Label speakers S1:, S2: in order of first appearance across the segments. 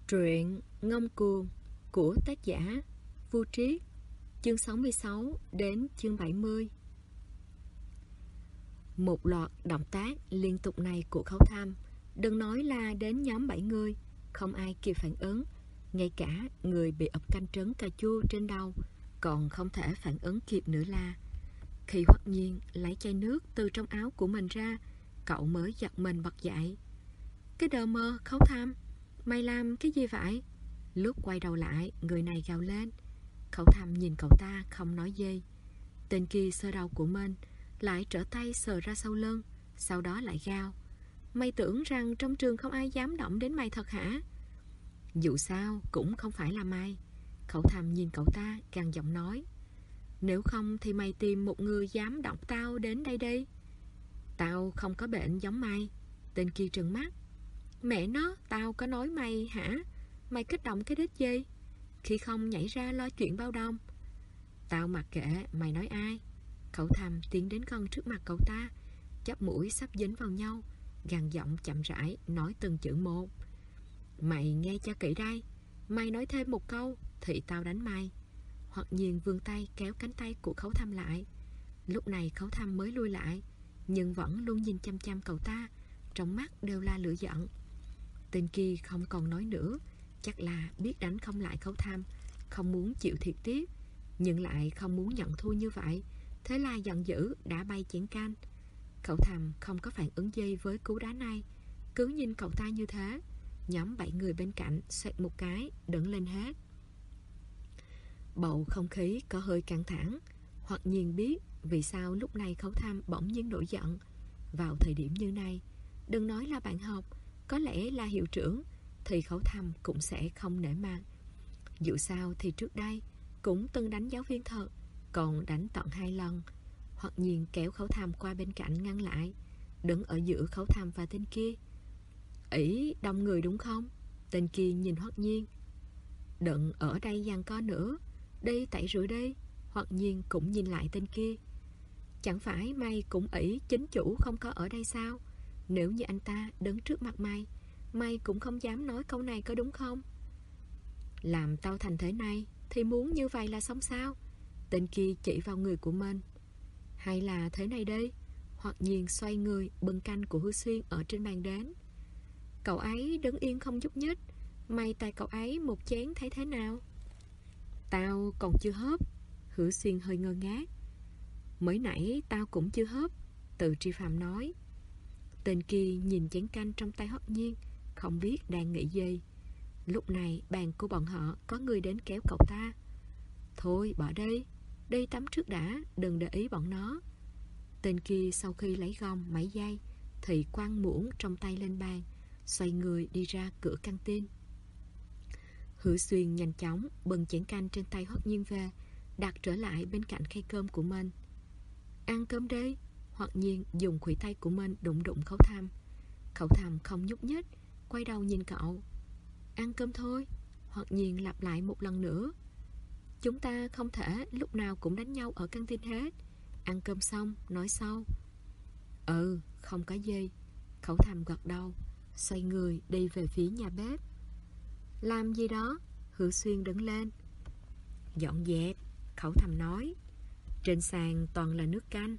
S1: Truyện Ngông Cuồng của tác giả Vu Triết, chương 66 đến chương 70. Một loạt động tác liên tục này của Khấu Thăm, đừng nói là đến nhóm 7 người, không ai kịp phản ứng. Ngay cả người bị ập canh trấn cà chua trên đầu còn không thể phản ứng kịp nữa là khi Hoắc Nhiên lấy chai nước từ trong áo của mình ra, cậu mới giật mình bật dậy. Cái đờ mơ, Khấu Thăm, mày làm cái gì vậy? Lúc quay đầu lại, người này gào lên. Khấu Thăm nhìn cậu ta không nói gì. Tên kia sờ đầu của mình, lại trở tay sờ ra sau lưng, sau đó lại gào. Mày tưởng rằng trong trường không ai dám động đến mày thật hả? Dù sao cũng không phải là mày. Khấu Thăm nhìn cậu ta gằn giọng nói. Nếu không thì mày tìm một người dám động tao đến đây đi. Tao không có bệnh giống mày. Tên kia trừng mắt. Mẹ nó, tao có nói mày hả? Mày kích động cái đít gì? Khi không nhảy ra lo chuyện bao đông. Tao mặc kệ, mày nói ai? Khấu Thăm tiến đến gần trước mặt cậu ta, chóp mũi sắp dính vào nhau, gằn giọng chậm rãi nói từng chữ một. Mày nghe cho kỹ đây, mày nói thêm một câu thì tao đánh mày. Hoặc Nhiên vươn tay kéo cánh tay của Khấu Thăm lại. Lúc này Khấu Thăm mới lui lại, nhưng vẫn luôn nhìn chăm chăm cậu ta, trong mắt đều là lửa giận. Tên kia không còn nói nữa, chắc là biết đánh không lại Khấu Thăm, không muốn chịu thiệt tiếp, nhưng lại không muốn nhận thua như vậy. Thế là giận dữ đã bay chén canh. Khấu Thăm không có phản ứng gì với cú đá này, cứ nhìn cậu ta như thế. Nhóm 7 người bên cạnh xoẹt một cái, đứng lên hết. Bầu không khí có hơi căng thẳng. Hoặc Nhiên biết vì sao lúc này Khấu Thăm bỗng nhiên nổi giận. Vào thời điểm như này, đừng nói là bạn học, có lẽ là hiệu trưởng, thì Khấu Thăm cũng sẽ không nể mặt. Dù sao thì trước đây cũng từng đánh giáo viên thật, còn đánh tận 2 lần. Hoặc Nhiên kéo Khấu Thăm qua bên cạnh ngăn lại, đứng ở giữa Khấu Thăm và tên kia. Ý đông người đúng không? Tên kia nhìn Hoặc Nhiên. Đừng ở đây giằng co nữa, đi tẩy rửa đi. Hoặc Nhiên cũng nhìn lại tên kia. Chẳng phải mày cũng ỷ chính chủ không có ở đây sao? Nếu như anh ta đứng trước mặt mày, mày cũng không dám nói câu này có đúng không? Làm tao thành thế này thì muốn như vậy là xong sao? Tên kia chỉ vào người của mình. Hay là thế này đi. Hoặc Nhiên xoay người bưng canh của Hứa Xuyên ở trên bàn đến. Cậu ấy đứng yên không nhúc nhích, mày tài cậu ấy một chén thấy thế nào? Tao còn chưa hớp. Hứa Xuyên hơi ngơ ngác. Mới nãy tao cũng chưa hớp, Từ Tri Phạm nói. Tên kia nhìn chén canh trong tay Hoắc Nhiên, không biết đang nghĩ gì. Lúc này bàn của bọn họ có người đến kéo cậu ta. Thôi bỏ đi, đi tắm trước đã, đừng để ý bọn nó. Tên kia sau khi lấy gom mấy giây thì quăng muỗng trong tay lên bàn, xoay người đi ra cửa căng tin. Hứa Xuyên nhanh chóng bưng chén canh trên tay Hoắc Nhiên về, đặt trở lại bên cạnh khay cơm của mình. Ăn cơm đi. Hoặc Nhiên dùng khuỷu tay của mình đụng đụng Khấu Thăm. Khấu Thăm không nhúc nhích, quay đầu nhìn cậu. Ăn cơm thôi. Hoặc Nhiên lặp lại một lần nữa. Chúng ta không thể lúc nào cũng đánh nhau ở căng tin hết. Ăn cơm xong nói sau. Ừ, không có gì. Khấu Thăm gật đầu, xoay người đi về phía nhà bếp. Làm gì đó? Hứa Xuyên đứng lên. Dọn dẹp. Khấu Thăm nói. Trên sàn toàn là nước canh.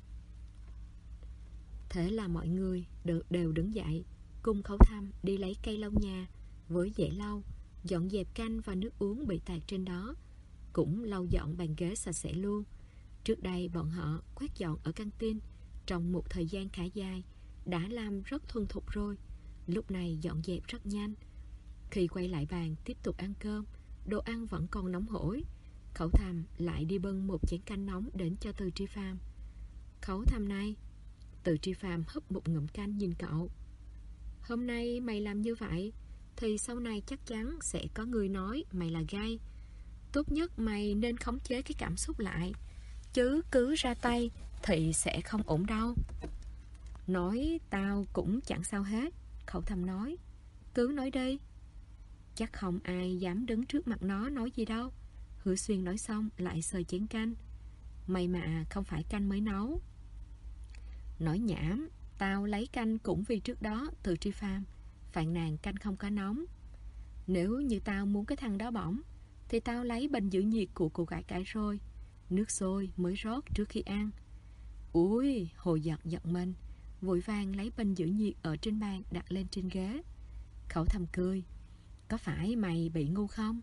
S1: Thế là mọi người đều đứng dậy, cùng Khấu Thăm đi lấy cây lau nhà với dẻ lau, dọn dẹp canh và nước uống bị tạt trên đó, cũng lau dọn bàn ghế sạch sẽ luôn. Trước đây bọn họ quét dọn ở căng tin trong một thời gian khá dài, đã làm rất thuần thục rồi. Lúc này dọn dẹp rất nhanh. Khi quay lại bàn tiếp tục ăn cơm, đồ ăn vẫn còn nóng hổi. Khấu Thăm lại đi bưng một chén canh nóng đến cho Từ Tri Phạm. Khấu Thăm này. Từ Tri Phạm húp một ngụm canh nhìn cậu. Hôm nay mày làm như vậy thì sau này chắc chắn sẽ có người nói mày là gay. Tốt nhất mày nên khống chế cái cảm xúc lại, chứ cứ ra tay thì sẽ không ổn đâu. Nói tao cũng chẳng sao hết. Khấu Thăm nói. Cứ nói đi. Chắc không ai dám đứng trước mặt nó nói gì đâu. Hứa Xuyên nói xong lại sơi chén canh. Mày mà không phải canh mới nấu. Nói nhảm, tao lấy canh cũng vì trước đó Từ Tri Phạm phàn nàn canh không có nóng. Nếu như tao muốn cái thằng đó bỏng thì tao lấy bình giữ nhiệt của cô gái cái rồi. Nước sôi mới rót trước khi ăn. Ui, Hồ giật mình, vội vàng lấy bình giữ nhiệt ở trên bàn đặt lên trên ghế. Khẩu thầm cười. Có phải mày bị ngu không?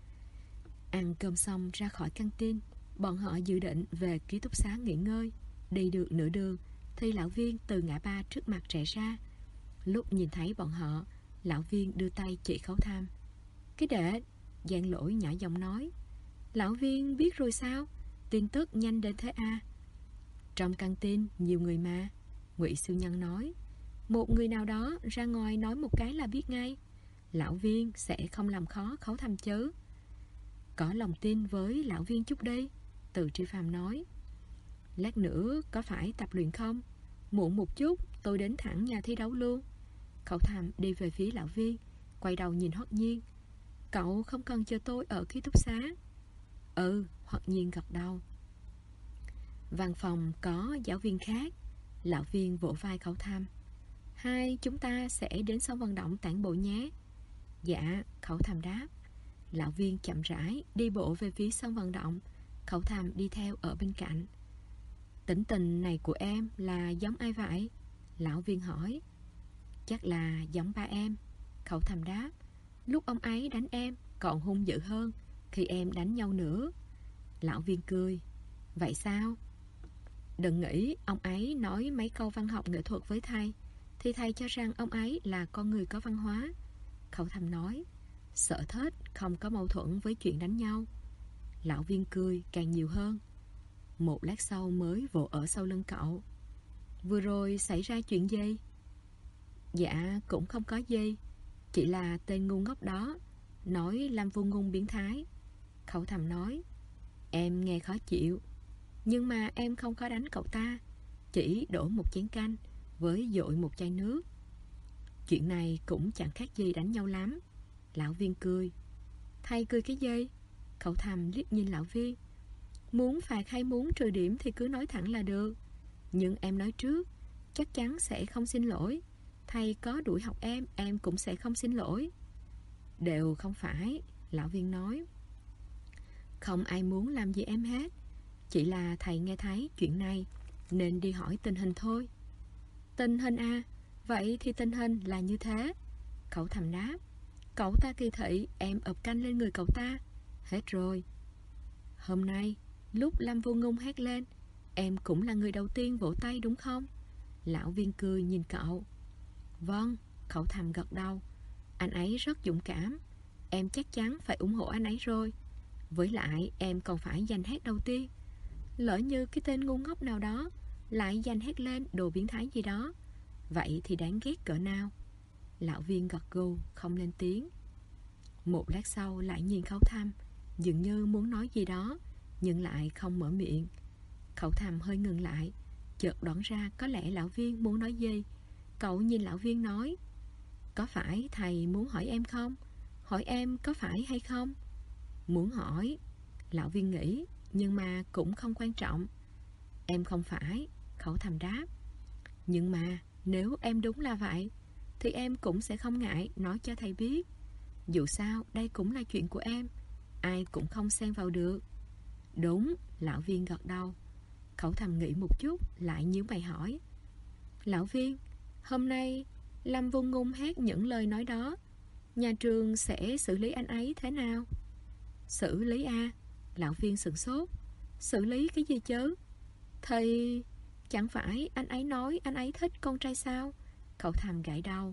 S1: Ăn cơm xong ra khỏi căng tin, bọn họ dự định về ký túc xá nghỉ ngơi. Đi được nửa đường thì lão Viên từ ngã ba trước mặt chạy ra. Lúc nhìn thấy bọn họ, lão Viên đưa tay chỉ Khấu Tham. Cái đệ, Giang Lỗi nhỏ giọng nói. Lão Viên biết rồi sao? Tin tức nhanh đến thế à? Trong căng tin nhiều người mà, Ngụy Siêu Nhân nói. Một người nào đó ra ngoài nói một cái là biết ngay. Lão Viên sẽ không làm khó Khấu Tham chứ. Có lòng tin với lão Viên chút đi, Từ Tri Phàm nói. Lát nữa có phải tập luyện không? Muộn một chút tôi đến thẳng nhà thi đấu luôn. Khấu Tham đi về phía lão Viên, quay đầu nhìn Hoắc Nhiên. Cậu không cần chờ tôi ở ký túc xá. Ừ, Hoắc Nhiên gật đầu. Văn phòng có giáo viên khác. Lão Viên vỗ vai Khấu Tham. Hai chúng ta sẽ đến sân vận động tản bộ nhé. Dạ, Khấu Tham đáp. Lão Viên chậm rãi đi bộ về phía sân vận động. Khấu Tham đi theo ở bên cạnh. Tính tình này của em là giống ai vậy? Lão Viên hỏi. Chắc là giống ba em, Khấu Tham đáp. Lúc ông ấy đánh em còn hung dữ hơn khi em đánh nhau nữa. Lão Viên cười. Vậy sao? Đừng nghĩ ông ấy nói mấy câu văn học nghệ thuật với thầy thì thầy cho rằng ông ấy là con người có văn hóa. Khấu Tham nói. Sợ thết không có mâu thuẫn với chuyện đánh nhau. Lão Viên cười càng nhiều hơn. Một lát sau mới vỗ ở sau lưng cậu. Vừa rồi xảy ra chuyện gì? Dạ cũng không có gì, chỉ là tên ngu ngốc đó nói Lâm Vô Ngôn biến thái. Khấu Tham nói. Em nghe khó chịu, nhưng mà em không có đánh cậu ta, chỉ đổ một chén canh với dội một chai nước. Chuyện này cũng chẳng khác gì đánh nhau lắm. Lão Viên cười. Thầy cười cái gì? Khấu Tham liếc nhìn lão Viên. Muốn phạt hay muốn trừ điểm thì cứ nói thẳng là được. Nhưng em nói trước, chắc chắn sẽ không xin lỗi. Thầy có đuổi học em cũng sẽ không xin lỗi. Đều không phải, lão Viên nói. Không ai muốn làm gì em hết. Chỉ là thầy nghe thấy chuyện này nên đi hỏi tình hình thôi. Tình hình à? Vậy thì tình hình là như thế. Khấu Tham đáp. Cậu ta kỳ thị em ập canh lên người cậu ta. Hết rồi. Hôm nay lúc Lâm Vô Ngôn hét lên, em cũng là người đầu tiên vỗ tay đúng không? Lão Viên cười nhìn cậu. Vâng, Khấu Tham gật đầu. Anh ấy rất dũng cảm. Em chắc chắn phải ủng hộ anh ấy rồi. Với lại em còn phải giành hét đầu tiên. Lỡ như cái tên ngu ngốc nào đó lại giành hét lên đồ biến thái gì đó, vậy thì đáng ghét cỡ nào. Lão Viên gật gù không lên tiếng. Một lát sau lại nhìn Khấu Tham, dường như muốn nói gì đó nhưng lại không mở miệng. Khấu Tham hơi ngừng lại, chợt đoán ra có lẽ lão Viên muốn nói gì. Cậu nhìn lão Viên nói. Có phải thầy muốn hỏi em không? Hỏi em có phải hay không? Muốn hỏi. Lão Viên nghĩ, nhưng mà cũng không quan trọng. Em không phải, Khấu Tham đáp. Nhưng mà nếu em đúng là vậy thì em cũng sẽ không ngại nói cho thầy biết. Dù sao đây cũng là chuyện của em, ai cũng không xen vào được. Đúng, lão Viên gật đầu. Khấu Tham nghĩ một chút lại nhíu mày hỏi. Lão Viên, hôm nay Lâm Vô Ngôn hét những lời nói đó, nhà trường sẽ xử lý anh ấy thế nào? Xử lý à? Lão Viên sửng sốt. Xử lý cái gì chứ? Thì chẳng phải anh ấy nói anh ấy thích con trai sao? Khấu Tham gãi đầu.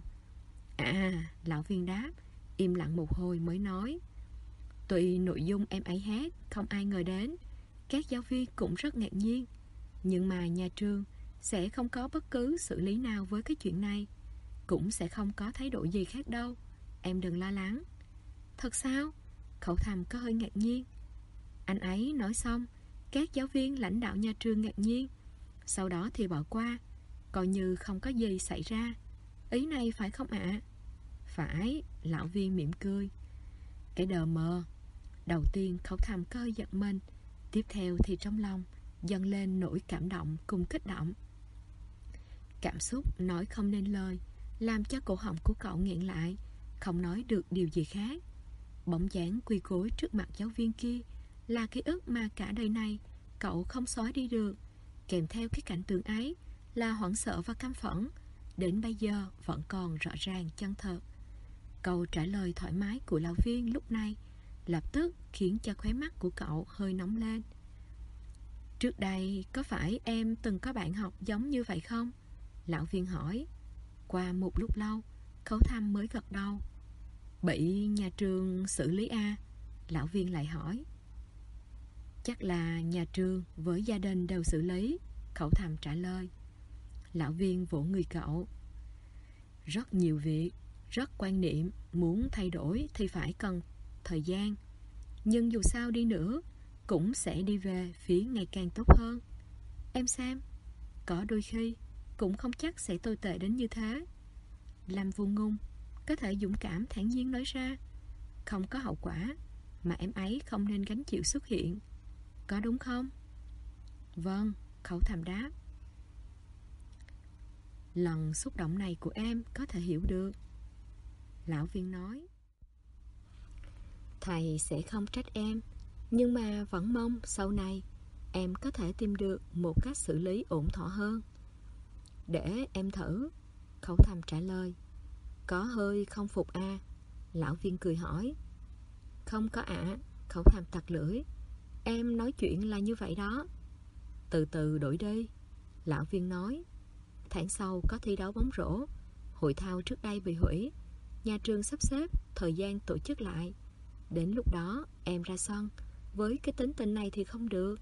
S1: À, lão Viên đáp, im lặng một hồi mới nói. Tuy nội dung em ấy hát không ai ngờ đến, các giáo viên cũng rất ngạc nhiên, nhưng mà nhà trường sẽ không có bất cứ xử lý nào với cái chuyện này, cũng sẽ không có thái độ gì khác đâu. Em đừng lo lắng. Thật sao? Khấu Tham có hơi ngạc nhiên. Anh ấy nói xong, các giáo viên lãnh đạo nhà trường ngạc nhiên, sau đó thì bỏ qua, coi như không có gì xảy ra. Ý này phải không ạ? Phải, lão Viên mỉm cười. Cái đờ mờ. Đầu tiên Khấu Tham có hơi giật mình, tiếp theo thì trong lòng dâng lên nỗi cảm động cùng kích động. Cảm xúc nói không nên lời, làm cho cổ họng của cậu nghẹn lại. không nói được điều gì khác. Bóng dáng quỳ gối trước mặt giáo viên kia là ký ức mà cả đời này cậu không xóa đi được. Kèm theo cái cảnh tượng ấy là hoảng sợ và căm phẫn, đến bây giờ vẫn còn rõ ràng chân thật. Câu trả lời thoải mái của lão viên lúc này lập tức khiến cho khóe mắt của cậu hơi nóng lên. Trước đây có phải em từng có bạn học giống như vậy không? Lão viên hỏi. Qua một lúc lâu, Khấu Thăm mới gật đầu. Bị nhà trường xử lý à? Lão viên lại hỏi. Chắc là nhà trường với gia đình đều xử lý, Khấu Thăm trả lời. Lão viên vỗ người cậu. Rất nhiều việc, rất quan niệm, muốn thay đổi thì phải cần thời gian. Nhưng dù sao đi nữa cũng sẽ đi về phía ngày càng tốt hơn. Em xem, có đôi khi cũng không chắc sẽ tồi tệ đến như thế. Làm vô ngôn, có thể dũng cảm thản nhiên nói ra. Không có hậu quả mà em ấy không nên gánh chịu xuất hiện. Có đúng không? Vâng, Khấu Thăm đáp. Lần xúc động này của em có thể hiểu được. Lão viên nói. Thầy sẽ không trách em, nhưng mà vẫn mong sau này em có thể tìm được một cách xử lý ổn thỏa hơn. Để em thử, Khấu Thăm trả lời. Có hơi không phục à? Lão viên cười hỏi. Không có ạ, Khấu Thăm tặc lưỡi. Em nói chuyện là như vậy đó. Từ từ đổi đi, lão viên nói. Tháng sau có thi đấu bóng rổ. Hội thao trước đây bị hủy. Nhà trường sắp xếp thời gian tổ chức lại. Đến lúc đó em ra sân. Với cái tính tình này thì không được.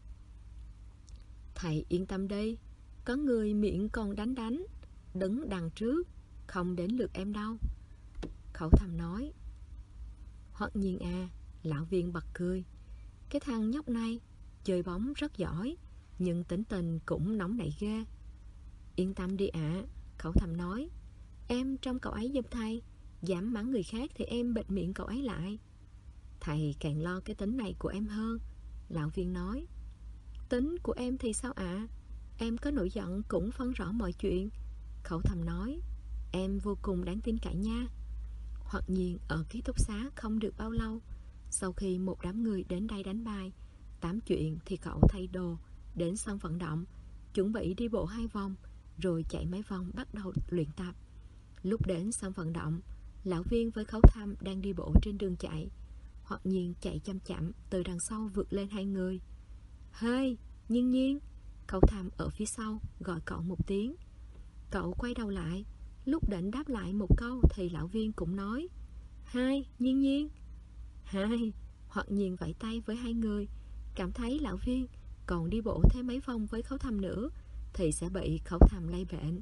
S1: Thầy yên tâm đi, có người miệng còn đánh đứng đằng trước. Không đến lượt em đâu, Khấu Thăm nói. Hoặc nhiên à, lão viên bật cười. Cái thằng nhóc này chơi bóng rất giỏi, nhưng tính tình cũng nóng nảy ghê. Yên tâm đi ạ, Khấu Thăm nói. Em trông cậu ấy giùm thầy. Dám mắng người khác thì em bịt miệng cậu ấy lại. Thầy càng lo cái tính này của em hơn, lão viên nói. Tính của em thì sao ạ? Em có nổi giận cũng phân rõ mọi chuyện, Khấu Thăm nói. Em vô cùng đáng tin cậy nha. Hoặc nhiên ở ký túc xá không được bao lâu, sau khi một đám người đến đây đánh bài, tám chuyện thì cậu thay đồ, đến sân vận động, chuẩn bị đi bộ 2 vòng, rồi chạy mấy vòng bắt đầu luyện tập. Lúc đến sân vận động, lão viên với Khấu Thăm đang đi bộ trên đường chạy. Hoặc nhiên chạy chậm chậm từ đằng sau vượt lên 2 người. Hey, Nhiên Nhiên, Khấu Thăm ở phía sau gọi cậu một tiếng. Cậu quay đầu lại, lúc định đáp lại một câu thì lão viên cũng nói. Hai, Nhiên Nhiên. Hai, Hoặc nhiên vẫy tay với 2 người. Cảm thấy lão viên còn đi bộ thêm mấy vòng với Khấu Thăm nữa thì sẽ bị Khấu Thăm lây bệnh.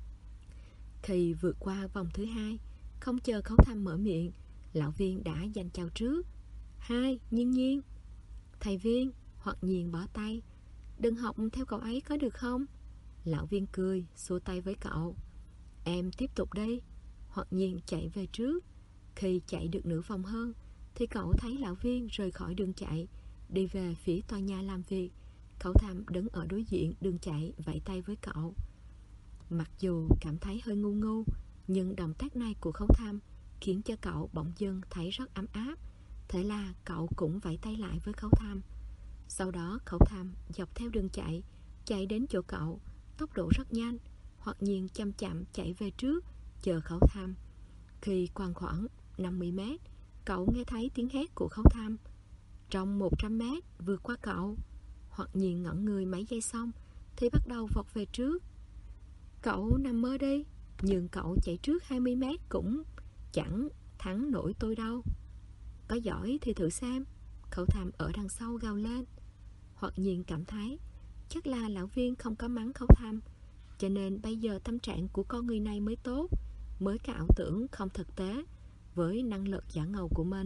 S1: Khi vượt qua vòng thứ 2, không chờ Khấu Thăm mở miệng, lão viên đã giành chào trước. Hai, Nhiên Nhiên. Thầy viên, Hoặc nhiên bỏ tay. Đừng học theo cậu ấy có được không? Lão viên cười, xua tay với cậu. Em tiếp tục đi. Hoặc nhiên chạy về trước. Khi chạy được nửa vòng hơn thì cậu thấy lão viên rời khỏi đường chạy, đi về phía tòa nhà làm việc. Khấu Thăm đứng ở đối diện đường chạy vẫy tay với cậu. Mặc dù cảm thấy hơi ngu ngu, nhưng động tác này của Khấu Thăm khiến cho cậu bỗng dưng thấy rất ấm áp. Thế là cậu cũng vẫy tay lại với Khấu Thăm. Sau đó Khấu Thăm dọc theo đường chạy đến chỗ cậu, tốc độ rất nhanh. Hoặc nhiên chậm chậm chạy về trước, chờ Khấu Thăm. Khi còn khoảng 50 mét, cậu nghe thấy tiếng hét của Khấu Thăm. Trong 100 mét vượt qua cậu. Hoặc nhiên ngẩn người mấy giây xong thì bắt đầu vọt về trước. Cậu nằm mơ đi, nhưng cậu chạy trước 20 mét cũng chẳng thắng nổi tôi đâu. Có giỏi thì thử xem, Khấu Thăm ở đằng sau gào lên. Hoặc nhiên cảm thấy chắc là lão viên không có mắng Khấu Thăm, cho nên bây giờ tâm trạng của con người này mới tốt, mới có ảo tưởng không thực tế với năng lực giả ngầu của mình.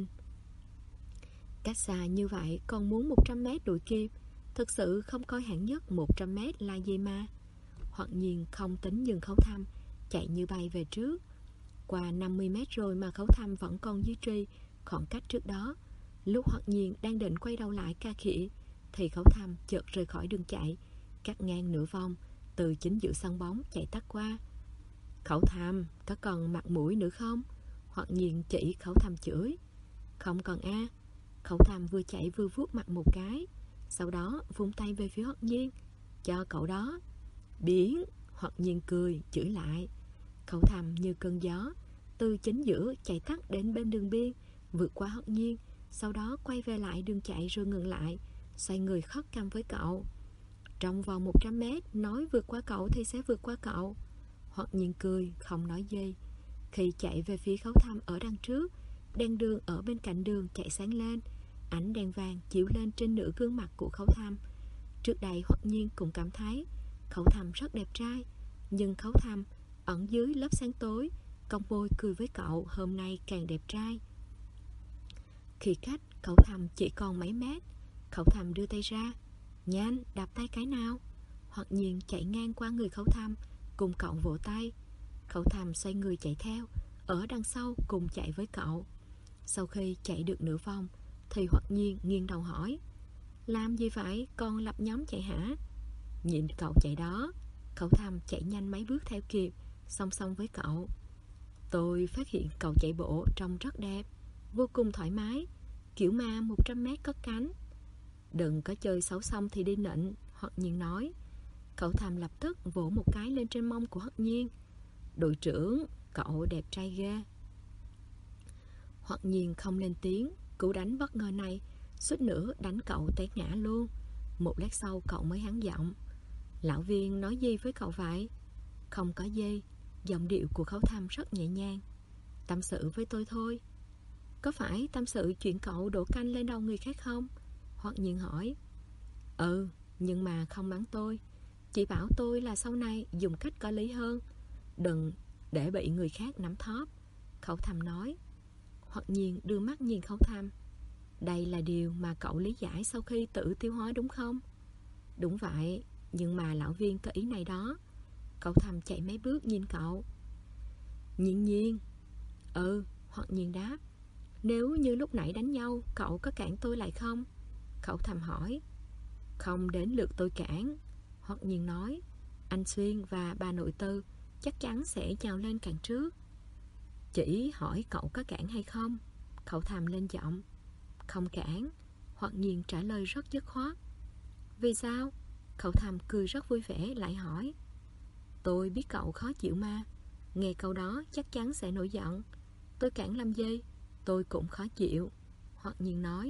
S1: Cách xa như vậy còn muốn 100 mét đuổi kịp, thực sự không coi hạng nhất 100 mét là gì mà. Hoặc nhiên không tính dừng Khấu Thăm chạy như bay về trước. Qua 50 mét rồi mà Khấu Thăm vẫn còn duy trì khoảng cách trước đó. Lúc Hoặc nhiên đang định quay đầu lại ca khịa thì Khấu Thăm chợt rời khỏi đường chạy, cắt ngang nửa vòng, từ chính giữa sân bóng chạy tắt qua. Khấu Thăm, có còn mặt mũi nữa không? Hoặc Nhiên chỉ Khẩu Thăm chửi. Không còn a. Khẩu Thăm vừa chạy vừa vuốt mặt một cái, sau đó vung tay về phía Hoặc Nhiên. Cho cậu đó. Biến. Hoặc Nhiên cười chửi lại. Khẩu Thăm như cơn gió từ chính giữa chạy tắt đến bên đường biên, vượt qua Hoặc Nhiên, sau đó quay về lại đường chạy rồi ngừng lại, xoay người khóc căm với cậu. Trong vòng 100 mét, nói vượt qua cậu thì sẽ vượt qua cậu. Hoặc Nhiên cười, không nói gì. Khi chạy về phía Khẩu Thăm ở đằng trước, đèn đường ở bên cạnh đường chạy sáng lên, ánh đèn vàng chiếu lên trên nửa gương mặt của Khẩu Thăm. Trước đây Hoặc Nhiên cũng cảm thấy Khẩu Thăm rất đẹp trai, nhưng Khẩu Thăm ẩn dưới lớp sáng tối, cong môi cười với cậu hôm nay càng đẹp trai. Khi cách Khẩu Thăm chỉ còn mấy mét, Khẩu Thăm đưa tay ra. Nhanh, đạp tay cái nào. Hoặc Nhiên chạy ngang qua người Khẩu Thăm, cùng cậu vỗ tay. Khẩu Thăm xoay người chạy theo, ở đằng sau cùng chạy với cậu. Sau khi chạy được nửa vòng thì Hoặc Nhiên nghiêng đầu hỏi: Làm gì vậy, con lập nhóm chạy hả? Nhìn cậu chạy đó. Khẩu Thăm chạy nhanh mấy bước theo kịp, song song với cậu. Tôi phát hiện cậu chạy bộ trông rất đẹp, vô cùng thoải mái, kiểu ma 100 mét có cánh. Đừng có chơi xấu xong thì đi nịnh, Hoặc Nhiên nói. Khẩu Thăm lập tức vỗ một cái lên trên mông của Hoặc Nhiên. Đội trưởng, cậu đẹp trai ghê. Hoặc Nhiên không lên tiếng. Cú đánh bất ngờ này suýt nữa đánh cậu té ngã luôn. Một lát sau cậu mới hắn giọng: Lão Viên nói gì với cậu vậy? Không có gì. Giọng điệu của Khẩu Thăm rất nhẹ nhàng. Tâm sự với tôi thôi. Có phải tâm sự chuyện cậu đổ canh lên đầu người khác không? Hoặc Nhiên hỏi. Ừ, nhưng mà không mắng tôi, chỉ bảo tôi là sau này dùng cách có lý hơn, đừng để bị người khác nắm thóp. Khẩu Thăm nói. Hoặc Nhiên đưa mắt nhìn Khẩu Thăm. Đây là điều mà cậu lý giải sau khi tự tiêu hóa đúng không? Đúng vậy, nhưng mà lão Viên có ý này đó. Khẩu Thăm chạy mấy bước nhìn cậu. Nhiên. Ừ, Hoặc Nhiên đáp. Nếu như lúc nãy đánh nhau, cậu có cản tôi lại không? Khẩu Thăm hỏi. Không đến lượt tôi cản, Hoặc Nhiên nói. Anh Xuyên và bà nội Tư chắc chắn sẽ nhào lên cản trước. Chỉ hỏi cậu có cản hay không? Khẩu Thăm lên giọng. Không cản, Hoặc Nhiên trả lời rất dứt khoát. Vì sao? Khẩu Thăm cười rất vui vẻ lại hỏi. Tôi biết cậu khó chịu mà. Nghe câu đó chắc chắn sẽ nổi giận. Tôi cản làm gì? Tôi cũng khó chịu, Hoặc Nhiên nói.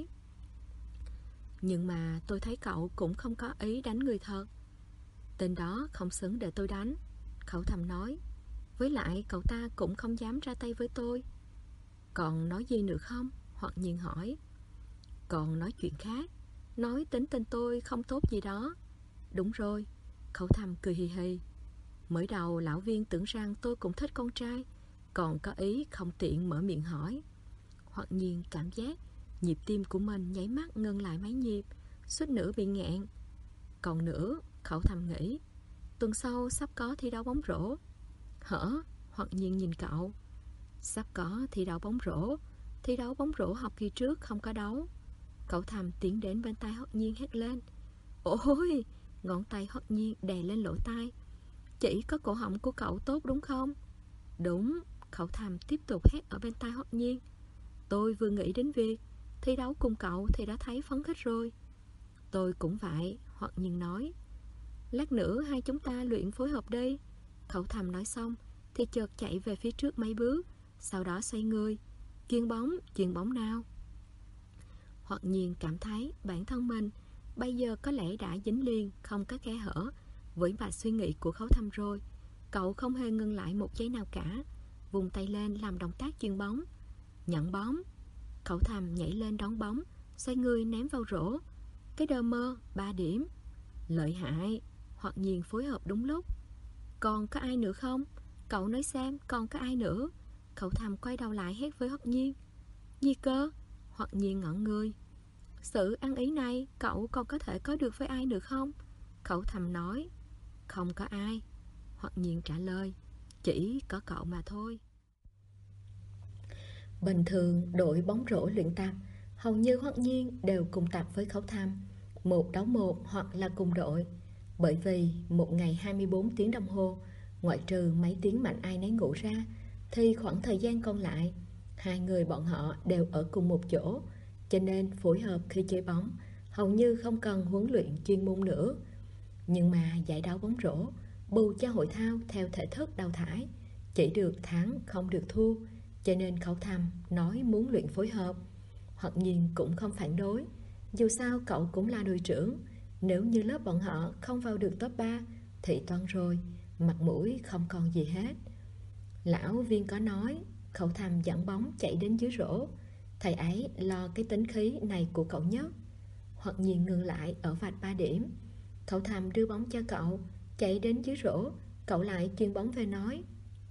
S1: Nhưng mà tôi thấy cậu cũng không có ý đánh người thật. Tên đó không xứng để tôi đánh, Khẩu Thăm nói. Với lại cậu ta cũng không dám ra tay với tôi. Còn nói gì nữa không? Hoặc Nhiên hỏi. Còn nói chuyện khác. Nói tính tình tôi không tốt gì đó. Đúng rồi, Khẩu Thăm cười hì hì. Mới đầu lão Viên tưởng rằng tôi cũng thích con trai, còn có ý không tiện mở miệng hỏi. Hoặc Nhiên cảm giác nhịp tim của mình nháy mắt ngưng lại mấy nhịp, suýt nữa bị nghẹn. Còn nữa, Khẩu Thăm nghĩ, tuần sau sắp có thi đấu bóng rổ. Hả? Hoặc Nhiên nhìn cậu. Sắp có thi đấu bóng rổ. Thi đấu bóng rổ học kỳ trước không có đấu. Khẩu Thăm tiến đến bên tai Hoặc Nhiên hét lên. Ôi! Ngón tay Hoặc Nhiên đè lên lỗ tai. Chỉ có cổ họng của cậu tốt đúng không? Đúng. Khẩu Thăm tiếp tục hét ở bên tai Hoặc Nhiên. Tôi vừa nghĩ đến việc thi đấu cùng cậu thì đã thấy phấn khích rồi. Tôi cũng vậy, Hoặc Nhiên nói. Lát nữa hai chúng ta luyện phối hợp đi. Khẩu Thăm nói xong thì chợt chạy về phía trước mấy bước, sau đó xoay người. Chuyền bóng nào? Hoặc Nhiên cảm thấy bản thân mình bây giờ có lẽ đã dính liền, không có khe hở với mạch suy nghĩ của Khẩu Thăm rồi. Cậu không hề ngừng lại một giây nào cả, vùng tay lên làm động tác chuyền bóng. Nhận bóng. Khẩu Thăm nhảy lên đón bóng, xoay người ném vào rổ. Cái đơ mơ, 3 điểm. Lợi hại. Hoặc Nhiên phối hợp đúng lúc. Còn có ai nữa không? Cậu nói xem, còn có ai nữa? Khẩu Thăm quay đầu lại hét với Hoặc Nhiên. Gì cơ? Hoặc Nhiên ngẩn người. Sự ăn ý này cậu còn có thể có được với ai nữa không? Khẩu Thăm nói. Không có ai. Hoặc Nhiên trả lời. Chỉ có cậu mà thôi. Bình thường đội bóng rổ luyện tập, hầu như Hoặc Nhiên đều cùng tập với Khẩu Thăm, 1 đấu 1 hoặc là cùng đội. Bởi vì một ngày 24 tiếng đồng hồ, ngoại trừ mấy tiếng mạnh ai nấy ngủ ra, thì khoảng thời gian còn lại Hai người bọn họ đều ở cùng một chỗ, cho nên phối hợp khi chơi bóng hầu như không cần huấn luyện chuyên môn nữa. Nhưng mà giải đấu bóng rổ bù cho hội thao theo thể thức đào thải, chỉ được thắng không được thua, cho nên Khấu Thăm nói muốn luyện phối hợp. Hoặc nhiên cũng không phản đối, dù sao cậu cũng là đội trưởng. Nếu như lớp bọn họ không vào được top 3 thì toan rồi, mặt mũi không còn gì hết. Lão Viên có nói Khấu Thăm dẫn bóng chạy đến dưới rổ, thầy ấy lo cái tính khí này của cậu nhất. Hoặc nhiên ngừng lại ở vạch 3 điểm. Khấu Thăm đưa bóng cho cậu, chạy đến dưới rổ, cậu lại chuyền bóng về nói: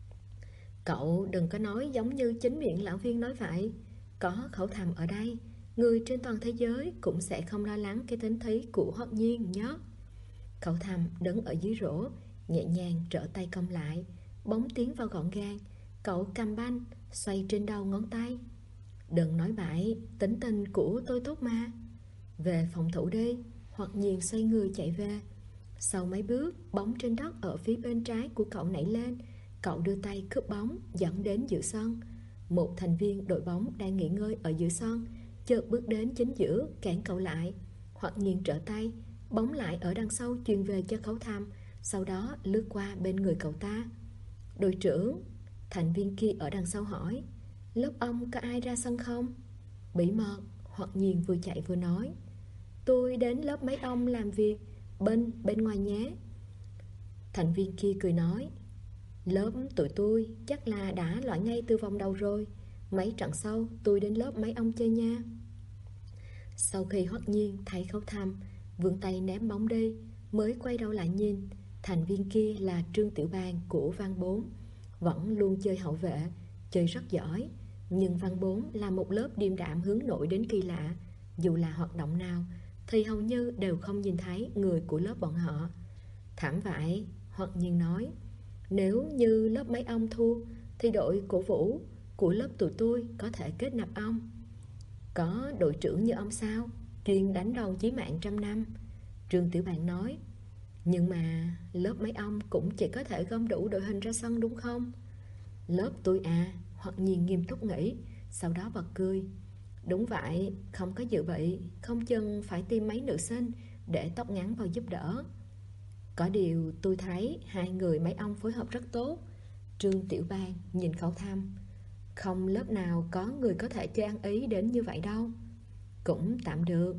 S1: cậu đừng có nói giống như chính miệng lão Viên nói vậy. Có Khấu Thăm ở đây, người trên toàn thế giới cũng sẽ không lo lắng cái tính khí của Hoặc nhiên nhé. Khấu Thăm đứng ở dưới rổ, nhẹ nhàng trở tay cong lại, bóng tiến vào gọn gàng. Cậu cầm banh, xoay trên đầu ngón tay. Đừng nói bậy, tính tình của tôi tốt mà. Về phòng thủ đi. Hoặc nhiên xoay người chạy về. Sau mấy bước, bóng trên đất ở phía bên trái của cậu nảy lên. Cậu đưa tay cướp bóng, dẫn đến giữa sân. Một thành viên đội bóng đang nghỉ ngơi ở giữa sân chợt bước đến chính giữa, cản cậu lại. Hoặc nhiên trở tay, bóng lại ở đằng sau chuyền về cho Khấu Thăm, sau đó lướt qua bên người cậu ta. Đội trưởng, thành viên kia ở đằng sau hỏi, lớp ông có ai ra sân không? Bí mật. Hoặc nhiên vừa chạy vừa nói, tôi đến lớp mấy ông làm việc bên ngoài nhé. Thành viên kia cười nói, lớp tụi tôi chắc là đã loại ngay từ vòng đầu rồi. Mấy trận sau tôi đến lớp mấy ông chơi nha. Sau khi Hoặc nhiên thấy Khấu Thăm vươn tay ném bóng đi, mới quay đầu lại nhìn. Thành viên kia là Trương Tiểu Bang của Văn 4, vẫn luôn chơi hậu vệ, chơi rất giỏi. Nhưng Văn 4 là một lớp điềm đạm hướng nội đến kỳ lạ. Dù là hoạt động nào thì hầu như đều không nhìn thấy người của lớp bọn họ. Thảm vậy. Hoặc nhiên nói, nếu như lớp mấy ông thua thì đội cổ vũ của lớp tụi tôi có thể kết nạp ông. Có đội trưởng như ông sao, chuyên đánh đòn chí mạng trăm năm. Trương Tiểu Bang nói, nhưng mà lớp mấy ông cũng chỉ có thể gom đủ đội hình ra sân đúng không? Lớp tôi à? Hoặc nhiên nghiêm túc nghĩ, sau đó bật cười. Đúng vậy, không có dự bị, không chừng phải tìm mấy nữ sinh để tóc ngắn vào giúp đỡ. Có điều tôi thấy hai người mấy ông phối hợp rất tốt. Trương Tiểu Bang nhìn Khấu Thăm, không lớp nào có người có thể chơi ăn ý đến như vậy đâu. Cũng tạm được.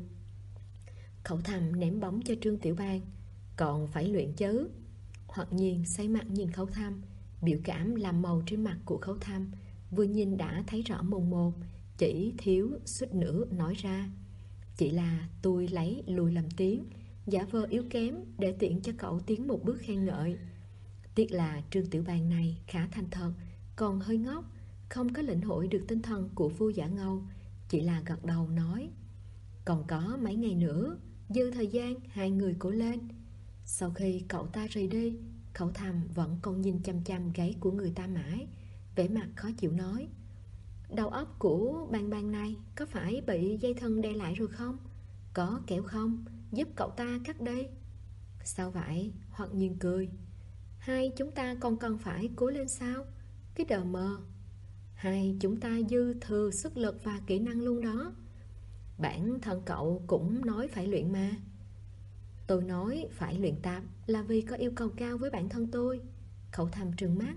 S1: Khấu Thăm ném bóng cho Trương Tiểu Bang, còn phải luyện chứ. Hoặc nhiên say mặt nhìn Khấu Thăm, biểu cảm làm màu trên mặt của Khấu Thăm vừa nhìn đã thấy rõ mồn một, chỉ thiếu suýt nữa nói ra, chỉ là tôi lấy lùi làm tiếng, giả vờ yếu kém để tiện cho cậu tiến một bước khen ngợi. Tiếc là Trương Tiểu Bang này khá thành thật, còn hơi ngốc, không có lĩnh hội được tinh thần của vua Giả Ngâu, chỉ là gật đầu nói, còn có mấy ngày nữa, dư thời gian hai người cố lên. Sau khi cậu ta rời đi, Khấu Thăm vẫn còn nhìn chăm chăm gáy của người ta mãi, vẻ mặt khó chịu nói, đầu óc của Bang này có phải bị dây thừng đè lại rồi không? Có kẹo không? Giúp cậu ta cắt đi. Sao vậy? Hoặc nhiên cười, hai chúng ta còn cần phải cố lên sao? Cái đờ mờ, hai chúng ta dư thừa sức lực và kỹ năng luôn đó. Bản thân cậu cũng nói phải luyện mà. Tôi nói phải luyện tập là vì có yêu cầu cao với bản thân tôi. Khấu Thăm trừng mắt.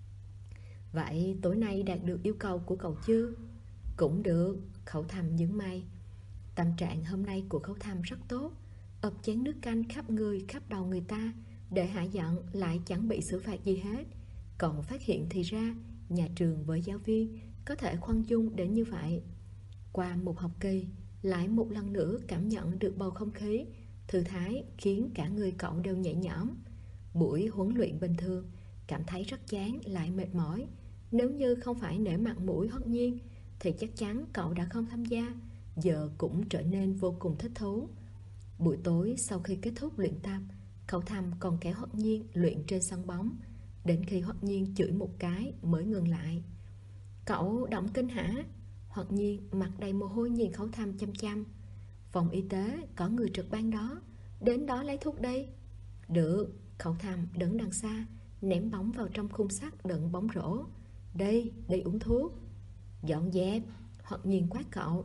S1: Vậy tối nay đạt được yêu cầu của cậu chưa? Cũng được. Khấu Thăm nhướng mày. Tâm trạng hôm nay của Khấu Thăm rất tốt, ập chén nước canh khắp người khắp đầu người ta, để hạ giận lại chẳng bị xử phạt gì hết. Còn phát hiện thì ra nhà trường với giáo viên có thể khoan dung đến như vậy. Qua một học kỳ, lại một lần nữa cảm nhận được bầu không khí thư thái khiến cả người cậu đều nhẹ nhõm. Buổi huấn luyện bình thường cảm thấy rất chán lại mệt mỏi. Nếu như không phải nể mặt mũi Hoặc nhiên thì chắc chắn cậu đã không tham gia. Giờ cũng trở nên vô cùng thích thú. Buổi tối sau khi kết thúc luyện tập, Khấu Thăm còn kéo Hoặc nhiên luyện trên sân bóng, đến khi Hoặc nhiên chửi một cái mới ngừng lại. Cậu động kinh hả? Hoặc nhiên mặt đầy mồ hôi nhìn Khấu Thăm chăm chăm. Phòng y tế có người trực ban đó, đến đó lấy thuốc đi. Được. Khấu Thăm đứng đằng xa, ném bóng vào trong khung sắt đựng bóng rổ. Đi uống thuốc. Dọn dẹp, Hoặc Nhiên quát cậu.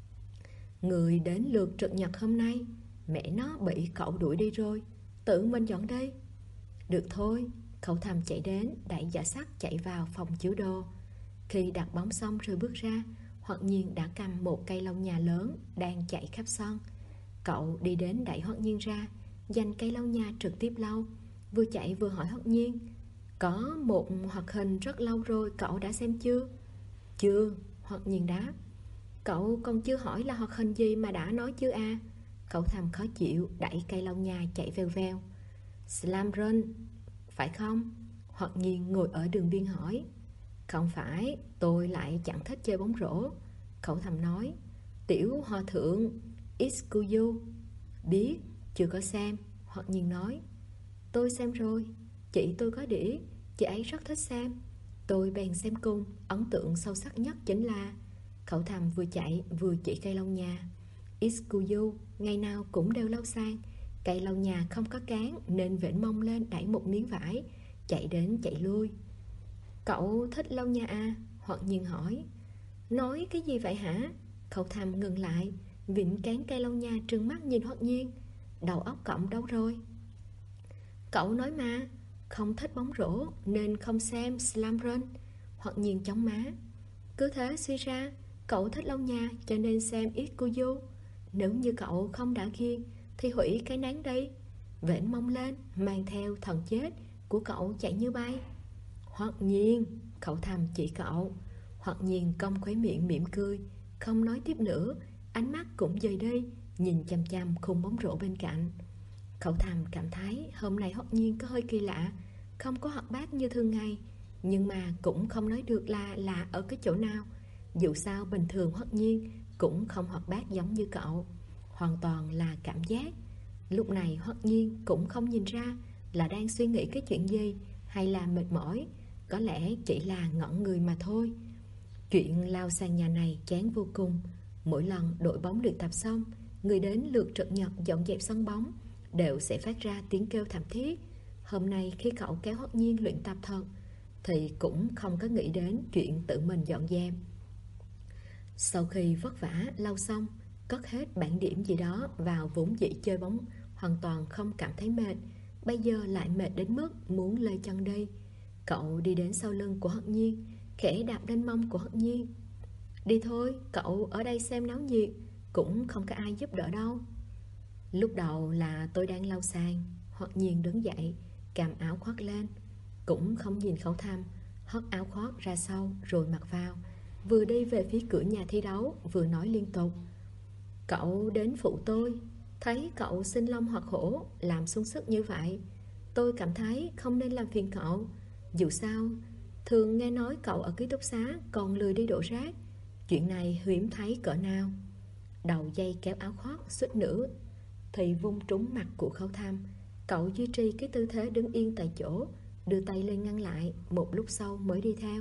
S1: Người đến lượt trực nhật hôm nay, mẹ nó bị cậu đuổi đi rồi, tự mình dọn đi. Được thôi, cậu thầm chạy đến, đẩy giỏ sắt chạy vào phòng chứa đồ. Khi đặt bóng xong rồi bước ra, Hoặc Nhiên đã cầm một cây lau nhà lớn đang chạy khắp sân. Cậu đi đến đẩy Hoặc Nhiên ra, giành cây lau nhà trực tiếp lau, vừa chạy vừa hỏi Hoặc Nhiên: có một hoạt hình rất lâu rồi, cậu đã xem chưa? Chưa, Hoặc Nhiên đáp. Cậu còn chưa hỏi là hoạt hình gì mà đã nói chưa à? Cậu thầm khó chịu, đẩy cây lau nhà chạy vèo vèo. Slam Run, phải không? Hoặc Nhiên ngồi ở đường biên hỏi. Không phải, tôi lại chẳng thích chơi bóng rổ. Cậu thầm nói. Tiểu hòa thượng Iskuyu. Biết, chưa có xem. Hoặc Nhiên nói. Tôi xem rồi, chị tôi có đĩa, chị ấy rất thích xem. Tôi bèn xem cùng, ấn tượng sâu sắc nhất chính là... Cậu thầm vừa chạy vừa chỉ cây lau nhà. Iskuyu ngày nào cũng đều lau sang. Cây lau nhà không có cán nên vểnh mông lên đẩy một miếng vải, chạy đến chạy lui. Cậu thích lau nhà à? Hoặc Nhiên hỏi. Nói cái gì vậy hả? Cậu thầm ngừng lại, vịn cán cây lau nhà trừng mắt nhìn Hoặc Nhiên. Đầu óc cậu đâu rồi? Cậu nói mà, không thích bóng rổ nên không xem Slam Run. Hoặc Nhiên chóng má. Cứ thế suy ra, cậu thích lau nhà cho nên xem Iskuyu. Nếu như cậu không đã ghiền thì hủy cái nán đi. Vểnh mông lên, mang theo thần chết của cậu chạy như bay. Hoặc Nhiên, cậu thầm chỉ cậu. Hoặc Nhiên cong khóe miệng mỉm cười, không nói tiếp nữa, ánh mắt cũng dời đi, nhìn chằm chằm khung bóng rổ bên cạnh. Cậu thầm cảm thấy hôm nay Hoặc Nhiên có hơi kỳ lạ, không có hoạt bát như thường ngày, nhưng mà cũng không nói được là lạ ở cái chỗ nào. Dù sao bình thường Hoặc Nhiên cũng không hoạt bát giống như cậu, hoàn toàn là cảm giác. Lúc này Hoặc Nhiên cũng không nhìn ra là đang suy nghĩ cái chuyện gì hay là mệt mỏi, có lẽ chỉ là ngẩn người mà thôi. Chuyện lao sang nhà này chán vô cùng. Mỗi lần đội bóng luyện tập xong, người đến lượt trực nhật dọn dẹp sân bóng đều sẽ phát ra tiếng kêu thảm thiết. Hôm nay khi cậu kéo Hoặc Nhiên luyện tập thật thì cũng không có nghĩ đến chuyện tự mình dọn dẹp. Sau khi vất vả lau xong, cất hết bảng điểm gì đó vào vốn dĩ chơi bóng, hoàn toàn không cảm thấy mệt. Bây giờ lại mệt đến mức muốn lê chân đi. Cậu đi đến sau lưng của Hoặc Nhiên, khẽ đạp lên mông của Hoặc Nhiên. Đi thôi, cậu ở đây xem náo nhiệt, cũng không có ai giúp đỡ đâu. Lúc đầu là tôi đang lau sàn. Hoặc Nhiên đứng dậy, cầm áo khoác lên, cũng không nhìn Khẩu Thăm, hất áo khoác ra sau rồi mặc vào, vừa đi về phía cửa nhà thi đấu vừa nói liên tục. Cậu đến phụ tôi, thấy cậu sinh long hoặc hổ, làm sung sức như vậy, tôi cảm thấy không nên làm phiền cậu. Dù sao, thường nghe nói cậu ở ký túc xá còn lười đi đổ rác, chuyện này hiếm thấy cỡ nào. Đầu dây kéo áo khoác suýt nữa thì vung trúng mặt của Khẩu Thăm. Cậu duy trì cái tư thế đứng yên tại chỗ, đưa tay lên ngăn lại, một lúc sau mới đi theo.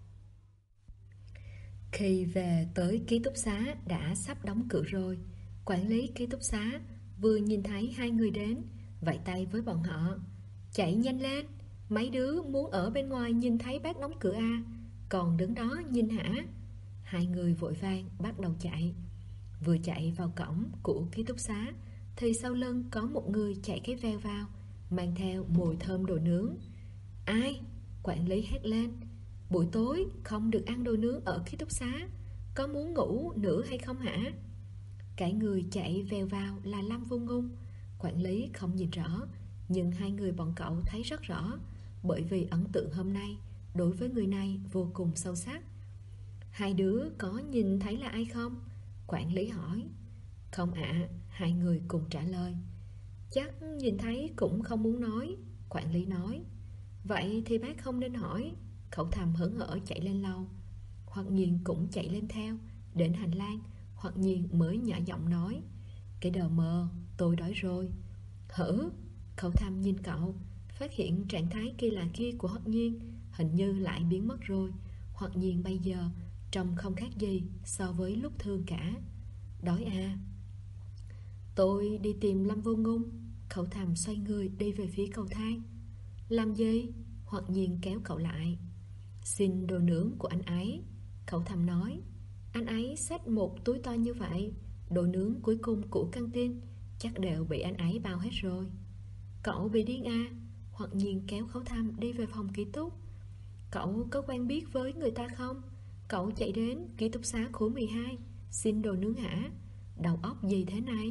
S1: Khi về tới ký túc xá đã sắp đóng cửa rồi. Quản lý ký túc xá vừa nhìn thấy hai người đến, vẫy tay với bọn họ. Chạy nhanh lên, mấy đứa muốn ở bên ngoài nhìn thấy bác đóng cửa à, còn đứng đó nhìn hả? Hai người vội vàng bắt đầu chạy. Vừa chạy vào cổng của ký túc xá thì sau lưng có một người chạy cái veo vào, mang theo mùi thơm đồ nướng. Ai? Quản lý hét lên. Buổi tối không được ăn đồ nướng ở ký túc xá, có muốn ngủ nữa hay không hả? Cái người chạy vèo vào là Lâm Vô Ngôn. Quản lý không nhìn rõ, nhưng hai người bọn cậu thấy rất rõ, bởi vì ấn tượng hôm nay đối với người này vô cùng sâu sắc. Hai đứa có nhìn thấy là ai không? Quản lý hỏi. Không ạ, hai người cùng trả lời. Chắc nhìn thấy cũng không muốn nói, quản lý nói. Vậy thì bác không nên hỏi. Khẩu Thầm hớn hở chạy lên lầu. Hoặc Nhiên cũng chạy lên theo. Đến hành lang, Hoặc Nhiên mới nhỏ giọng nói. Cái đờ mờ, tôi đói rồi. Hử? Khẩu Thầm nhìn cậu, phát hiện trạng thái kỳ lạ kia của Hoặc Nhiên hình như lại biến mất rồi. Hoặc Nhiên bây giờ trông không khác gì so với lúc thường cả. Đói à? Tôi đi tìm Lâm Vô Ngôn. Khẩu Thầm xoay người đi về phía cầu thang. Làm gì? Hoặc Nhiên kéo cậu lại. Xin đồ nướng của anh ấy. Khẩu Thầm nói. Anh ấy xách một túi to như vậy, đồ nướng cuối cùng của căng tin chắc đều bị anh ấy bao hết rồi. Cậu bị điên à? Hoặc Nhiên kéo Khẩu Thầm đi về phòng ký túc. Cậu có quen biết với người ta không? Cậu chạy đến ký túc xá khối 12 xin đồ nướng hả? Đầu óc gì thế này?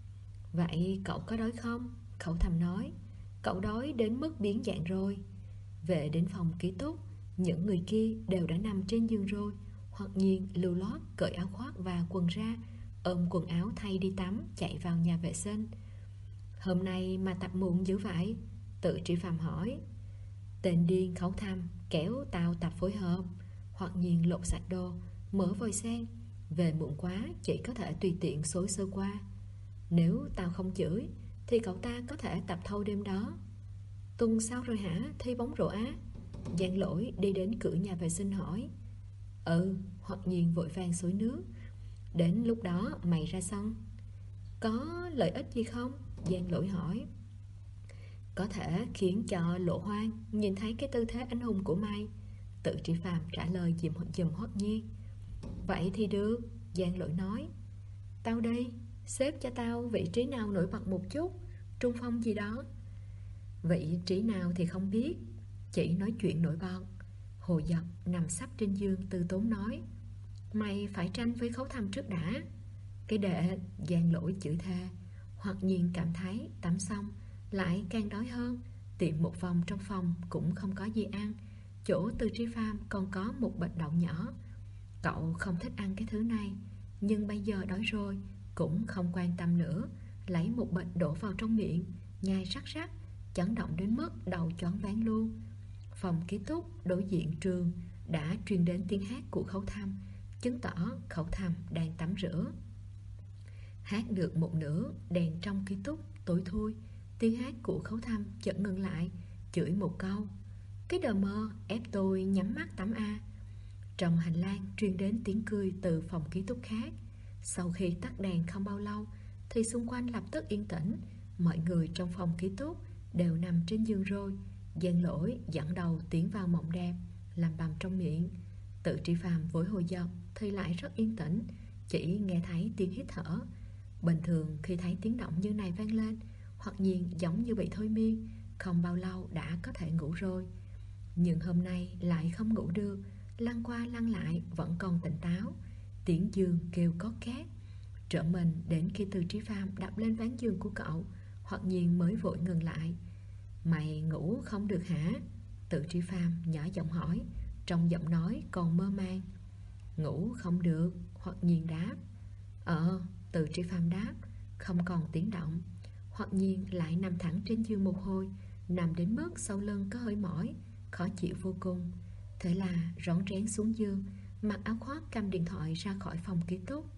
S1: Vậy cậu có đói không? Khẩu Thầm nói. Cậu đói đến mức biến dạng rồi. Về đến phòng ký túc, những người kia đều đã nằm trên giường rồi. Hoặc Nhiên lưu lót cởi áo khoác và quần ra, ôm quần áo thay đi tắm, chạy vào nhà vệ sinh. Hôm nay mà tập muộn dữ vậy? Tự Tri Phạm hỏi. Tên điên Khẩu Thầm kéo tao tập phối hợp. Hoặc Nhiên lột sạch đồ, mở vòi sen. Về muộn quá chỉ có thể tùy tiện xối sơ qua. Nếu tao không chửi thì cậu ta có thể tập thâu đêm đó. Tuần sao rồi hả? Thi bóng rổ á? Giang Lỗi đi đến cửa nhà vệ sinh hỏi. Hoặc Nhiên vội vàng xối nước. Đến lúc đó mày ra sân. Có lợi ích gì không? Giang Lỗi hỏi. Có thể khiến cho Lộ Hoang nhìn thấy cái tư thế anh hùng của mày. Tự Tri Phạm trả lời giùm Hoắc Nhiên. Vậy thì được, Giang Lỗi nói. Tao đi, xếp cho tao vị trí nào nổi bật một chút, trung phong gì đó. Vị trí nào thì không biết, chỉ nói chuyện nổi bật. Hồ Dật nằm sấp trên giường từ tốn nói. Mày phải tranh với Khấu Thầm trước đã. Cái đệ, Giang Lỗi chửi thề. Hoặc Nhiên cảm thấy tắm xong lại càng đói hơn. Tiệm một vòng trong phòng cũng không có gì ăn. Chỗ Từ Tri Phạm còn có một bịch đậu nhỏ. Cậu không thích ăn cái thứ này, nhưng bây giờ đói rồi cũng không quan tâm nữa. Lấy một bịch đổ vào trong miệng, nhai rắc rắc, chấn động đến mức đầu choáng váng luôn. Phòng ký túc đối diện trường đã truyền đến tiếng hát của Khấu Thầm, chứng tỏ Khấu Thầm đang tắm rửa. Hát được một nửa, đèn trong ký túc tối thui. Tiếng hát của Khấu Thầm chợt ngừng lại, chửi một câu. Cái đờ mơ ép tôi nhắm mắt tắm a. Trong hành lang truyền đến tiếng cười từ phòng ký túc khác. Sau khi tắt đèn không bao lâu thì xung quanh lập tức yên tĩnh. Mọi người trong phòng ký túc đều nằm trên giường rồi. Giang Lỗi dẫn đầu tiến vào mộng đẹp, làm bầm trong miệng. Tự Tri Phạm với Hồ Dật thì lại rất yên tĩnh, chỉ nghe thấy tiếng hít thở. Bình thường khi thấy tiếng động như này vang lên, Hoặc Nhiên giống như bị thôi miên, không bao lâu đã có thể ngủ rồi. Nhưng hôm nay lại không ngủ được, lăn qua lăn lại vẫn còn tỉnh táo. Tiếng giường kêu có két. Trở mình đến khi Từ Tri Phạm đập lên ván giường của cậu, Hoặc Nhiên mới vội ngừng lại. Mày ngủ không được hả? Từ Tri Phạm nhỏ giọng hỏi, trong giọng nói còn mơ màng. Ngủ không được, Hoặc Nhiên đáp. Từ Tri Phạm đáp, không còn tiếng động. Hoặc Nhiên lại nằm thẳng trên giường một hồi, nằm đến mức sau lưng có hơi mỏi, khó chịu vô cùng. Thế là rón rén xuống giường, mặc áo khoác cầm điện thoại ra khỏi phòng ký túc.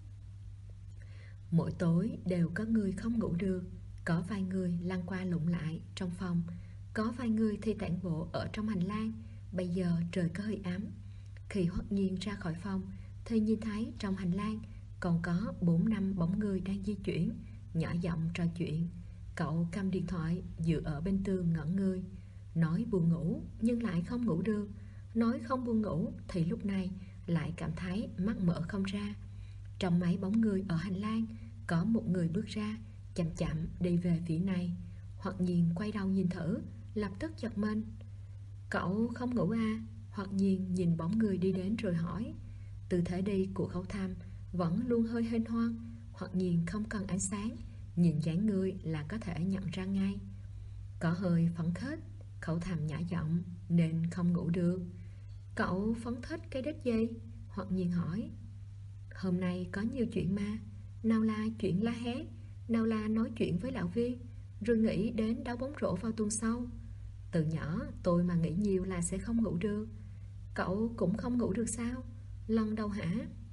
S1: Mỗi tối đều có người không ngủ được. Có vài người lăn qua lụng lại trong phòng, có vài người thì tản bộ ở trong hành lang. Bây giờ trời có hơi ấm. Khi Hoắc Nhiên ra khỏi phòng thì nhìn thấy trong hành lang còn có 4-5 bóng người đang di chuyển, nhỏ giọng trò chuyện. Cậu cầm điện thoại dựa ở bên tường ngẩn người. Nói buồn ngủ nhưng lại không ngủ được, nói không buồn ngủ thì lúc này lại cảm thấy mắt mở không ra. Trong mấy bóng người ở hành lang có một người bước ra, chậm chậm đi về phía này. Hoặc Nhiên quay đầu nhìn thử, lập tức giật mình. Cậu không ngủ à? Hoặc Nhiên nhìn bóng người đi đến rồi hỏi. Tư thế đi của Khấu Thầm vẫn luôn hơi hênh hoang. Hoặc Nhiên không cần ánh sáng, nhìn dáng người là có thể nhận ra ngay. Có hơi phấn khích, Khấu Thầm nhỏ giọng, nên không ngủ được. Cậu phấn khích cái đích gì? Hoặc Nhiên hỏi. Hôm nay có nhiều chuyện mà. Nào là chuyện la hét, nào là nói chuyện với lão Viên, rồi nghĩ đến đá bóng rổ vào tuần sau. Từ nhỏ tôi mà nghĩ nhiều là sẽ không ngủ được. Cậu cũng không ngủ được sao? Lần đầu hả?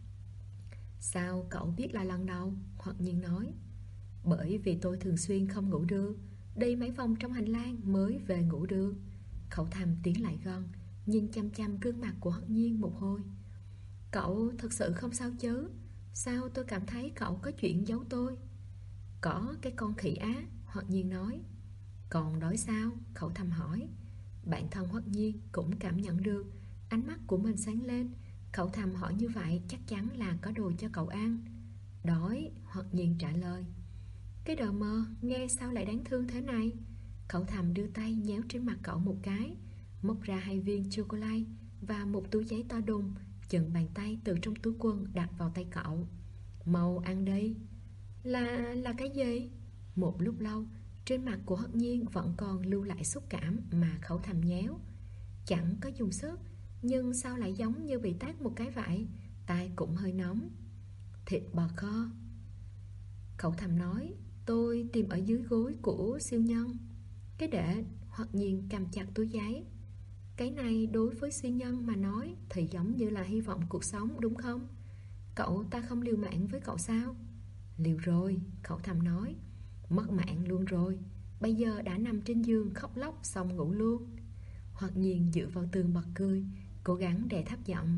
S1: Sao cậu biết là lần đầu? Hoặc Nhiên nói. Bởi vì tôi thường xuyên không ngủ được, đi mấy vòng trong hành lang mới về ngủ được. Khẩu Thầm tiến lại gần, nhìn chăm chăm gương mặt của Hoặc Nhiên một hồi. Cậu thật sự không sao chứ? Sao tôi cảm thấy cậu có chuyện giấu tôi? Có cái con khỉ á, Hoặc Nhiên nói. Còn đói sao? Khẩu Thầm hỏi. Bản thân Hoặc Nhiên cũng cảm nhận được ánh mắt của mình sáng lên. Cậu thầm hỏi như vậy chắc chắn là có đồ cho cậu ăn. Đói, Hoặc Nhiên trả lời. Cái đờ mờ, nghe sao lại đáng thương thế này? Cậu thầm đưa tay nhéo trên mặt cậu một cái, móc ra 2 viên chocolate và một túi giấy to đùng, chừng bàn tay từ trong túi quần đặt vào tay cậu. Mau ăn đi. Là cái gì? Một lúc lâu, trên mặt của Hất Nhiên vẫn còn lưu lại xúc cảm mà Khẩu Thầm nhéo. Chẳng có dùng sức, nhưng sao lại giống như bị tát một cái vậy? Tai cũng hơi nóng. Thịt bò kho. Khẩu Thầm nói, tôi tìm ở dưới gối của siêu nhân. Cái đệ, Hoặc Nhiên cầm chặt túi giấy. Cái này đối với siêu nhân mà nói thì giống như là hy vọng cuộc sống, đúng không? Cậu ta không liều mạng với cậu sao? Liều rồi, Khẩu Thầm nói. Mất mạng luôn rồi. Bây giờ đã nằm trên giường khóc lóc xong ngủ luôn. Hoặc Nhiên dựa vào tường bật cười, cố gắng đè thấp giọng.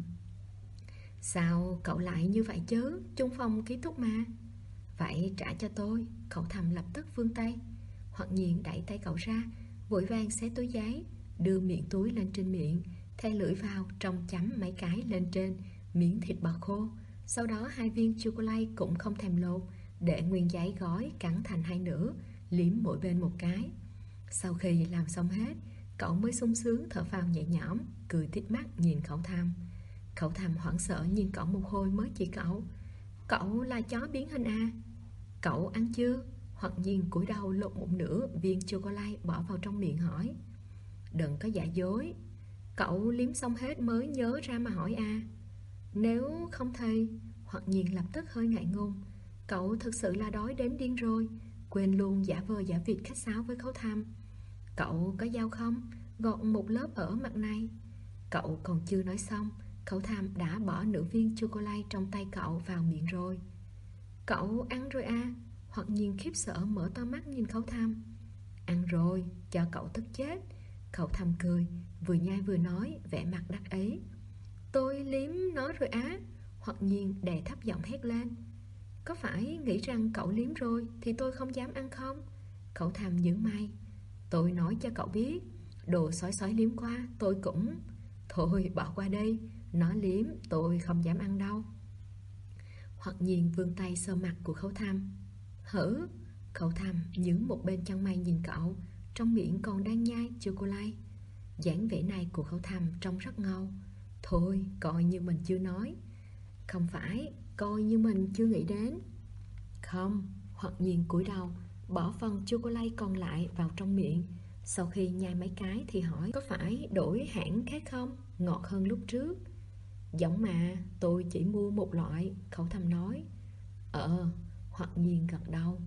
S1: Sao cậu lại như vậy chứ? Chung phòng ký túc mà. Vậy trả cho tôi. Khẩu Thầm lập tức vươn tay. Hoặc Nhiên đẩy tay cậu ra, vội vàng xé túi giấy, đưa miệng túi lên trên miệng, thay lưỡi vào trong chấm mấy cái lên trên miếng thịt bò khô. Sau đó 2 viên chocolate cũng không thèm lột, để nguyên giấy gói cắn thành 2 nửa, liếm mỗi bên một cái. Sau khi làm xong hết, cậu mới sung sướng thở phào nhẹ nhõm, cười tít mắt nhìn Khẩu Thầm. Khẩu Thầm hoảng sợ nhìn cậu một hồi mới chỉ cậu. Cậu là chó biến hình à? Cậu ăn chưa? Hoặc Nhiên cúi đầu lột một nửa viên chocolate bỏ vào trong miệng hỏi. Đừng có giả dối. Cậu liếm xong hết mới nhớ ra mà hỏi à? Nếu không thì... Hoặc Nhiên lập tức hơi ngại ngùng. Cậu thực sự là đói đến điên rồi, quên luôn giả vờ giả vịt khách sáo với Khẩu Thầm. Cậu có dao không? Gọt một lớp ở mặt này. Cậu còn chưa nói xong, Khẩu Thầm đã bỏ nửa viên chocolate trong tay cậu vào miệng rồi. Cậu ăn rồi à? Hoặc Nhiên khiếp sợ mở to mắt nhìn Khẩu Thầm. Ăn rồi, cho cậu tức chết. Khẩu Thầm cười, vừa nhai vừa nói, vẻ mặt đắc ý. Tôi liếm nó rồi á? Hoặc Nhiên đè thấp giọng hét lên. Có phải nghĩ rằng cậu liếm rồi thì tôi không dám ăn không? Khẩu Thầm nhướng mày. Tôi nói cho cậu biết, đồ sói sói liếm qua tôi cũng... Thôi bỏ qua đây, nó liếm tôi không dám ăn đâu. Hoặc Nhiên vươn tay sờ mặt của Khẩu Thầm. Hử? Khẩu Thầm nhướng một bên chân mày nhìn cậu, trong miệng còn đang nhai chocolate. dáng vẻ này của Khẩu Thầm trông rất ngầu. Thôi coi như mình chưa nói. Không phải, coi như mình chưa nghĩ đến. Không. Hoặc Nhiên cúi đầu, bỏ phần chocolate còn lại vào trong miệng. Sau khi nhai mấy cái thì hỏi, có phải đổi hãng khác không? Ngọt hơn lúc trước. Giống mà, tôi chỉ mua một loại. Khẩu Thầm nói. Hoặc Nhiên gật đầu.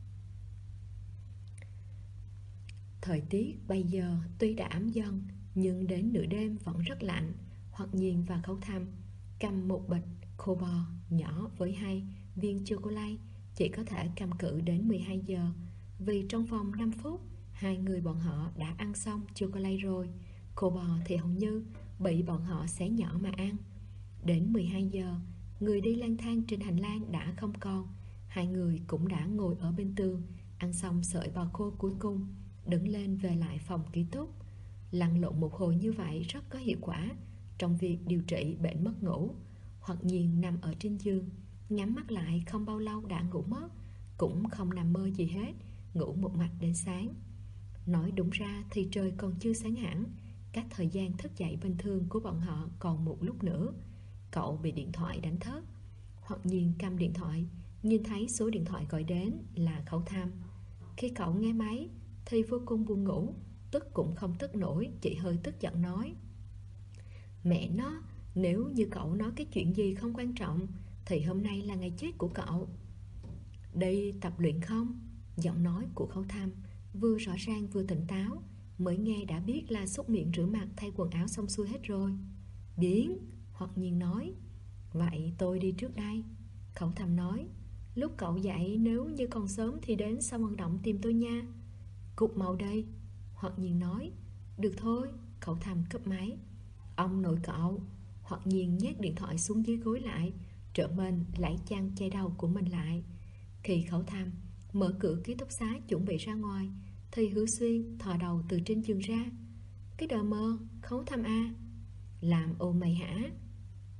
S1: Thời tiết bây giờ tuy đã ấm dần, nhưng đến nửa đêm vẫn rất lạnh. Hoặc Nhiên và Khẩu Thầm cầm một bịch khô bò nhỏ với 2 viên chocolate, chỉ có thể cầm cự đến 12 giờ. Vì trong vòng 5 phút, hai người bọn họ đã ăn xong chocolate rồi. Khô bò thì hầu như bị bọn họ xé nhỏ mà ăn. Đến 12 giờ, người đi lang thang trên hành lang đã không còn. Hai người cũng đã ngồi ở bên tường, ăn xong sợi bò khô cuối cùng, đứng lên về lại phòng ký túc. Lăn lộn một hồi như vậy rất có hiệu quả trong việc điều trị bệnh mất ngủ. Hoặc Nhiên nằm ở trên giường, nhắm mắt lại không bao lâu đã ngủ mất, cũng không nằm mơ gì hết, ngủ một mạch đến sáng. Nói đúng ra thì trời còn chưa sáng hẳn, cách thời gian thức dậy bình thường của bọn họ còn một lúc nữa. Cậu bị điện thoại đánh thức. Hoặc Nhiên cầm điện thoại, nhìn thấy số điện thoại gọi đến là Khẩu Thầm. Khi cậu nghe máy thì vô cùng buồn ngủ, tức cũng không tức nổi, chỉ hơi tức giận nói: Mẹ nó, nếu như cậu nói cái chuyện gì không quan trọng thì hôm nay là ngày chết của cậu. Đi tập luyện không? Giọng nói của Khẩu Thầm vừa rõ ràng vừa tỉnh táo. Mới nghe đã biết là súc miệng rửa mặt thay quần áo xong xuôi hết rồi. Biến, Hoặc Nhiên nói. Vậy tôi đi trước đây. Khẩu Thầm nói. Lúc cậu dậy nếu như còn sớm thì đến sân vận động tìm tôi nha. Cục mau đây, Hoặc Nhiên nói. Được thôi, Khẩu Thầm cúp máy. Ông nội cậu. Hoặc Nhiên nhét điện thoại xuống dưới gối lại, trở mình lấy chăn che đầu của mình lại. Khi Khẩu Thầm mở cửa ký túc xá chuẩn bị ra ngoài thì Hứa Xuyên thò đầu từ trên giường ra. Cái đờ mơ, Khẩu Thầm à? Làm ồn mày hả?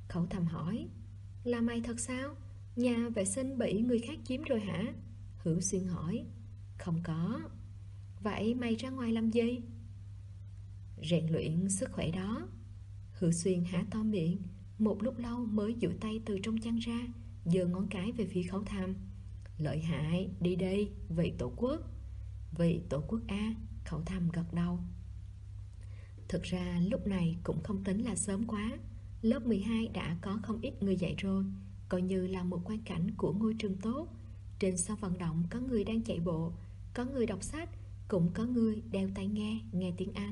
S1: Khẩu Thầm hỏi: Là mày thật sao? Nhà vệ sinh bị người khác chiếm rồi hả? Hữu Xuyên hỏi: Không có. Vậy mày ra ngoài làm gì? Rèn luyện sức khỏe đó. Hữu Xuyên há to miệng, một lúc lâu mới duỗi tay từ trong chăn ra, giơ ngón cái về phía Khẩu Thầm. Lợi hại, đi đây, vì Tổ quốc. Vì Tổ quốc a. Khẩu Thầm gật đầu. Thực ra lúc này cũng không tính là sớm quá. Lớp 12 đã có không ít người dạy rồi, coi như là một quang cảnh của ngôi trường tốt. Trên sân vận động có người đang chạy bộ, có người đọc sách, cũng có người đeo tai nghe tiếng Anh.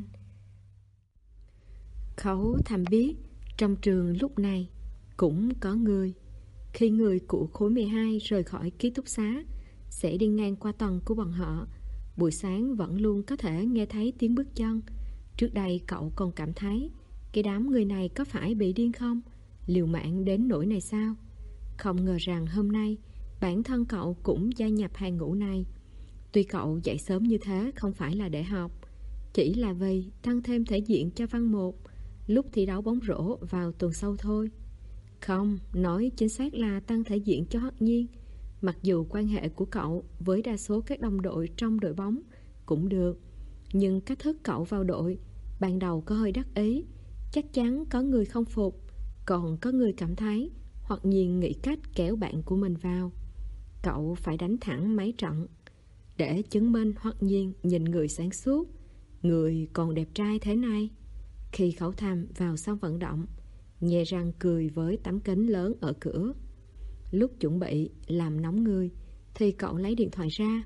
S1: Khẩu Thầm biết trong trường lúc này cũng có người. Khi người của khối 12 rời khỏi ký túc xá, sẽ đi ngang qua tầng của bọn họ. Buổi sáng vẫn luôn có thể nghe thấy tiếng bước chân. Trước đây cậu còn cảm thấy cái đám người này có phải bị điên không, liều mạng đến nỗi này sao. Không ngờ rằng hôm nay bản thân cậu cũng gia nhập hàng ngũ này. Tuy cậu dậy sớm như thế không phải là để học, chỉ là vì tăng thêm thể diện cho văn 1 lúc thi đấu bóng rổ vào tuần sau thôi. Không, nói chính xác là tăng thể diện cho Hoắc Nhiên. Mặc dù quan hệ của cậu với đa số các đồng đội trong đội bóng cũng được, nhưng cách thức cậu vào đội ban đầu có hơi đắc ý. Chắc chắn có người không phục, còn có người cảm thấy Hoắc Nhiên nghĩ cách kéo bạn của mình vào. Cậu phải đánh thẳng mấy trận để chứng minh Hoắc Nhiên nhìn người sáng suốt, người còn đẹp trai thế này. Khi Khẩu Thầm vào sân vận động, nhe răng cười với tấm kính lớn ở cửa. Lúc chuẩn bị làm nóng người thì cậu lấy điện thoại ra.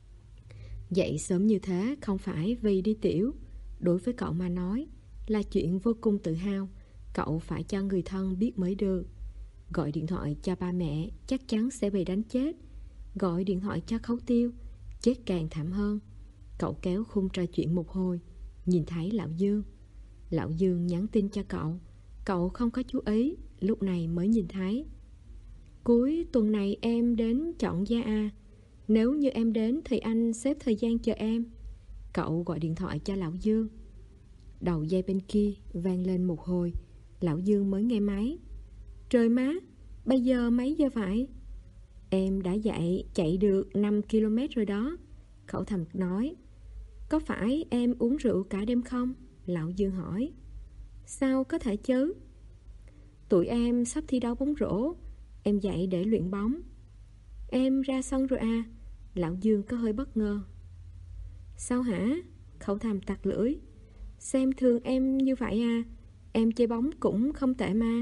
S1: Dậy sớm như thế không phải vì đi tiểu, đối với cậu mà nói là chuyện vô cùng tự hào. Cậu phải cho người thân biết mới được. Gọi điện thoại cho ba mẹ chắc chắn sẽ bị đánh chết. Gọi điện thoại cho Khấu Tiêu, chết càng thảm hơn. Cậu kéo khung trò chuyện một hồi, nhìn thấy Lão Dương. Lão Dương nhắn tin cho cậu. Cậu không có chú ý, lúc này mới nhìn thấy. Cuối tuần này em đến chọn gia à? Nếu như em đến thì anh xếp thời gian chờ em. Cậu gọi điện thoại cho Lão Dương. Đầu dây bên kia vang lên một hồi, Lão Dương mới nghe máy. Trời má, bây giờ mấy giờ vậy? Em đã dậy chạy được 5 km rồi đó. Khẩu Thầm nói. Có phải em uống rượu cả đêm không? Lão Dương hỏi. Sao có thể chứ? Tụi em sắp thi đấu bóng rổ, em dậy để luyện bóng. Em ra sân rồi à? Lão Dương có hơi bất ngờ. Sao hả? Khẩu Thầm tặc lưỡi. Xem thường em như vậy à? Em chơi bóng cũng không tệ mà.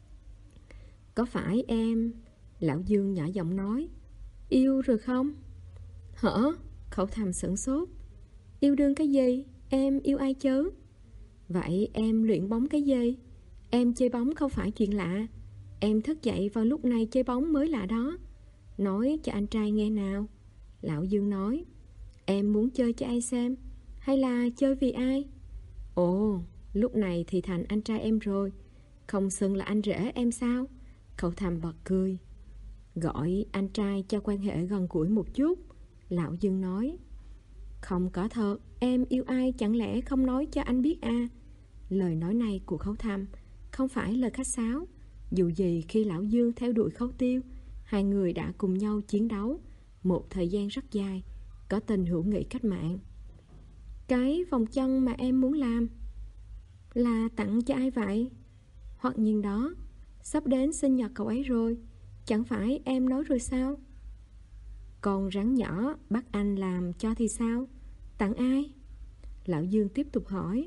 S1: Có phải em... Lão Dương nhỏ giọng nói. Yêu rồi không? Hả? Khẩu Thầm sửng sốt. Yêu đương cái gì? Em yêu ai chứ? Vậy em luyện bóng cái gì? Em chơi bóng không phải chuyện lạ. Em thức dậy vào lúc này chơi bóng mới lạ đó. Nói cho anh trai nghe nào. Lão Dương nói. Em muốn chơi cho ai xem? Hay là chơi vì ai? Ồ, lúc này thì thành anh trai em rồi. Không xưng là anh rể em sao? Khẩu Thầm bật cười. Gọi anh trai cho quan hệ gần gũi một chút. Lão Dương nói. Không có thật. Em yêu ai chẳng lẽ không nói cho anh biết à? Lời nói này của Khấu Thầm không phải lời khách sáo. Dù gì khi Lão Dương theo đuổi Khấu Tiêu, hai người đã cùng nhau chiến đấu một thời gian rất dài, có tình hữu nghị cách mạng. Cái vòng chân mà em muốn làm là tặng cho ai vậy? Hoặc nhiên đó, sắp đến sinh nhật cậu ấy rồi. Chẳng phải em nói rồi sao? Con rắn nhỏ bắt anh làm cho thì sao? Tặng ai? Lão Dương tiếp tục hỏi.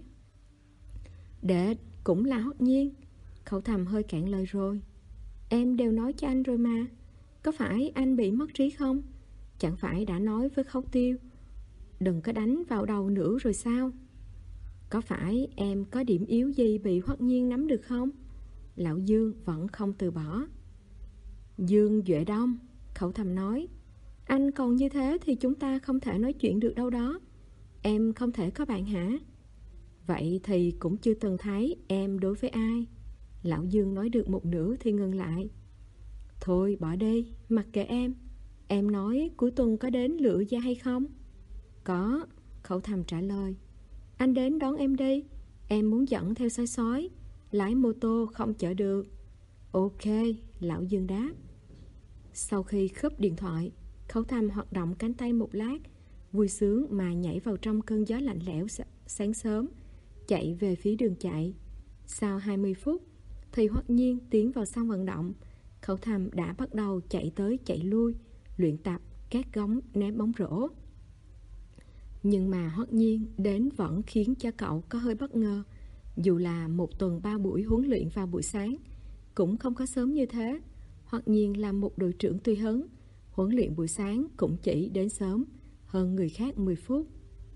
S1: Đệ cũng là Hoắc Nhiên. Khẩu Thầm hơi cạn lời rồi. Em đều nói cho anh rồi mà. Có phải anh bị mất trí không? Chẳng phải đã nói với Khấu Tiêu đừng có đánh vào đầu nữa rồi sao? Có phải em có điểm yếu gì bị Hoắc Nhiên nắm được không? Lão Dương vẫn không từ bỏ. Dương Duệ Đông, Khẩu Thầm nói. Anh còn như thế thì chúng ta không thể nói chuyện được đâu đó. Em không thể có bạn hả? Vậy thì cũng chưa từng thấy em đối với ai. Lão Dương nói được một nửa thì ngừng lại. Thôi bỏ đi, mặc kệ em. Em nói cuối tuần có đến Lựa Gia hay không? Có, Khẩu Thầm trả lời. Anh đến đón em đi. Em muốn dẫn theo sói sói. Lái mô tô không chở được. Ok, Lão Dương đáp. Sau khi cúp điện thoại, Khấu Thầm hoạt động cánh tay một lát, vui sướng mà nhảy vào trong cơn gió lạnh lẽo sáng sớm, chạy về phía đường chạy. Sau 20 phút thì Hoắc Nhiên tiến vào sân vận động. Khấu Thầm đã bắt đầu chạy tới chạy lui, luyện tập các gống ném bóng rổ. Nhưng mà Hoắc Nhiên đến vẫn khiến cho cậu có hơi bất ngờ. Dù là một tuần 3 buổi huấn luyện vào buổi sáng, cũng không có sớm như thế. Hoắc Nhiên là một đội trưởng tùy hứng, huấn luyện buổi sáng cũng chỉ đến sớm hơn người khác 10 phút.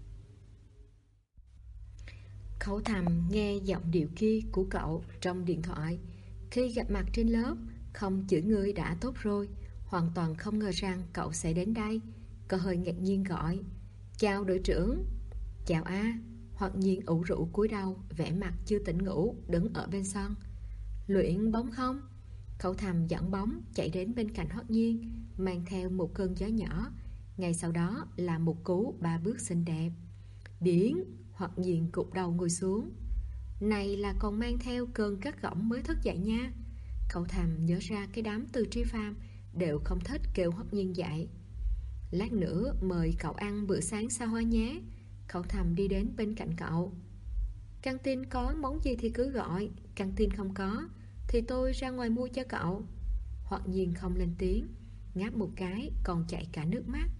S1: Khấu Thầm nghe giọng điệu kia của cậu trong điện thoại. Khi gặp mặt trên lớp, không chửi người đã tốt rồi. Hoàn toàn không ngờ rằng cậu sẽ đến đây. Cậu hơi ngạc nhiên gọi: Chào đội trưởng. Chào a. Hoắc Nhiên ủ rũ cúi đầu, vẻ mặt chưa tỉnh ngủ, đứng ở bên sân. Luyện bóng không? Khấu Thầm dẫn bóng chạy đến bên cạnh Hoắc Nhiên, mang theo một cơn gió nhỏ. Ngay sau đó là một cú 3 bước xinh đẹp. Biến. Hoắc Nhiên gục đầu ngồi xuống. Này là còn mang theo cơn gắt gỏng mới thức dậy nha. Khấu Thầm nhớ ra cái đám Từ Tri Phàm đều không thích kêu Hoắc Nhiên dậy. Lát nữa mời cậu ăn bữa sáng xa hoa nhé. Khấu Thầm đi đến bên cạnh cậu. Căng tin có món gì thì cứ gọi, căng tin không có thì tôi ra ngoài mua cho cậu. Hoắc Nhiên không lên tiếng, ngáp một cái còn chảy cả nước mắt.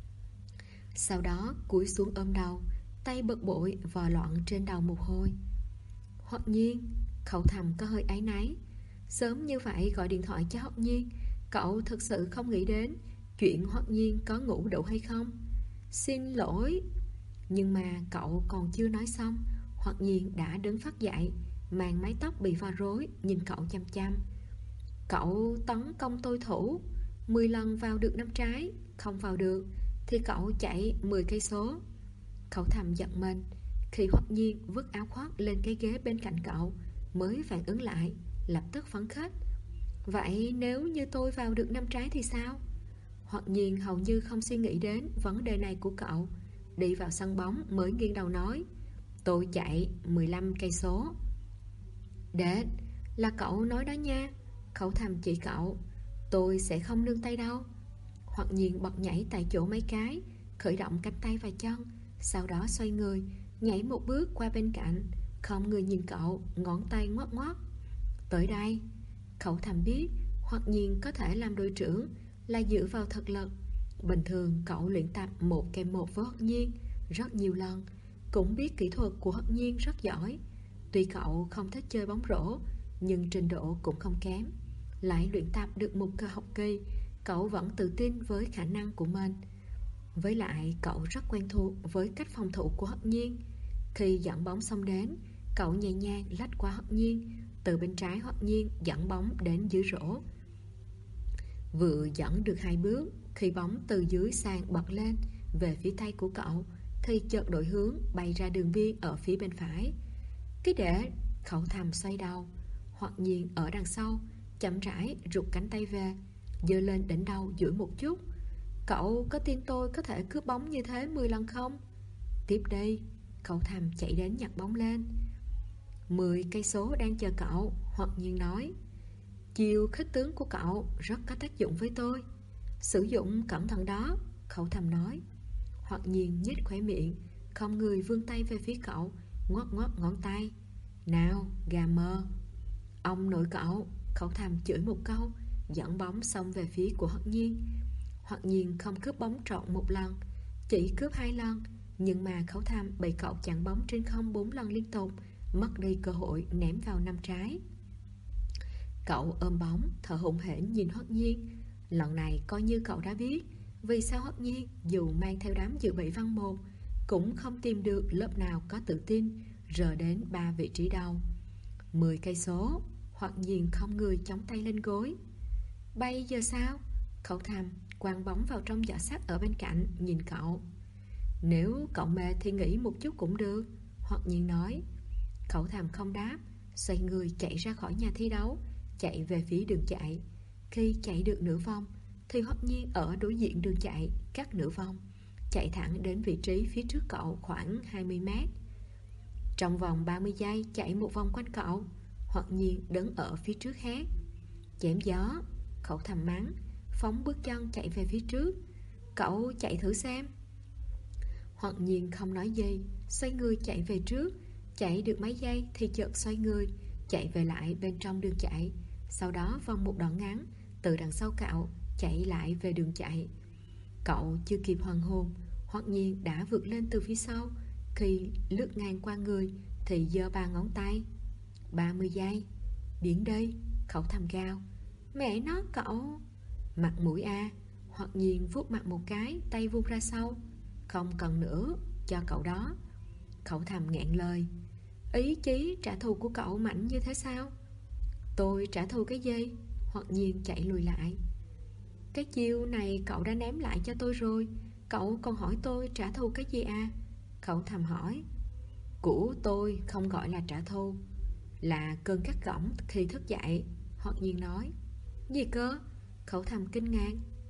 S1: Sau đó cúi xuống ôm đầu, tay bực bội vò loạn trên đầu một hồi. Hoắc Nhiên. Khấu Thầm có hơi áy náy. Sớm như vậy gọi điện thoại cho Hoắc Nhiên, cậu thực sự không nghĩ đến chuyện Hoắc Nhiên có ngủ đủ hay không. Xin lỗi. Nhưng mà cậu còn chưa nói xong, Hoắc Nhiên đã đứng phát dậy, mang mái tóc bị vo rối, nhìn cậu chăm chăm. Cậu tấn công tôi thủ 10 lần vào được 5 trái, không vào được thì cậu chạy 10 cây số. Khấu Thầm giận mình. Khi Hoắc Nhiên vứt áo khoác lên cái ghế bên cạnh cậu, mới phản ứng lại, lập tức phấn khích. Vậy nếu như tôi vào được 5 trái thì sao? Hoắc Nhiên hầu như không suy nghĩ đến vấn đề này của cậu. Đi vào sân bóng mới nghiêng đầu nói: Tôi chạy 15 cây số. Đệt, là cậu nói đó nha. Khấu Thầm chỉ cậu. Tôi sẽ không nương tay đâu. Hoắc Nhiên bật nhảy tại chỗ mấy cái, khởi động cánh tay và chân, sau đó xoay người, nhảy một bước qua bên cạnh, không người nhìn cậu, ngón tay ngoắc ngoắc. Tới đây. Khấu Thầm biết Hoắc Nhiên có thể làm đội trưởng là dựa vào thực lực. Bình thường cậu luyện tập 1-1 với Hoắc Nhiên rất nhiều lần, cũng biết kỹ thuật của Hoắc Nhiên rất giỏi. Tuy cậu không thích chơi bóng rổ, nhưng trình độ cũng không kém. Lại luyện tập được một cơ học kỳ, cậu vẫn tự tin với khả năng của mình. Với lại cậu rất quen thuộc với cách phòng thủ của Hoắc Nhiên. Khi dẫn bóng xong đến, cậu nhẹ nhàng lách qua Hoắc Nhiên, từ bên trái Hoắc Nhiên dẫn bóng đến dưới rổ. Vừa dẫn được 2 bước, khi bóng từ dưới sang bật lên về phía tay của cậu, thì chợt đổi hướng bay ra đường biên ở phía bên phải. Cái để. Khấu Thầm xoay đầu. Hoắc Nhiên ở đằng sau chậm rãi rụt cánh tay về, giơ lên đỉnh đầu duỗi một chút. Cậu có tin tôi có thể cướp bóng như thế 10 lần không? Tiếp đi. Khấu Thầm chạy đến nhặt bóng lên. 10 cây số đang chờ cậu. Hoắc Nhiên nói. Chiêu khích tướng của cậu rất có tác dụng với tôi. Sử dụng cẩn thận đó. Khấu Thầm nói. Hoắc Nhiên nhếch khóe miệng, không người vươn tay về phía cậu, ngoắc ngoắc ngón tay. Nào, gà mơ. Ông nội cậu. Khấu Thầm chửi một câu, dẫn bóng xong về phía của Hoắc Nhiên. Hoắc Nhiên không cướp bóng trọn một lần, chỉ cướp 2 lần. Nhưng mà Khấu Thầm bị cậu chặn bóng trên không 4 lần liên tục, mất đi cơ hội ném vào 5 trái. Cậu ôm bóng, thở hổn hển nhìn Hoắc Nhiên. Lần này coi như cậu đã biết vì sao Hoắc Nhiên dù mang theo đám dự bị văn 1 cũng không tìm được lớp nào có tự tin rờ đến 3 vị trí đầu. 10 cây số. Hoắc Nhiên không người chống tay lên gối. Bây giờ sao? Khấu Thầm quăng bóng vào trong giỏ sắt ở bên cạnh, nhìn cậu. Nếu cậu mệt thì nghỉ một chút cũng được. Hoắc Nhiên nói. Khấu Thầm không đáp, xoay người chạy ra khỏi nhà thi đấu, chạy về phía đường chạy. Khi chạy được nửa vòng thì Hoắc Nhiên ở đối diện đường chạy, cắt nửa vòng, chạy thẳng đến vị trí phía trước cậu khoảng 20 mét. Trong vòng 30 giây chạy một vòng quanh cậu, Hoắc Nhiên đứng ở phía trước hát. Chém gió, Khẩu Thầm mắng, phóng bước chân chạy về phía trước. Cậu chạy thử xem. Hoặc Nhiên không nói gì, xoay người chạy về trước. Chạy được mấy giây thì chợt xoay người, chạy về lại bên trong đường chạy. Sau đó vòng một đoạn ngắn, từ đằng sau cậu chạy lại về đường chạy. Cậu chưa kịp hoàn hồn, Hoặc Nhiên đã vượt lên từ phía sau. Khi lướt ngang qua người thì giơ 3 ngón tay. 30 giây. Biến đi, Khẩu Thầm gào. Mẹ nó cậu. Mặt mũi a. Hoặc Nhiên vuốt mặt một cái, tay vung ra sau. Không cần nữa, cho cậu đó. Khẩu Thầm nghẹn lời. Ý chí trả thù của cậu mạnh như thế sao? Tôi trả thù cái gì? Hoặc Nhiên chạy lùi lại. Cái chiêu này cậu đã ném lại cho tôi rồi, cậu còn hỏi tôi trả thù cái gì à? Khẩu Thầm hỏi. Của tôi không gọi là trả thù, là cơn gắt gỏng khi thức dậy. Hoặc Nhiên nói. Gì cơ? Khẩu Thầm kinh ngạc.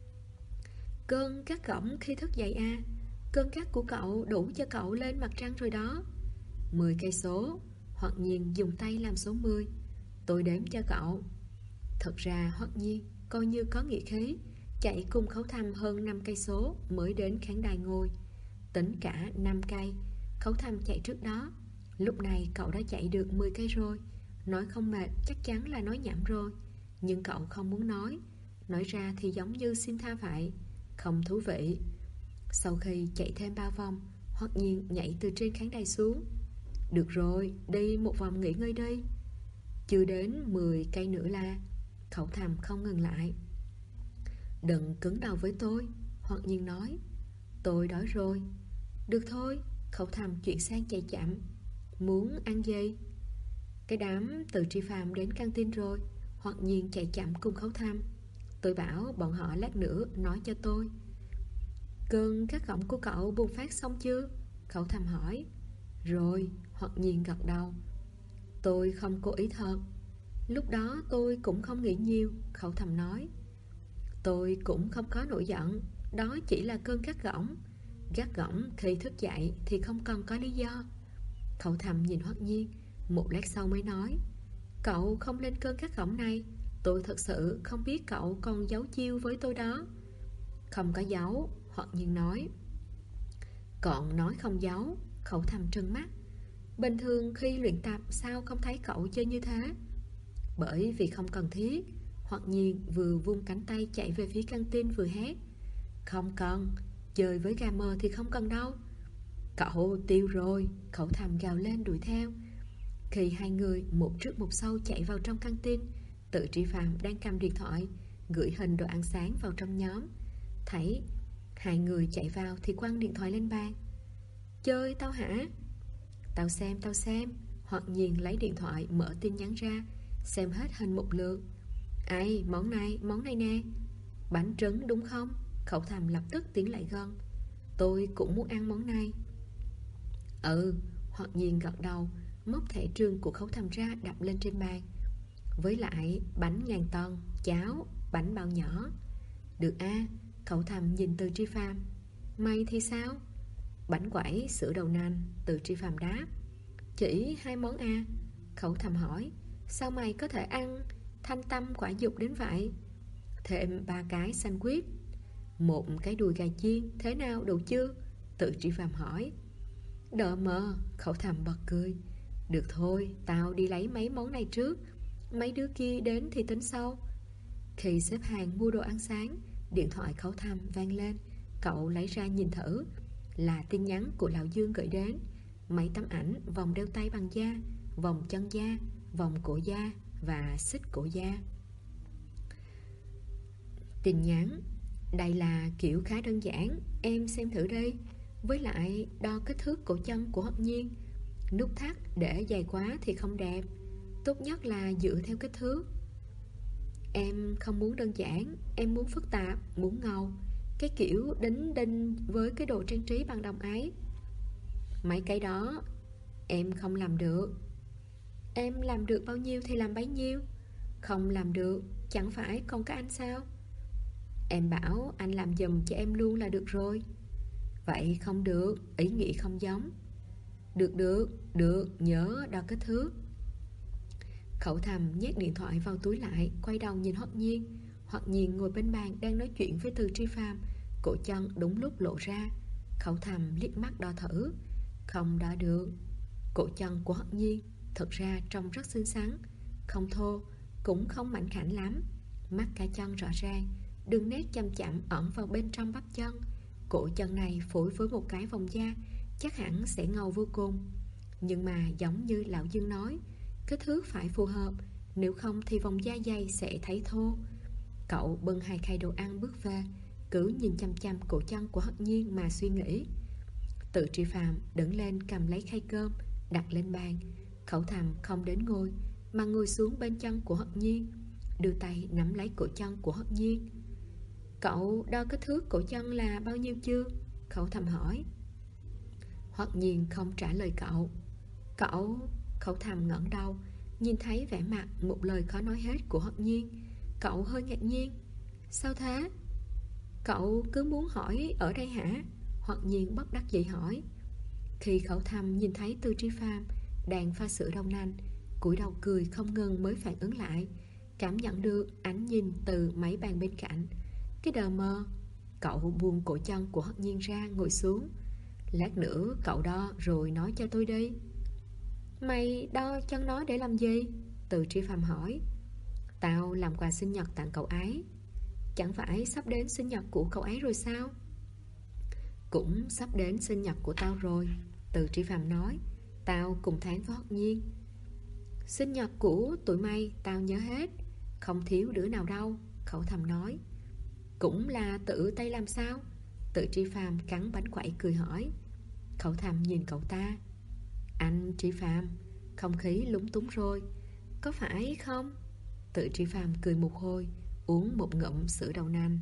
S1: Cơn gắt gỏng khi thức dậy à? Cơn gắt của cậu đủ cho cậu lên mặt trăng rồi đó. 10 cây số. Hoặc Nhiên dùng tay làm số 10. Tôi đếm cho cậu. Thật ra Hoặc Nhiên coi như có nghĩa khí, chạy cùng Khẩu Thầm hơn 5 cây số mới đến khán đài ngồi. Tính cả 5 cây Khẩu Thầm chạy trước đó. Lúc này cậu đã chạy được 10 cây rồi. Nói không mệt chắc chắn là nói nhảm rồi, nhưng cậu không muốn nói. Nói ra thì giống như xin tha vậy, không thú vị. Sau khi chạy thêm 3 vòng, Hoặc Nhiên nhảy từ trên khán đài xuống. Được rồi, đi một vòng nghỉ ngơi đi. Chưa đến 10 cây nữa là. Khẩu Thầm không ngừng lại. Đừng cứng đầu với tôi, Hoặc Nhiên nói. Tôi đói rồi. Được thôi, Khẩu Thầm chuyển sang chạy chậm. Muốn ăn gì? Cái đám Từ Tri Phàm đến căng tin rồi. Hoặc Nhiên chạy chậm cùng Khẩu Thầm. Tôi bảo bọn họ lát nữa nói cho tôi. Cơn gắt gỏng của cậu bùng phát xong chưa? Khẩu Thầm hỏi. Rồi, Hoặc Nhiên gật đầu. Tôi không cố ý thật. Lúc đó tôi cũng không nghĩ nhiều, Khẩu Thầm nói. Tôi cũng không có nổi giận, đó chỉ là cơn gắt gỏng. Gắt gỏng khi thức dậy thì không cần có lý do. Khẩu Thầm nhìn Hoặc Nhiên, một lát sau mới nói. Cậu không lên cơn gắt gỏng này, tôi thật sự không biết cậu còn giấu chiêu với tôi đó. Không có giấu, Hoặc Nhiên nói. Còn nói không giấu, Khẩu Thầm trừng mắt. Bình thường khi luyện tập sao không thấy cậu chơi như thế? Bởi vì không cần thiết. Hoặc Nhiên vừa vung cánh tay chạy về phía căng tin vừa hét. Không cần, chơi với gamer thì không cần đâu. Cậu tiêu rồi, Khẩu Thầm gào lên đuổi theo. Khi hai người một trước một sau chạy vào trong căng tin, Từ Tri Phàm đang cầm điện thoại gửi hình đồ ăn sáng vào trong nhóm. Thấy hai người chạy vào thì quăng điện thoại lên bàn. Chơi tao hả? Tao xem. Hoặc Nhiên lấy điện thoại mở tin nhắn ra, xem hết hình một lượt. Ai, món này nè. Bánh trứng đúng không? Khẩu Thầm lập tức tiến lại gần. Tôi cũng muốn ăn món này. Ừ, Hoặc Nhiên gật đầu, móc thẻ trương của Khẩu Thầm ra đập lên trên bàn. Với lại bánh ngàn tần, cháo, bánh bao nhỏ. Được a. Khẩu Thầm nhìn Từ Tri Phàm. Mày thì sao? Bánh quẩy, sữa đậu nành, Từ Tri Phàm đáp. Chỉ 2 món a. Khẩu Thầm hỏi. Sao mày có thể ăn thanh tâm quả dục đến vậy? Thêm 3 cái sandwich, 1 cái đùi gà chiên, thế nào đủ chưa? Từ Tri Phàm hỏi. Đợi mờ, Khẩu Thầm bật cười. Được thôi, tao đi lấy mấy món này trước, mấy đứa kia đến thì tính sau. Khi xếp hàng mua đồ ăn sáng, điện thoại Khẩu Thầm vang lên. Cậu lấy ra nhìn thử. Là tin nhắn của Lão Dương gửi đến. Mấy tấm ảnh vòng đeo tay bằng da, vòng chân da, vòng cổ da và xích cổ da. Tin nhắn. Đây là kiểu khá đơn giản, em xem thử đi. Với lại đo kích thước cổ chân của Hoặc Nhiên. Nút thắt để dài quá thì không đẹp, tốt nhất là dựa theo kích thước. Em không muốn đơn giản, em muốn phức tạp, muốn ngầu. Cái kiểu đính đinh với cái đồ trang trí bằng đồng ấy. Mấy cái đó em không làm được. Em làm được bao nhiêu thì làm bấy nhiêu. Không làm được chẳng phải còn có anh sao? Em bảo anh làm giùm cho em luôn là được rồi. Vậy không được, ý nghĩ không giống. Được, nhớ đo kích thước. Khẩu Thầm nhét điện thoại vào túi lại, quay đầu nhìn Hoắc Nhiên. Hoắc Nhiên ngồi bên bàn đang nói chuyện với Từ Tri Phàm, cổ chân đúng lúc lộ ra. Khẩu Thầm liếc mắt đo thử, không đo được. Cổ chân của Hoắc Nhiên thật ra trông rất xinh xắn, không thô, cũng không mảnh khảnh lắm. Mắt cá chân rõ ràng, đường nét chậm chậm ẩn vào bên trong bắp chân. Cổ chân này phối với một cái vòng da chắc hẳn sẽ ngầu vô cùng. Nhưng mà giống như lão Dương nói, kích thước phải phù hợp, nếu không thì vòng da dày sẽ thấy thô. Cậu bưng 2 khay đồ ăn bước về, cứ nhìn chăm chăm cổ chân của Hoắc Nhiên mà suy nghĩ. Từ Tri Phàm đứng lên cầm lấy khay cơm đặt lên bàn. Khẩu Thầm không đến ngồi mà ngồi xuống bên chân của Hoắc Nhiên, đưa tay nắm lấy cổ chân của Hoắc Nhiên. Cậu đo kích thước cổ chân là bao nhiêu chưa? Khẩu Thầm hỏi. Hoắc Nhiên không trả lời cậu. Khẩu Thầm ngẩng đầu, nhìn thấy vẻ mặt một lời khó nói hết của Hoắc Nhiên. Cậu hơi ngạc nhiên. Sao thế? Cậu cứ muốn hỏi ở đây hả? Hoắc Nhiên bất đắc dĩ hỏi. Khi Khẩu Thầm nhìn thấy Từ Tri Phàm đang pha sữa đậu nành, cúi đầu cười không ngừng mới phản ứng lại, cảm nhận được ánh nhìn từ mấy bàn bên cạnh. Cái đờ mờ. Cậu buông cổ chân của Hoắc Nhiên ra ngồi xuống. Lát nữa cậu đo rồi nói cho tôi đi. Mày đo chân nó để làm gì? Từ Tri Phàm hỏi. Tao làm quà sinh nhật tặng cậu ấy. Chẳng phải sắp đến sinh nhật của cậu ấy rồi sao? Cũng sắp đến sinh nhật của tao rồi, Từ Tri Phàm nói. Tao cùng tháng với Hoắc Nhiên. Sinh nhật của tụi mày tao nhớ hết, không thiếu đứa nào đâu, Khẩu Thầm nói. Cũng là tự tay làm sao? Từ Tri Phàm cắn bánh quẩy cười hỏi. Khẩu Thầm nhìn cậu ta. Anh Tri Phàm, không khí lúng túng rồi, có phải không? Từ Tri Phàm cười một hồi, uống một ngụm sữa đậu nành.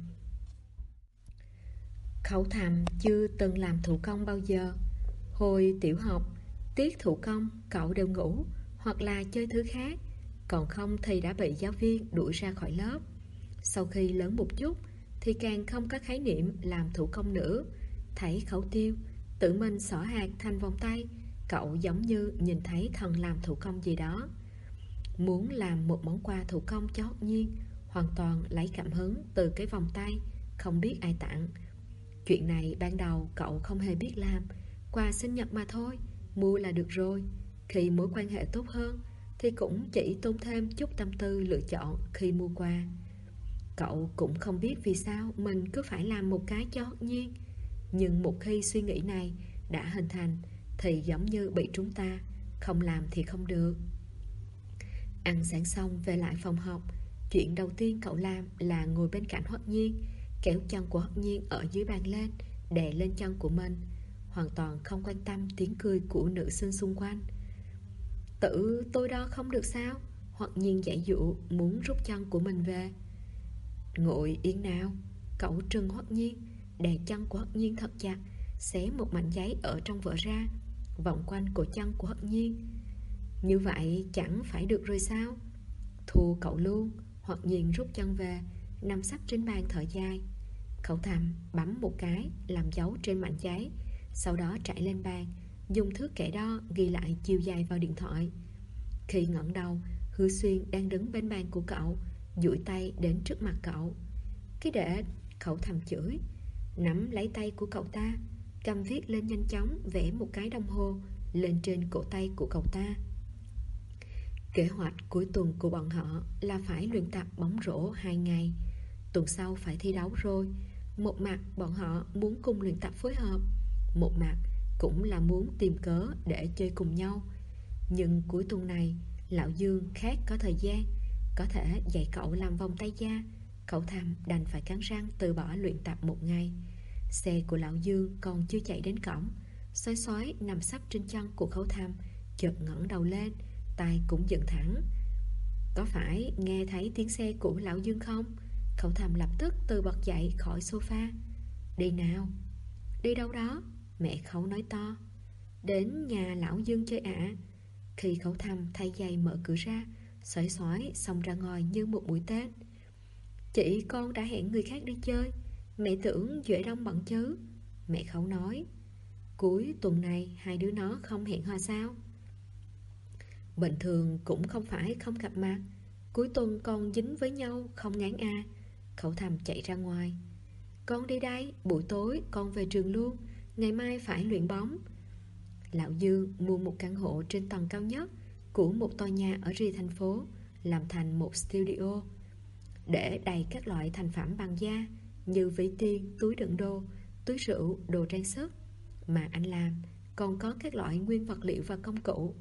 S1: Khẩu Thầm chưa từng làm thủ công bao giờ. Hồi tiểu học, tiết thủ công cậu đều ngủ hoặc là chơi thứ khác, còn không thì đã bị giáo viên đuổi ra khỏi lớp. Sau khi lớn một chút thì càng không có khái niệm làm thủ công nữa. Thấy Khẩu Tiêu tự mình xỏ hạt thành vòng tay, cậu giống như nhìn thấy thần làm thủ công gì đó. Muốn làm một món quà thủ công cho Hoắc Nhiên, hoàn toàn lấy cảm hứng từ cái vòng tay không biết ai tặng. Chuyện này ban đầu cậu không hề biết làm, quà sinh nhật mà thôi, mua là được rồi. Khi mối quan hệ tốt hơn thì cũng chỉ tốn thêm chút tâm tư lựa chọn khi mua quà. Cậu cũng không biết vì sao mình cứ phải làm một cái cho Hoắc Nhiên. Nhưng một khi suy nghĩ này đã hình thành thì giống như bị chúng ta, không làm thì không được. Ăn sáng xong về lại phòng học, chuyện đầu tiên cậu làm là ngồi bên cạnh Hoắc Nhiên, kéo chân của Hoắc Nhiên ở dưới bàn lên, đè lên chân của mình, hoàn toàn không quan tâm tiếng cười của nữ sinh xung quanh. Tự tôi đo không được sao? Hoắc Nhiên giãy dụ muốn rút chân của mình về. Ngồi yên nào. Cậu trừng Hoắc Nhiên, đè chân của Hoắc Nhiên thật chặt, xé một mảnh giấy ở trong vở ra, vòng quanh cổ chân của Hoắc Nhiên. Như vậy chẳng phải được rồi sao? Thua cậu luôn. Hoắc Nhiên rút chân về, nằm sấp trên bàn thở dài. Khẩu Thầm bấm một cái làm dấu trên mảnh giấy, sau đó trải lên bàn, dùng thước kẻ đo ghi lại chiều dài vào điện thoại. Khi ngẩng đầu, Hứa Xuyên đang đứng bên bàn của cậu, duỗi tay đến trước mặt cậu. Cái đệ, Khẩu Thầm chửi, nắm lấy tay của cậu ta, cầm viết lên nhanh chóng, vẽ một cái đồng hồ lên trên cổ tay của cậu ta. Kế hoạch cuối tuần của bọn họ là phải luyện tập bóng rổ 2 ngày. Tuần sau phải thi đấu rồi. Một mặt bọn họ muốn cùng luyện tập phối hợp, một mặt cũng là muốn tìm cớ để chơi cùng nhau. Nhưng cuối tuần này lão Dương khác có thời gian, có thể dạy cậu làm vòng tay da. Khẩu Thầm đành phải cắn răng từ bỏ luyện tập một ngày. Xe của lão Dương còn chưa chạy đến cổng, xoái xoái nằm sấp trên chân của Khẩu Thầm, chợt ngẩng đầu lên, tai cũng dựng thẳng. Có phải nghe thấy tiếng xe của lão Dương không? Khẩu Thầm lập tức từ bật dậy khỏi sofa. Đi nào. Đi đâu đó? Mẹ Khẩu nói to. Đến nhà lão Dương chơi ạ. Khi Khẩu Thầm thay giày mở cửa ra, xoái xoái xông ra ngoài như một mũi tên. Chị con đã hẹn người khác đi chơi, mẹ tưởng Duệ Đông bận chứ, mẹ Khẩu nói. Cuối tuần này hai đứa nó không hẹn hò sao? Bình thường cũng không phải không gặp mặt, cuối tuần còn dính với nhau không ngán à. Khẩu thầm chạy ra ngoài. Con đi đây, buổi tối con về trường luôn, ngày mai phải luyện bóng. Lão Dương mua một căn hộ trên tầng cao nhất của một tòa nhà ở rìa thành phố, làm thành một studio, để đầy các loại thành phẩm bằng da như ví tiền, túi đựng đồ, túi rượu, đồ trang sức. Mà anh làm còn có các loại nguyên vật liệu và công cụ.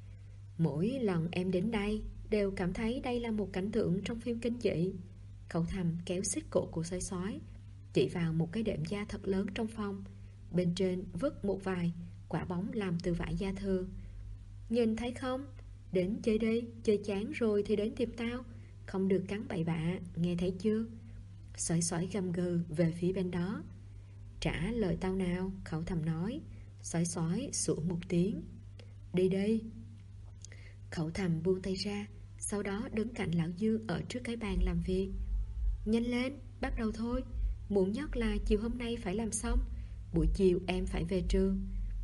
S1: Mỗi lần em đến đây đều cảm thấy đây là một cảnh tượng trong phim kinh dị. Cậu thầm kéo xích cổ của sói sói, chỉ vào một cái đệm da thật lớn trong phòng. Bên trên vứt một vài quả bóng làm từ vải da thường. Nhìn thấy không? Đến chơi đi, chơi chán rồi thì đến tìm tao, không được cắn bậy bạ, nghe thấy chưa? Sói sói gầm gừ về phía bên đó. Trả lời tao nào, Khẩu thầm nói. Sói sói sủa một tiếng. Đi đi. Khẩu thầm buông tay ra, sau đó đứng cạnh lão Dương ở trước cái bàn làm việc. Nhanh lên, bắt đầu thôi. Muộn nhất là chiều hôm nay phải làm xong, buổi chiều em phải về trường.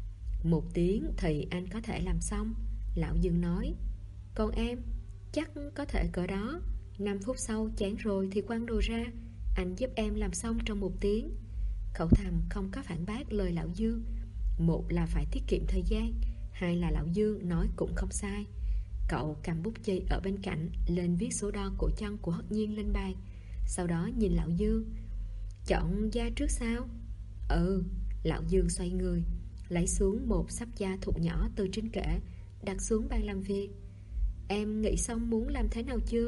S1: 1 tiếng thì anh có thể làm xong, lão Dương nói. Còn em, chắc có thể cỡ đó. 5 phút sau chán rồi thì quăng đồ ra, anh giúp em làm xong trong 1 tiếng. Khẩu thầm không có phản bác lời lão Dương. Một là phải tiết kiệm thời gian, hai là lão Dương nói cũng không sai. Cậu cầm bút chì ở bên cạnh lên viết số đo cổ chân của Hất Nhiên lên bàn. Sau đó nhìn lão Dương. Chọn da trước sao? Ừ. Lão Dương xoay người, lấy xuống một sắp da thụ nhỏ từ trên kệ, đặt xuống bàn làm việc. Em nghĩ xong muốn làm thế nào chưa?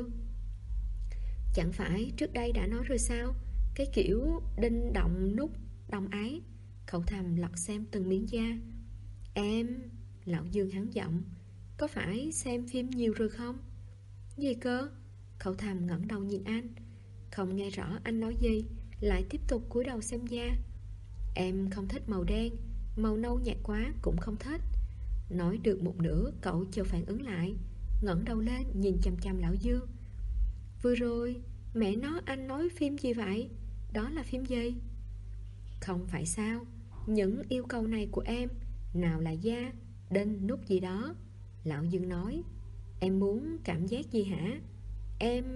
S1: Chẳng phải trước đây đã nói rồi sao? Cái kiểu đinh động nút đồng ấy. Khẩu thầm lật xem từng miếng da. Em... Lão Dương hắn giọng. Có phải xem phim nhiều rồi không? Gì cơ? Khẩu thầm ngẩng đầu nhìn anh, không nghe rõ anh nói gì, lại tiếp tục cúi đầu xem da. Em không thích màu đen, màu nâu nhạt quá cũng không thích. Nói được một nửa, cậu chờ phản ứng lại, ngẩng đầu lên nhìn chằm chằm lão Dương. Vừa rồi mẹ nó anh nói phim gì vậy? Đó là phim gì? Không phải sao? Những yêu cầu này của em, nào là da, đinh, nút gì đó. Lão Dương nói. Em muốn cảm giác gì hả? Em...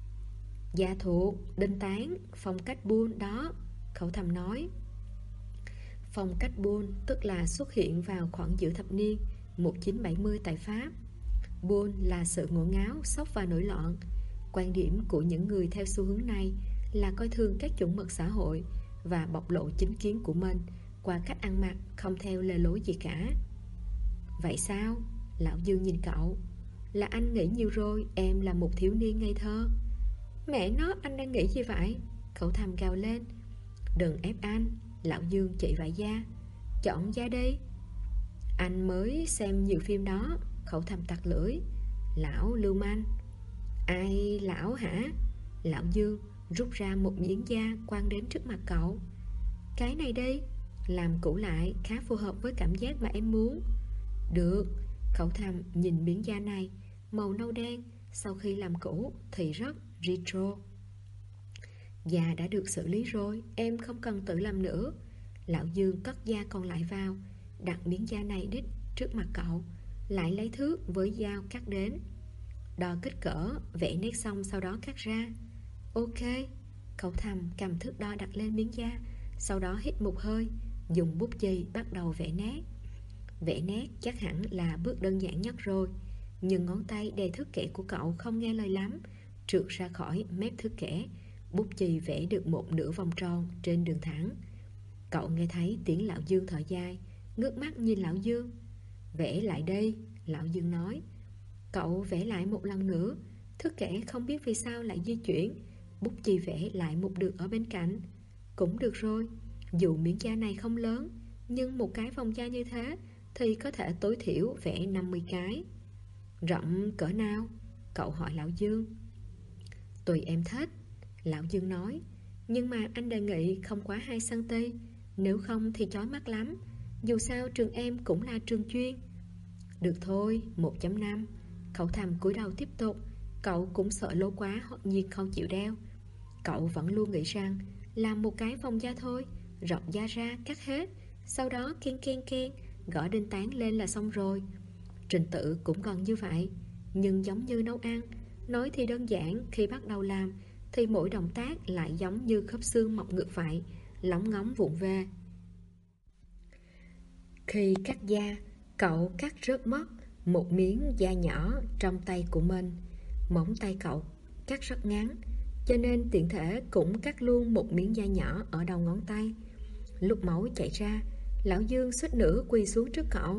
S1: Da thuộc, đinh tán, phong cách buôn đó. Khẩu thầm nói. Phong cách buôn tức là xuất hiện vào khoảng giữa thập niên 1970 tại Pháp. Buôn là sự ngổ ngáo, sốc và nổi loạn. Quan điểm của những người theo xu hướng này là coi thường các chuẩn mực xã hội và bộc lộ chính kiến của mình qua cách ăn mặc không theo lề lối gì cả. Vậy sao? Lão Dương nhìn cậu. Là anh nghĩ nhiều rồi, em là một thiếu niên ngây thơ. Mẹ nó, anh đang nghĩ gì vậy? Khẩu thầm gào lên. Đừng ép anh. Lão Dương chỉ vải da. Chọn da đi. Anh mới xem nhiều phim đó. Khẩu thầm tặc lưỡi. Lão lưu manh. Ai lão hả? Lão Dương rút ra một miếng da quăng đến trước mặt cậu. Cái này đi, làm cũ lại, khá phù hợp với cảm giác mà em muốn. Được. Khẩu thầm nhìn miếng da này, màu nâu đen, sau khi làm cũ thì rất retro. Da đã được xử lý rồi, em không cần tự làm nữa. Lão Dương cất da còn lại vào, đặt miếng da này đít trước mặt cậu, lại lấy thước với dao cắt đến. Đo kích cỡ, vẽ nét xong sau đó cắt ra. Ok. Khẩu thầm cầm thước đo đặt lên miếng da, sau đó hít một hơi, dùng bút chì bắt đầu vẽ nét. Vẽ nét chắc hẳn là bước đơn giản nhất rồi, nhưng ngón tay đè thước kẻ của cậu không nghe lời lắm, trượt ra khỏi mép thước kẻ. Bút chì vẽ được một nửa vòng tròn trên đường thẳng. Cậu nghe thấy tiếng lão Dương thở dài, ngước mắt nhìn lão Dương. Vẽ lại đây, lão Dương nói. Cậu vẽ lại một lần nữa. Thước kẻ không biết vì sao lại di chuyển. Bút chì vẽ lại một đường ở bên cạnh. Cũng được rồi, dù miếng da này không lớn, nhưng một cái vòng da như thế thì có thể tối thiểu vẽ 50 cái. Rộng cỡ nào? Cậu hỏi lão Dương. Tùy em thích, lão Dương nói. Nhưng mà anh đề nghị không quá 2cm, nếu không thì chói mắt lắm. Dù sao trường em cũng là trường chuyên. Được thôi, 1.5. Cậu thầm cúi đầu tiếp tục. Cậu cũng sợ lố quá hoặc nhiên không chịu đeo. Cậu vẫn luôn nghĩ rằng làm một cái vòng da thôi, rọc da ra cắt hết, sau đó ken ken ken, gõ đinh tán lên là xong rồi. Trình tự cũng gần như vậy, nhưng giống như nấu ăn, nói thì đơn giản, khi bắt đầu làm thì mỗi động tác lại giống như khớp xương mọc ngược vậy, lóng ngóng vụng về. Khi cắt da, cậu cắt rớt mất một miếng da nhỏ trong tay của mình. Móng tay cậu cắt rất ngắn, cho nên tiện thể cũng cắt luôn một miếng da nhỏ ở đầu ngón tay. Lúc máu chảy ra, lão Dương suýt nữa quỳ xuống trước cậu.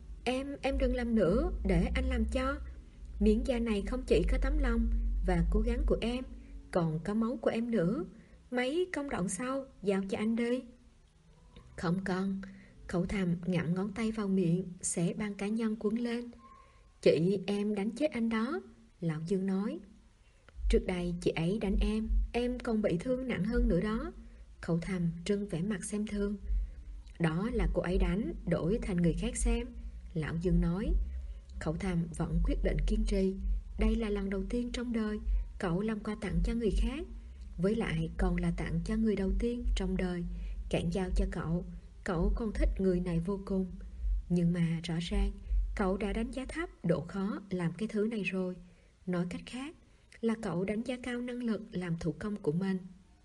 S1: Em đừng làm nữa, để anh làm cho. Miếng da này không chỉ có tấm lòng và cố gắng của em, còn có máu của em nữa. Mấy công đoạn sau giao cho anh đi. Không cần. Cậu thầm ngậm ngón tay vào miệng, xẻ băng cá nhân quấn lên. Chị em đánh chết anh đó, lão Dương nói. Trước đây chị ấy đánh em còn bị thương nặng hơn nữa đó. Cậu thầm trưng vẻ mặt xem thương. Đó là cô ấy đánh, đổi thành người khác xem, lão Dương nói. Cậu thầm vẫn quyết định kiên trì. Đây là lần đầu tiên trong đời cậu làm quà tặng cho người khác, với lại còn là tặng cho người đầu tiên trong đời Cảng giao cho cậu. Cậu còn thích người này vô cùng. Nhưng mà rõ ràng cậu đã đánh giá thấp độ khó làm cái thứ này rồi. Nói cách khác là cậu đánh giá cao năng lực làm thủ công của mình.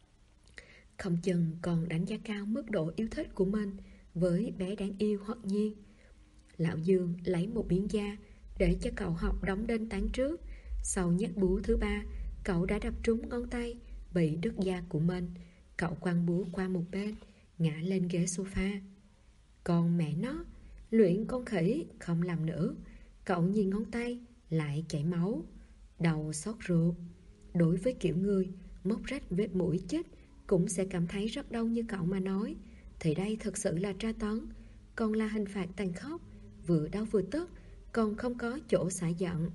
S1: Không chừng còn đánh giá cao mức độ yêu thích của mình với bé đáng yêu Hoặc Nhiên. Lão Dương lấy một miếng da để cho cậu học đóng đinh tán trước. Sau nhát búa thứ 3, cậu đã đập trúng ngón tay bị đứt da của mình. Cậu quăng búa qua một bên, ngã lên ghế sofa. Còn mẹ nó, luyện con khỉ, không làm nữa. Cậu nhìn ngón tay, lại chảy máu. Đầu xót ruột. Đối với kiểu người móc rách vết mũi chích cũng sẽ cảm thấy rất đau như cậu mà nói, thì đây thực sự là tra tấn, còn là hình phạt tàn khốc, vừa đau vừa tức, còn không có chỗ xả giận.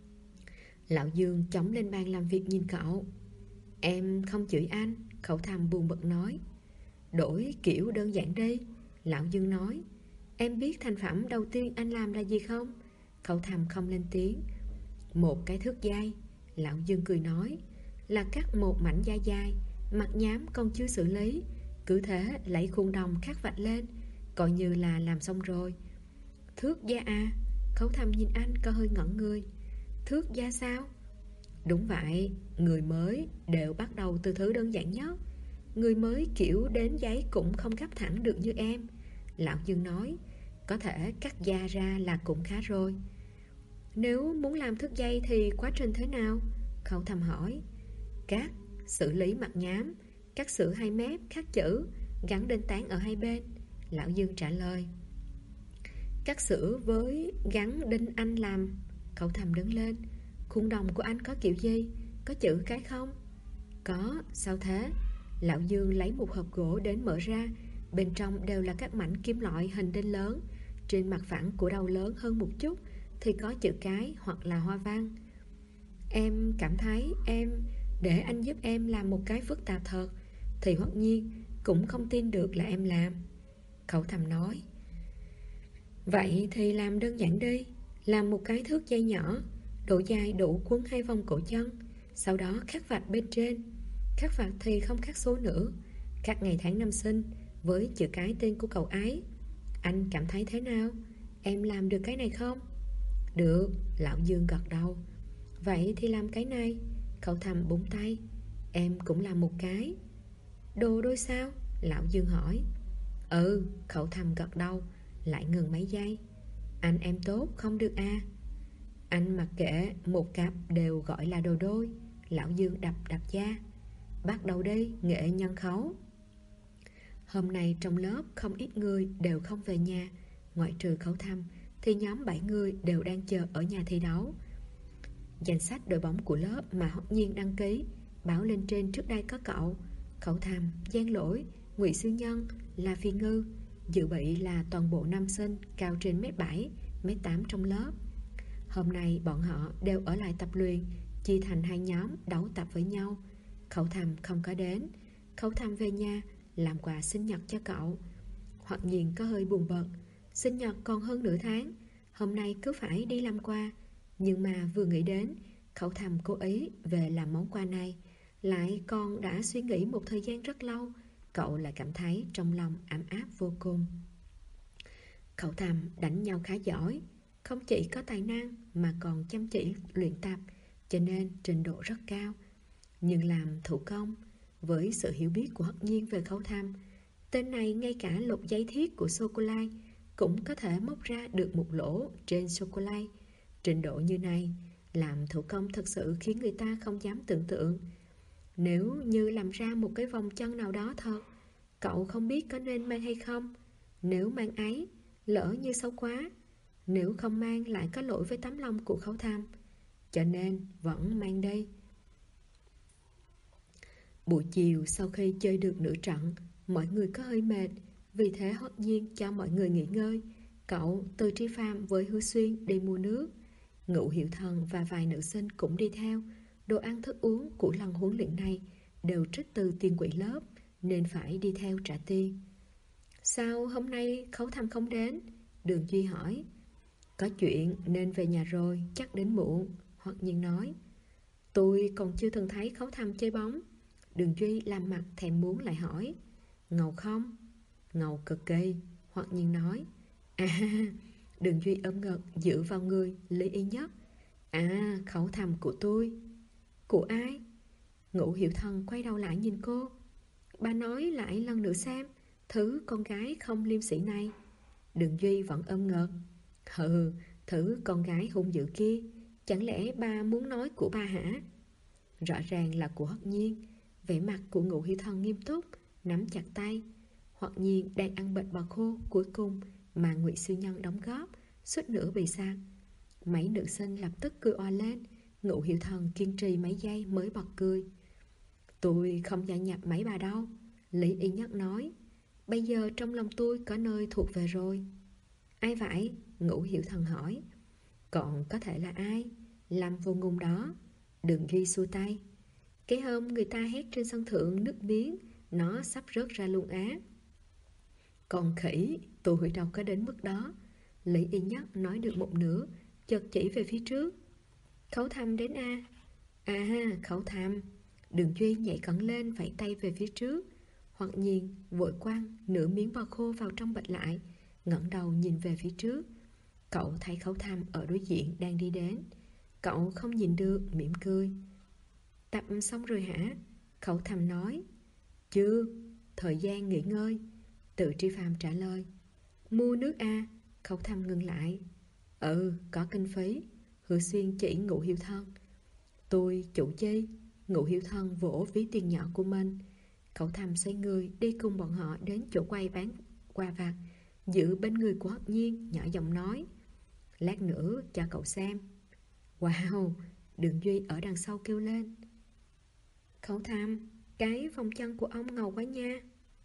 S1: Lão Dương chống lên bàn làm việc nhìn cậu. Em không chửi anh, cậu thầm buồn bực nói. Đổi kiểu đơn giản đi, lão Dương nói. Em biết thành phẩm đầu tiên anh làm là gì không? Cậu thầm không lên tiếng. Một cái thước dây, lão Dương cười nói. Là cắt một mảnh da dài, mặt nhám còn chưa xử lý, cứ thế lấy khuôn đồng khắc vạch lên, coi như là làm xong rồi. Thước da à? Khấu Thầm nhìn anh có hơi ngẩn người. Thước da sao? Đúng vậy, người mới đều bắt đầu từ thứ đơn giản nhất. Người mới kiểu đến giấy cũng không gấp thẳng được như em, lão Dương nói. Có thể cắt da ra là cũng khá rồi. Nếu muốn làm thước dây thì quá trình thế nào? Khấu Thầm hỏi. Cắt, xử lý mặt nhám, cắt sữa 2 mép, khắc chữ, gắn đinh tán ở hai bên, lão Dương trả lời. Cắt sữa với gắn đinh anh làm. Cậu Thầm đứng lên. Khuôn đồng của anh có kiểu gì? Có chữ cái không? Có, sao thế? Lão Dương lấy một hộp gỗ đến mở ra. Bên trong đều là các mảnh kim loại hình đinh lớn. Trên mặt phẳng của đầu lớn hơn một chút thì có chữ cái hoặc là hoa văn. Em cảm thấy để anh giúp em làm một cái phức tạp thật thì Hoặc Nhiên cũng không tin được là em làm. Cậu Thầm nói. Vậy thì làm đơn giản đi. Làm một cái thước dây nhỏ, độ dài đủ quấn 2 vòng cổ chân, sau đó khắc vạch bên trên. Khắc vạch thì không khắc số nữa, khắc ngày tháng năm sinh với chữ cái tên của cậu ấy. Anh cảm thấy thế nào? Em làm được cái này không? Được, lão Dương gật đầu. Vậy thì làm cái này. Cậu Thầm búng tay. Em cũng làm một cái. Đồ đôi sao? Lão Dương hỏi. Ừ, cậu Thầm gật đầu, lại ngừng mấy giây. Anh em tốt không được à? Anh mặc kệ, một cặp đều gọi là đồ đôi. Lão Dương đập da. Bắt đầu đi, nghệ nhân khấu. Hôm nay trong lớp không ít người đều không về nhà. Ngoại trừ Khấu Thầm thì nhóm 7 người đều đang chờ ở nhà thi đấu. Danh sách đội bóng của lớp mà Hoặc Nhiên đăng ký báo lên trên trước đây có cậu, Khấu Thầm, Giang Lỗi, Ngụy Sư Nhân, La Phi Ngư. Dự bị là toàn bộ nam sinh cao trên mét 7, mét 8 trong lớp. Hôm nay bọn họ đều ở lại tập luyện, chia thành 2 nhóm đấu tập với nhau. Khấu Thầm không có đến. Khấu Thầm về nhà làm quà sinh nhật cho cậu. Hoặc Nhiên có hơi buồn bực. Sinh nhật còn hơn nửa tháng, hôm nay cứ phải đi làm quà. Nhưng mà vừa nghĩ đến Khấu Thầm cố ý về làm món quà này, lại còn đã suy nghĩ một thời gian rất lâu, cậu lại cảm thấy trong lòng ấm áp vô cùng. Khấu Thầm đánh nhau khá giỏi. không chỉ có tài năng mà còn chăm chỉ luyện tập, cho nên trình độ rất cao. Nhưng làm thủ công, với sự hiểu biết của Hất Nhiên về khấu thăm, tên này ngay cả lục giấy thiết của sô-cô-la cũng có thể móc ra được một lỗ trên sô-cô-la. Trình độ như này, làm thủ công thật sự khiến người ta không dám tưởng tượng. Nếu như làm ra một cái vòng chân nào đó thật, cậu không biết có nên mang hay không. Nếu mang ấy, lỡ như xấu quá. Nếu không mang lại có lỗi với tấm lòng của khấu thăm. Cho nên vẫn mang đây. Buổi chiều sau khi chơi được nửa trận, mọi người có hơi mệt. Vì thế Hất Nhiên cho mọi người nghỉ ngơi. Cậu, Từ Tri Phạm với Hứa Xuyên đi mua nước. Ngũ Hiểu Thần và vài nữ sinh cũng đi theo. Đồ ăn thức uống của lần huấn luyện này đều trích từ tiền quỹ lớp, nên phải đi theo trả tiền. Sao hôm nay khấu thăm không đến? Đường Duy hỏi. Có chuyện nên về nhà rồi, chắc đến muộn. Hất Nhiên nói. Tôi còn chưa từng thấy khấu thăm chơi bóng. Đường Duy làm mặt thèm muốn lại hỏi. Ngầu không? Ngầu cực kỳ, Hất Nhiên nói. À, Đường Duy ôm ngực giữ vào người Lý Y Nhất. À, khẩu thầm của tôi. Của ai? Ngũ Hiểu Thần quay đầu lại nhìn cô. Bà nói lại lần nữa xem, thứ con gái không liêm sỉ này. Đường Duy vẫn ôm ngực. Hừ, thứ con gái hung dữ kia, chẳng lẽ bà muốn nói của bà hả? Rõ ràng là của Hất Nhiên. Vẻ mặt của Ngũ Hiểu Thần nghiêm túc, nắm chặt tay. Hất Nhiên đang ăn bệt bò khô cuối cùng mà Ngụy Siêu Nhân đóng góp, suýt nữa bị sạc. Mấy nữ sinh lập tức cười oa lên. Ngũ Hiểu Thần kiên trì mấy giây mới bật cười. Tôi không gia nhập mấy bà đâu, Lý Y Nhất nói. Bây giờ trong lòng tôi có nơi thuộc về rồi. Ai vậy? Ngũ Hiểu Thần hỏi. Còn có thể là ai? Làm vô ngùng đó. Đường Duy xua tay. Cái hôm người ta hét trên sân thượng nước miếng, nó sắp rớt ra luôn á. Còn khỉ, tôi đâu có đến mức đó. Lý Y Nhất nói được một nửa, chợt chỉ về phía trước. Khấu thăm đến a. À, khấu thăm. Đường Duy nhảy cẩn lên vẫy tay về phía trước. Hoặc nhiên vội quăng nửa miếng bò khô vào trong bịch lại, ngẩng đầu nhìn về phía trước. Cậu thấy khấu thăm ở đối diện đang đi đến. Cậu không nhìn được, mỉm cười. Tập xong rồi hả? Khấu thăm nói. Chưa, thời gian nghỉ ngơi. Từ Tri Phạm trả lời. Mua nước a. Khấu thăm ngừng lại. Ừ, có kinh phí. Hứa Xuyên chỉ Ngũ Hiểu Thân. Tôi chủ chi. Ngũ Hiểu Thân vỗ ví tiền nhỏ của mình. Khấu thăm xoay người đi cùng bọn họ đến chỗ quay bán quà vặt, giữ bên người của Hất Nhiên, nhỏ giọng nói. Lát nữa cho cậu xem. Wow, Đường Duy ở đằng sau kêu lên. Khấu thăm, cái vòng chân của ông ngầu quá nha.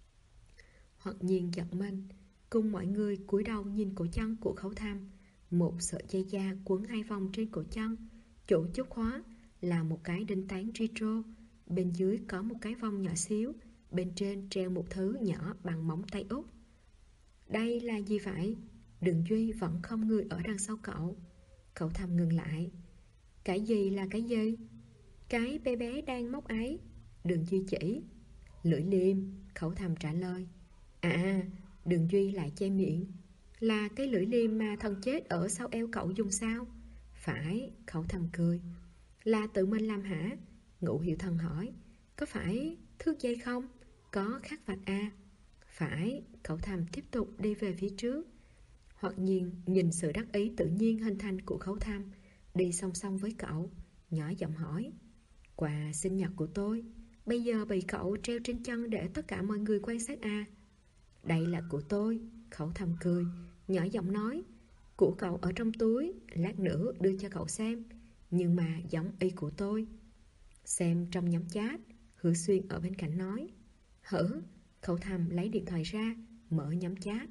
S1: Hất Nhiên giật mình, cùng mọi người cúi đầu nhìn cổ chân của khấu thăm. Một sợi dây da quấn hai vòng trên cổ chân, chỗ chốt khóa là một cái đinh tán retro, bên dưới có một cái vòng nhỏ xíu, bên trên treo một thứ nhỏ bằng móng tay út. Đây là gì vậy? Đường Duy vẫn không người ở đằng sau cậu. Cậu thầm ngừng lại. Cái gì là cái gì? Cái bé bé đang móc ấy. Đường Duy chỉ. Lưỡi liềm, Khẩu thầm trả lời. À, Đường Duy lại che miệng. Là cái lưỡi liềm mà thần chết ở sau eo cậu dùng sao? Phải, Khẩu thầm cười. Là tự mình làm hả? Ngũ Hiểu Thần hỏi. Có phải thước dây không? Có khắc vạch à? Phải, Khẩu thầm tiếp tục đi về phía trước. Hoặc nhiên nhìn sự đắc ý tự nhiên hình thành của Khẩu thầm, đi song song với cậu, nhỏ giọng hỏi. Quà sinh nhật của tôi, bây giờ bị cậu treo trên chân để tất cả mọi người quan sát à? Đây là của tôi, Khẩu thầm cười, nhỏ giọng nói. Của cậu ở trong túi, lát nữa đưa cho cậu xem, nhưng mà giống y của tôi. Xem trong nhóm chat, Hứa Xuyên ở bên cạnh nói. Hử? Khẩu thầm lấy điện thoại ra, mở nhóm chat.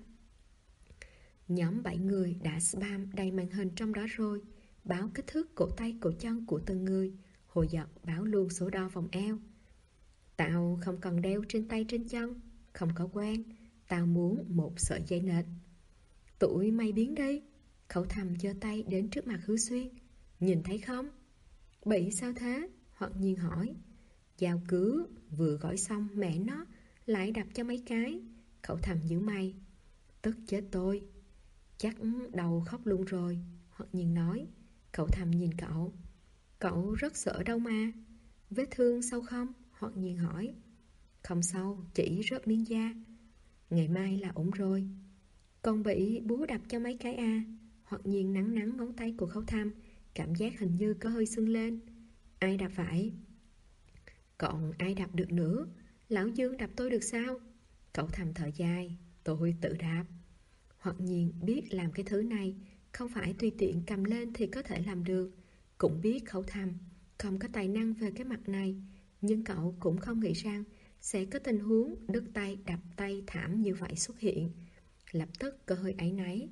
S1: Nhóm 7 người đã spam đầy màn hình trong đó rồi, báo kích thước cổ tay cổ chân của từng người, hồi dọc báo luôn số đo vòng eo. Tao không cần đeo trên tay trên chân, không có quen, tao muốn một sợi dây nệt. Tụi mày biến đi. Khẩu thầm giơ tay đến trước mặt Hứa Xuyên. Nhìn thấy không? Bị sao thế? Hoặc nhiên hỏi. Dao cứ vừa gói xong mẹ nó lại đập cho mấy cái. Khẩu thầm nhíu mày. Tức chết tôi. Chắc đầu khóc luôn rồi, Hoặc Nhiên nói. Cậu thầm nhìn cậu. Cậu rất sợ đâu mà. Vết thương sâu không? Hoặc Nhiên hỏi. Không sâu, chỉ rớt miếng da. Ngày mai là ổn rồi. Còn bị búa đập cho mấy cái à? Hoặc Nhiên nắng nắng ngón tay của Khấu Thăm, cảm giác hình như có hơi sưng lên. Ai đập vậy? Còn ai đập được nữa? Lão Dương đập tôi được sao? Cậu thầm thở dài. Tôi tự đạp. Hoặc Nhiên biết làm cái thứ này không phải tùy tiện cầm lên thì có thể làm được. Cũng biết Khấu Thăm không có tài năng về cái mặt này, nhưng cậu cũng không nghĩ rằng sẽ có tình huống đứt tay đập tay thảm như vậy xuất hiện. Lập tức có hơi áy náy.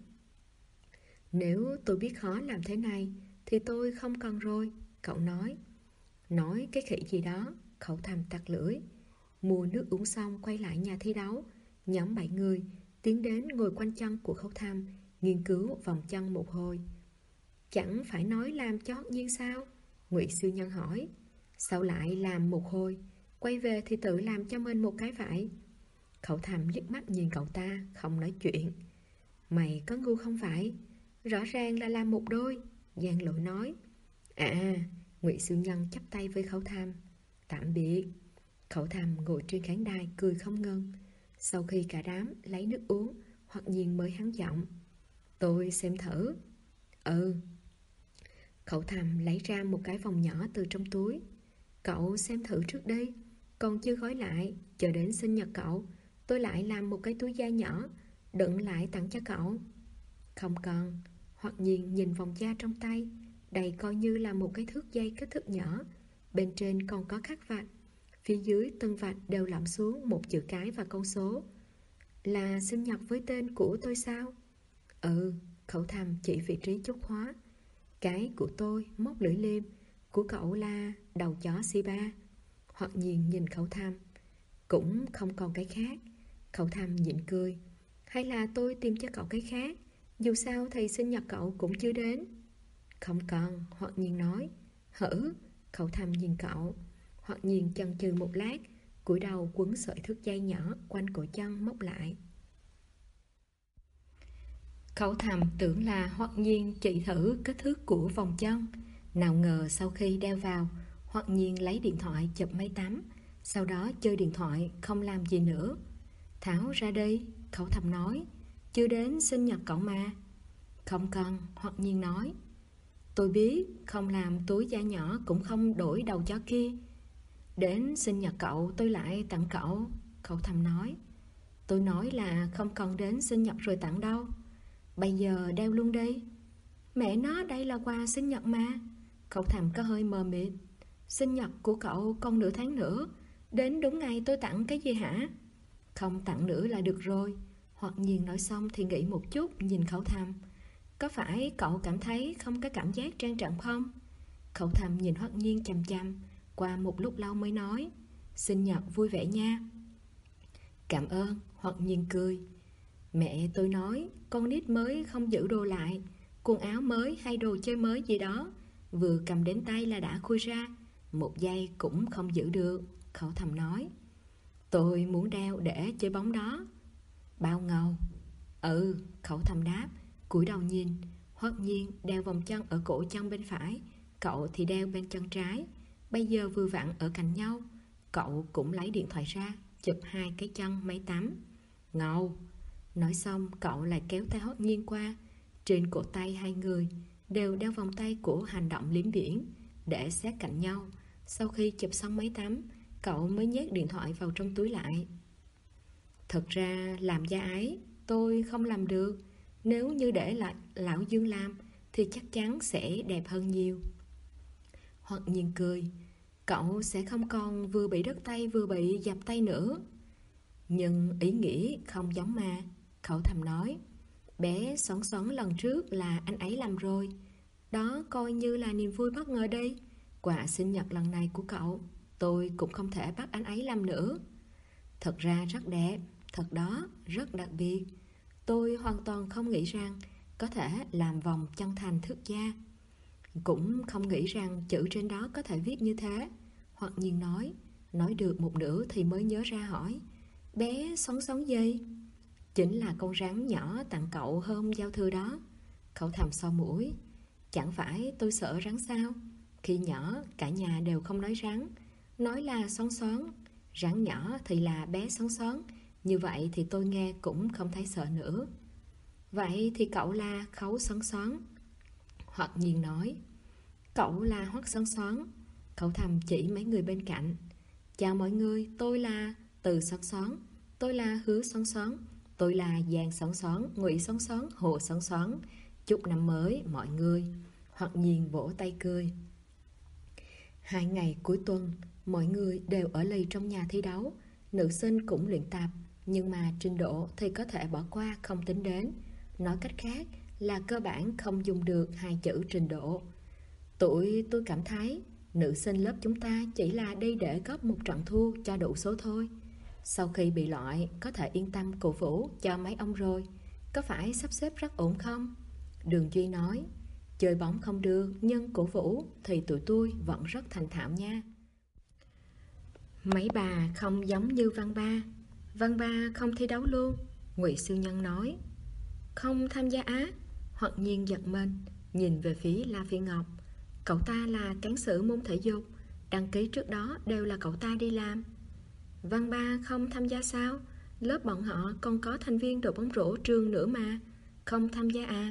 S1: Nếu tôi biết khó làm thế này thì tôi không cần rồi, cậu nói. Nói cái khỉ gì đó, Khấu Thăm tặc lưỡi. Mua nước uống xong quay lại nhà thi đấu. Nhóm 7 người tiến đến ngồi quanh chân của Khấu Thăm, nghiên cứu vòng chân một hồi. Chẳng phải nói làm cho Hoắc Nhiên sao? Ngụy Siêu Nhân hỏi. Sao lại làm một hồi, quay về thì tự làm cho mình một cái vậy? Khấu Thăm liếc mắt nhìn cậu ta, không nói chuyện. Mày có ngu không phải? Rõ ràng là làm một đôi, Giang Lộ nói. À, Ngụy Siêu Nhân chắp tay với Khấu Thăm. Tạm biệt. Khấu Thăm ngồi trên khán đài cười không ngừng. Sau khi cả đám lấy nước uống, Hoặc Nhiên mới hắn giọng. Tôi xem thử. Ừ. Khấu Thăm lấy ra một cái vòng nhỏ từ trong túi. Cậu xem thử trước đi. Còn chưa gói lại, chờ đến sinh nhật cậu tôi lại làm một cái túi da nhỏ, đựng lại tặng cho cậu. Không cần. Hoặc Nhiên nhìn vòng da trong tay. Đây coi như là một cái thước dây kích thước nhỏ. Bên trên còn có khắc vạch. Phía dưới từng vạch đều lõm xuống một chữ cái và con số. Là sinh nhật với tên của tôi sao? Ừ. Khấu Thăm chỉ vị trí chốt khóa. Cái của tôi móc lưỡi liềm, của cậu là đầu chó Shiba. Hoặc Nhiên nhìn Khấu Thăm. Cũng không còn cái khác. Khấu Thăm nhịn cười. Hay là tôi tìm cho cậu cái khác? Dù sao thì sinh nhật cậu cũng chưa đến. Không cần, Hoặc Nhiên nói. Hử? Khấu Thăm nhìn cậu. Hoặc Nhiên chần chừ một lát, cúi đầu quấn sợi thước dây nhỏ quanh cổ chân móc lại. Khấu Thăm tưởng là Hoặc Nhiên chỉ thử kích thước của vòng chân. Nào ngờ sau khi đeo vào, Hoặc Nhiên lấy điện thoại chụp máy tắm, sau đó chơi điện thoại không làm gì nữa. Tháo ra đi, Khấu Thăm nói. Chưa đến sinh nhật cậu mà. Không cần, Hoặc Nhiên nói. Tôi biết, không làm túi da nhỏ cũng không đổi đầu chó kia. Đến sinh nhật cậu tôi lại tặng cậu, Khấu Thăm nói. Tôi nói là không cần đến sinh nhật rồi tặng đâu. Bây giờ đeo luôn đi. Mẹ nó, đây là quà sinh nhật mà. Khấu Thăm có hơi mờ mịt. Sinh nhật của cậu còn nửa tháng nữa, đến đúng ngày tôi tặng cái gì hả? Không tặng nữa là được rồi. Hoặc Nhiên nói xong thì nghĩ một chút, nhìn Khấu Thăm. Có phải cậu cảm thấy không có cảm giác trang trọng không? Khấu Thăm nhìn Hoặc Nhiên chằm chằm, qua một lúc lâu mới nói. Sinh nhật vui vẻ nha. Cảm ơn. Hoặc Nhiên cười. Mẹ tôi nói con nít mới không giữ đồ lại, quần áo mới hay đồ chơi mới gì đó vừa cầm đến tay là đã khui ra, một giây cũng không giữ được, Khấu Thăm nói. Tôi muốn đeo để chơi bóng đó. Bao ngầu. Ừ, Khấu Thăm đáp, cúi đầu nhìn. Hoặc Nhiên đeo vòng chân ở cổ chân bên phải, cậu thì đeo bên chân trái. Bây giờ vừa vặn ở cạnh nhau. Cậu cũng lấy điện thoại ra, chụp hai cái chân máy tắm. Ngầu. Nói xong cậu lại kéo tay Hoặc Nhiên qua. Trên cổ tay hai người đều đeo vòng tay của hành động liếm biển, để sát cạnh nhau. Sau khi chụp xong máy tắm, cậu mới nhét điện thoại vào trong túi lại. Thật ra làm da ái tôi không làm được. Nếu như để lại lão Dương làm thì chắc chắn sẽ đẹp hơn nhiều. Hoặc Nhiên cười. Cậu sẽ không còn vừa bị đứt tay vừa bị dập tay nữa. Nhưng ý nghĩ không giống mà, Khấu Thăm nói. Bé Xoắn Xoắn lần trước là anh ấy làm rồi. Đó coi như là niềm vui bất ngờ đi. Quà sinh nhật lần này của cậu tôi cũng không thể bắt anh ấy làm nữa. Thật ra rất đẹp. Thật đó, rất đặc biệt. Tôi hoàn toàn không nghĩ rằng có thể làm vòng chân thành thước da. Cũng không nghĩ rằng chữ trên đó có thể viết như thế. Hoặc Nhiên nói được một nửa thì mới nhớ ra hỏi. Bé Xoắn Xoắn gì? Chính là con rắn nhỏ tặng cậu hôm giao thư đó. Khẩu thầm so mũi. Chẳng phải tôi sợ rắn sao? Khi nhỏ cả nhà đều không nói rắn, nói là xoắn xoắn. Rắn nhỏ thì là bé xoắn xoắn. Như vậy thì tôi nghe cũng không thấy sợ nữa. Vậy thì cậu là Khấu xoắn xoắn. Hoặc Nhiên nói. Cậu là Hoắc xoắn xoắn. Khẩu thầm chỉ mấy người bên cạnh. Chào mọi người, tôi là Từ xoắn xoắn, tôi là Hứa xoắn xoắn, tôi là Giang xoắn xoắn, Ngụy xoắn xoắn, Hồ xoắn xoắn. Chúc năm mới mọi người. Hoặc Nhiên vỗ tay cười. 2 ngày cuối tuần, mọi người đều ở lì trong nhà thi đấu. Nữ sinh cũng luyện tập, nhưng mà trình độ thì có thể bỏ qua không tính đến. Nói cách khác là cơ bản không dùng được 2 chữ trình độ. Tôi cảm thấy nữ sinh lớp chúng ta chỉ là đi để góp một trận thua cho đủ số thôi. Sau khi bị loại, có thể yên tâm cổ vũ cho mấy ông rồi. Có phải sắp xếp rất ổn không? Đường Duy nói. Chơi bóng không được, nhưng cổ vũ thì tụi tôi vẫn rất thành thạo nha. Mấy bà không giống như Văn Ba. Văn Ba không thi đấu luôn, Ngụy Siêu Nhân nói. Không tham gia á? Hoặc Nhiên giật mình, nhìn về phía La Phi Ngọc. Cậu ta là cán sự môn thể dục, đăng ký trước đó đều là cậu ta đi làm. Văn Ba không tham gia sao? Lớp bọn họ còn có thành viên đội bóng rổ trường nữa mà. Không tham gia à?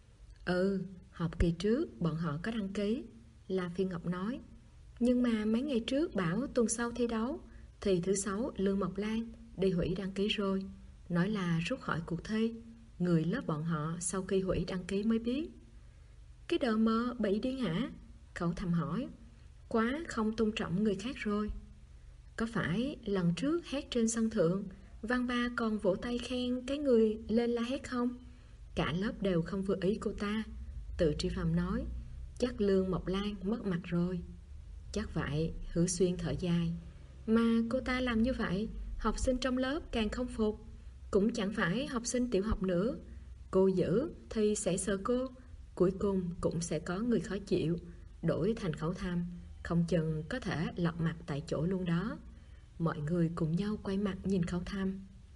S1: Ừ, học kỳ trước bọn họ có đăng ký, La Phi Ngọc nói. Nhưng mà mấy ngày trước bảo tuần sau thi đấu, thì thứ 6 Lương Mộc Lan đi hủy đăng ký rồi, nói là rút khỏi cuộc thi. Người lớp bọn họ sau khi hủy đăng ký mới biết. Cái đờ mơ bị điên hả? Cậu thầm hỏi. Quá không tôn trọng người khác rồi. Có phải lần trước hét trên sân thượng, Văn Ba còn vỗ tay khen cái người lên la hét không? Cả lớp đều không vừa ý cô ta. Tự Tri Phạm nói. Chắc Lương Mộc Lan mất mặt rồi. Chắc vậy, Hứa Xuyên thở dài. Mà cô ta làm như vậy, học sinh trong lớp càng không phục. Cũng chẳng phải học sinh tiểu học nữa. Cô giữ thì sẽ sợ cô, cuối cùng cũng sẽ có người khó chịu. Đổi thành Khẩu Thầm, không chừng có thể lọt mặt tại chỗ luôn đó. Mọi người cùng nhau quay mặt nhìn Khẩu Thầm.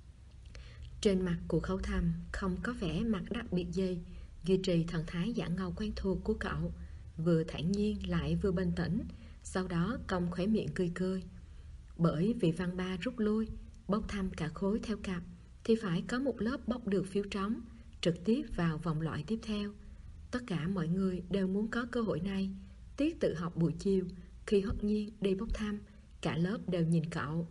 S1: Trên mặt của Khẩu Thầm không có vẻ mặt đặc biệt gì, duy trì thần thái giả ngầu quen thuộc của cậu, vừa thản nhiên lại vừa bình tĩnh. Sau đó cong khóe miệng cười cười. Bởi vì Văn Ba rút lui, bốc thăm cả khối theo cặp, thì phải có một lớp bốc được phiếu trống, trực tiếp vào vòng loại tiếp theo. Tất cả mọi người đều muốn có cơ hội này. Tiết tự học buổi chiều, khi Hoắc Nhiên đi bốc thăm, cả lớp đều nhìn cậu.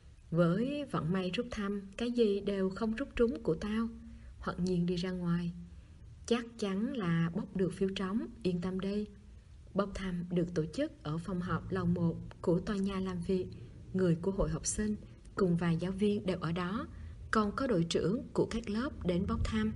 S1: Với vận may rút thăm, cái gì đều không rút trúng của tao. Hoắc Nhiên đi ra ngoài. Chắc chắn là bốc được phiếu trống, yên tâm đi. Bốc thăm được tổ chức ở phòng họp lầu 1 của tòa nhà làm việc. Người của hội học sinh cùng vài giáo viên đều ở đó, còn có đội trưởng của các lớp đến bốc thăm.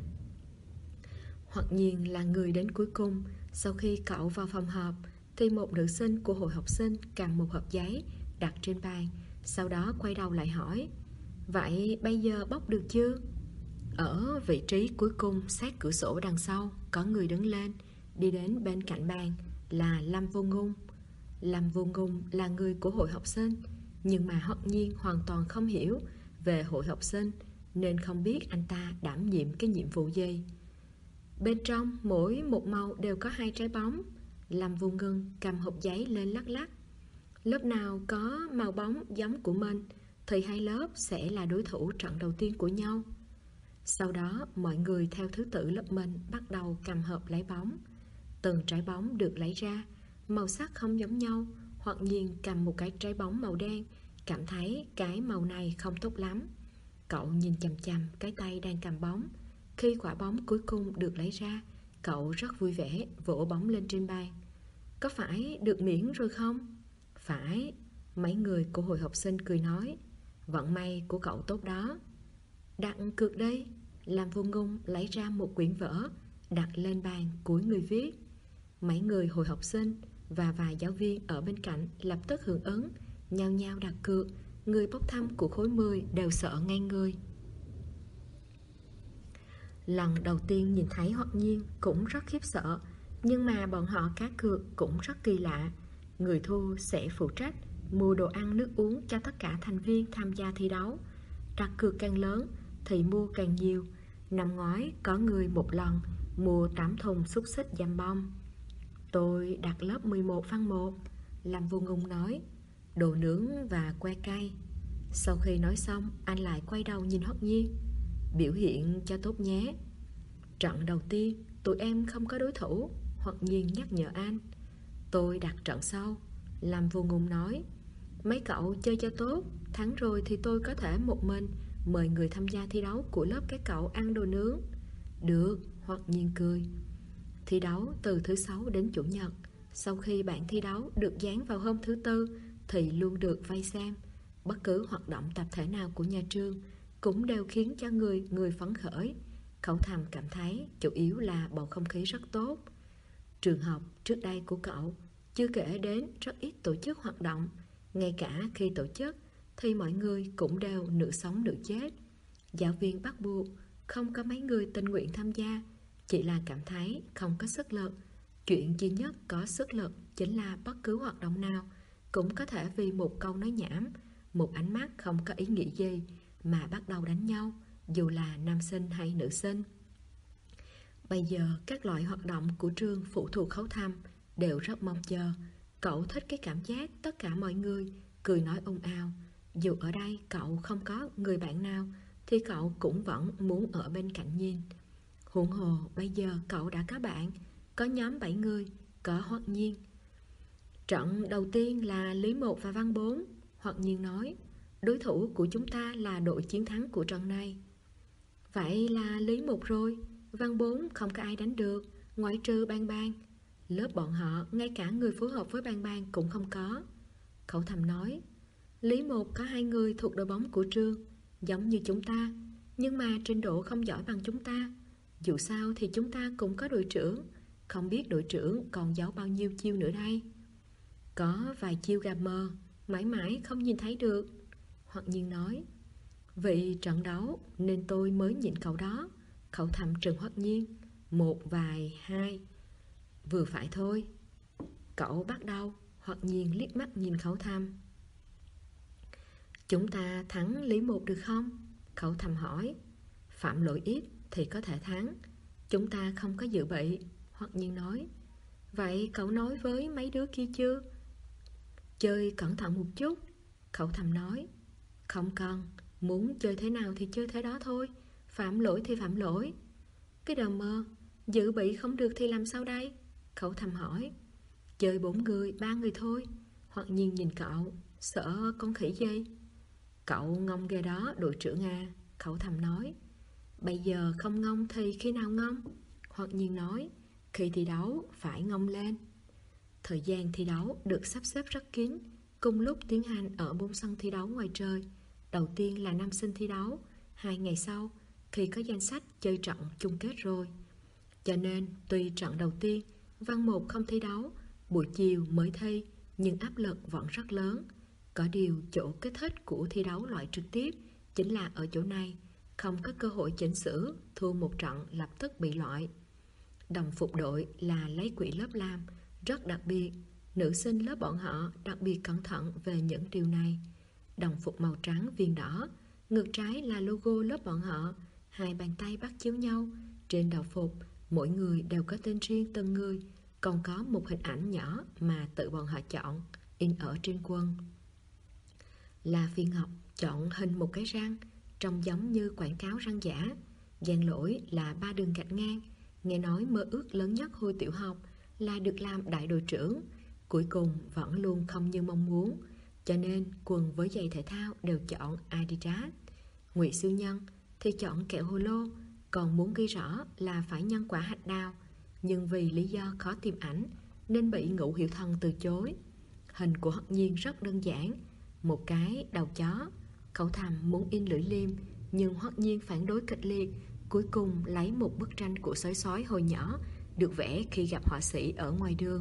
S1: Hoặc Nhiên là người đến cuối cùng. Sau khi cậu vào phòng họp, thì một nữ sinh của hội học sinh cầm một hộp giấy đặt trên bàn, sau đó quay đầu lại hỏi. Vậy bây giờ bốc được chưa? Ở vị trí cuối cùng sát cửa sổ đằng sau, có người đứng lên, đi đến bên cạnh bàn là Lâm Vô Ngôn. Lâm Vô Ngôn là người của hội học sinh, nhưng mà Hoắc Nhiên hoàn toàn không hiểu về hội học sinh, nên không biết anh ta đảm nhiệm cái nhiệm vụ gì. Bên trong mỗi một màu đều có 2 trái bóng. Lâm Vô Ngôn cầm hộp giấy lên lắc lắc. Lớp nào có màu bóng giống của mình thì hai lớp sẽ là đối thủ trận đầu tiên của nhau. Sau đó mọi người theo thứ tự lớp mình bắt đầu cầm hộp lấy bóng. Từng trái bóng được lấy ra, màu sắc không giống nhau. Hoặc Nhiên cầm một cái trái bóng màu đen, cảm thấy cái màu này không tốt lắm. Cậu nhìn chằm chằm cái tay đang cầm bóng. Khi quả bóng cuối cùng được lấy ra, cậu rất vui vẻ vỗ bóng lên trên bàn. Có phải được miễn rồi không? Phải. Mấy người của hội học sinh cười nói. Vận may của cậu tốt đó. Đặt cược đây. Làm Vô Ngôn lấy ra một quyển vở, đặt lên bàn cúi người viết. Mấy người hội học sinh và vài giáo viên ở bên cạnh lập tức hưởng ứng, nhao nhao đặt cược. Người bốc thăm của khối 10 đều sợ ngay người. Lần đầu tiên nhìn thấy Hoắc Nhiên cũng rất khiếp sợ, nhưng mà bọn họ cá cược cũng rất kỳ lạ. Người thua sẽ phụ trách mua đồ ăn nước uống cho tất cả thành viên tham gia thi đấu. Đặt cược càng lớn thì mua càng nhiều. Năm ngoái có người một lần mua 8 thùng xúc xích giam bông. Tôi đặt lớp 11 phân 1, Lâm Vô Ngôn nói, đồ nướng và que cay. Sau khi nói xong, anh lại quay đầu nhìn Hoắc Nhiên. Biểu hiện cho tốt nhé. Trận đầu tiên tụi em không có đối thủ, Hoắc Nhiên nhắc nhở anh. Tôi đặt trận sau, Lâm Vô Ngôn nói. Mấy cậu chơi cho tốt, thắng rồi thì tôi có thể một mình mời người tham gia thi đấu của lớp các cậu ăn đồ nướng. Được, Hoắc Nhiên cười. Thi đấu từ thứ 6 đến chủ nhật. Sau khi bạn thi đấu được dán vào hôm thứ Tư thì luôn được vây xem. Bất cứ hoạt động tập thể nào của nhà trường cũng đều khiến cho người phấn khởi. Khẩu Thầm cảm thấy chủ yếu là bầu không khí rất tốt. Trường học trước đây của cậu chưa kể đến rất ít tổ chức hoạt động. Ngay cả khi tổ chức thì mọi người cũng đều nửa sống nửa chết. Giáo viên bắt buộc, không có mấy người tình nguyện tham gia, chỉ là cảm thấy không có sức lực. Chuyện duy nhất có sức lực chính là bất cứ hoạt động nào cũng có thể vì một câu nói nhảm, một ánh mắt không có ý nghĩa gì mà bắt đầu đánh nhau, dù là nam sinh hay nữ sinh. Bây giờ các loại hoạt động của trường phụ thuộc Khấu Thầm đều rất mong chờ. Cậu thích cái cảm giác tất cả mọi người cười nói ồn ào. Dù ở đây cậu không có người bạn nào thì cậu cũng vẫn muốn ở bên cạnh nhìn. Huống hồ bây giờ cậu đã có bạn, có nhóm 7 người, có Hoắc Nhiên. Trận đầu tiên là Lý 1 và Văn 4, Hoắc Nhiên nói. Đối thủ của chúng ta là đội chiến thắng của trận này. Vậy là Lý 1 rồi, Văn 4 không có ai đánh được, ngoại trừ Ban Ban. Lớp bọn họ ngay cả người phối hợp với Ban Ban cũng không có. Khẩu Thầm nói. Lý 1 có 2 người thuộc đội bóng của trường, giống như chúng ta, nhưng mà trình độ không giỏi bằng chúng ta. Dù sao thì chúng ta cũng có đội trưởng, không biết đội trưởng còn giấu bao nhiêu chiêu nữa đây. Có vài chiêu gà mờ, mãi mãi không nhìn thấy được, Hoắc Nhiên nói. Vì trận đấu nên tôi mới nhịn cậu đó. Khẩu Thầm trừng Hoắc Nhiên. 1 vài 2. Vừa phải thôi. Cậu bắt đầu. Hoắc Nhiên liếc mắt nhìn Khẩu Thầm. Chúng ta thắng Lý 1 được không? Khẩu Thầm hỏi. Phạm lỗi ít thì có thể thắng. Chúng ta không có dự bị, Hoắc Nhiên nói. Vậy cậu nói với mấy đứa kia chưa? Chơi cẩn thận một chút, Khẩu Thầm nói. Không cần, muốn chơi thế nào thì chơi thế đó thôi. Phạm lỗi thì phạm lỗi. Cái đờ mơ, dự bị không được thì làm sao đây? Khẩu Thầm hỏi. Chơi 4 người, 3 người thôi. Hoắc Nhiên nhìn cậu, sợ con khỉ gì? Cậu ngông ghê đó đội trưởng à, Khẩu Thầm nói. Bây giờ không ngông thì khi nào ngông? Hoắc Nhiên nói. Khi thi đấu phải ngông lên. Thời gian thi đấu được sắp xếp rất kín, cùng lúc tiến hành ở 4 sân thi đấu ngoài trời. Đầu tiên là nam sinh thi đấu, 2 ngày sau khi có danh sách chơi trận chung kết rồi. Cho nên tuy trận đầu tiên Văn 1 không thi đấu, buổi chiều mới thi, nhưng áp lực vẫn rất lớn. Có điều chỗ kích thích của thi đấu loại trực tiếp chính là ở chỗ này, không có cơ hội chỉnh sửa, thua một trận lập tức bị loại. Đồng phục đội là lấy quỹ lớp làm, rất đặc biệt. Nữ sinh lớp bọn họ đặc biệt cẩn thận về những điều này. Đồng phục màu trắng viền đỏ, ngược trái là logo lớp bọn họ, 2 bàn tay bắt chéo nhau. Trên đầu phục, mỗi người đều có tên riêng từng người, còn có một hình ảnh nhỏ mà tự bọn họ chọn, in ở trên quần. Là Phi Ngọc chọn hình một cái răng, trông giống như quảng cáo răng giả. Giang Lỗi là 3 đường gạch ngang. Nghe nói mơ ước lớn nhất hồi tiểu học là được làm đại đội trưởng, cuối cùng vẫn luôn không như mong muốn, cho nên quần với giày thể thao đều chọn Adidas. Ngụy Siêu Nhân thì chọn kẹo hồ lô, còn muốn ghi rõ là phải nhân quả hạch đào, nhưng vì lý do khó tìm ảnh nên bị Ngũ Hiểu Thần từ chối. Hình của Hoắc Nhiên rất đơn giản, một cái đầu chó. Khẩu Thầm muốn in lưỡi liềm, nhưng Hoắc Nhiên phản đối kịch liệt. Cuối cùng lấy một bức tranh của sói sói hồi nhỏ, được vẽ khi gặp họa sĩ ở ngoài đường.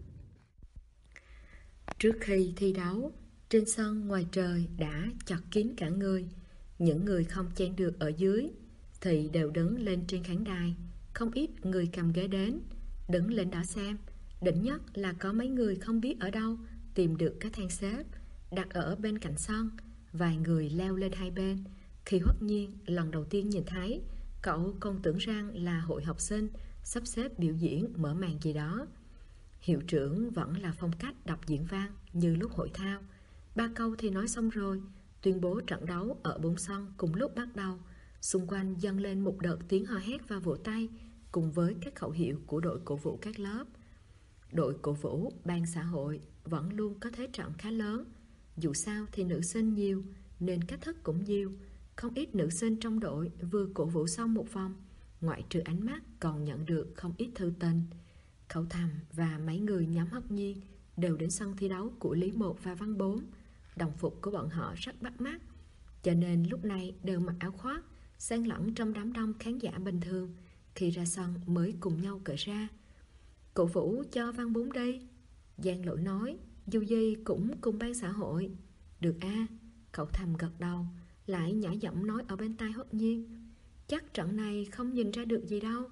S1: Trước khi thi đấu, trên sân ngoài trời đã chật kín cả người. Những người không chen được ở dưới thì đều đứng lên trên khán đài. Không ít người cầm ghế đến, đứng lên đó xem. Đỉnh nhất là có mấy người không biết ở đâu tìm được cái thang xếp đặt ở bên cạnh sân. Vài người leo lên hai bên, Khi Hoắc Nhiên lần đầu tiên nhìn thấy, cậu còn tưởng rằng là hội học sinh sắp xếp biểu diễn mở màn gì đó. Hiệu trưởng vẫn là phong cách đọc diễn văn như lúc hội thao. 3 câu thì nói xong rồi, tuyên bố trận đấu ở 4 sân cùng lúc bắt đầu. Xung quanh dâng lên một đợt tiếng hò hét và vỗ tay, cùng với các khẩu hiệu của đội cổ vũ các lớp. Đội cổ vũ ban xã hội vẫn luôn có thế trận khá lớn. Dù sao thì nữ sinh nhiều nên cách thức cũng nhiều. Không ít nữ sinh trong đội vừa cổ vũ xong một vòng, ngoại trừ ánh mắt còn nhận được không ít thư tình. Khẩu Thầm và mấy người nhóm Hoắc Nhiên đều đến sân thi đấu của Lý 1 và Văn 4. Đồng phục của bọn họ rất bắt mắt, cho nên lúc này đều mặc áo khoác, xen lẫn trong đám đông khán giả bình thường. Khi ra sân mới cùng nhau cởi ra. Cổ vũ cho Văn 4 đi, Giang Lỗi nói, dù gì cũng cùng ban xã hội. Được a. Khẩu Thầm gật đầu, lại nhỏ giọng nói ở bên tai Hoắc Nhiên, chắc trận này không nhìn ra được gì đâu.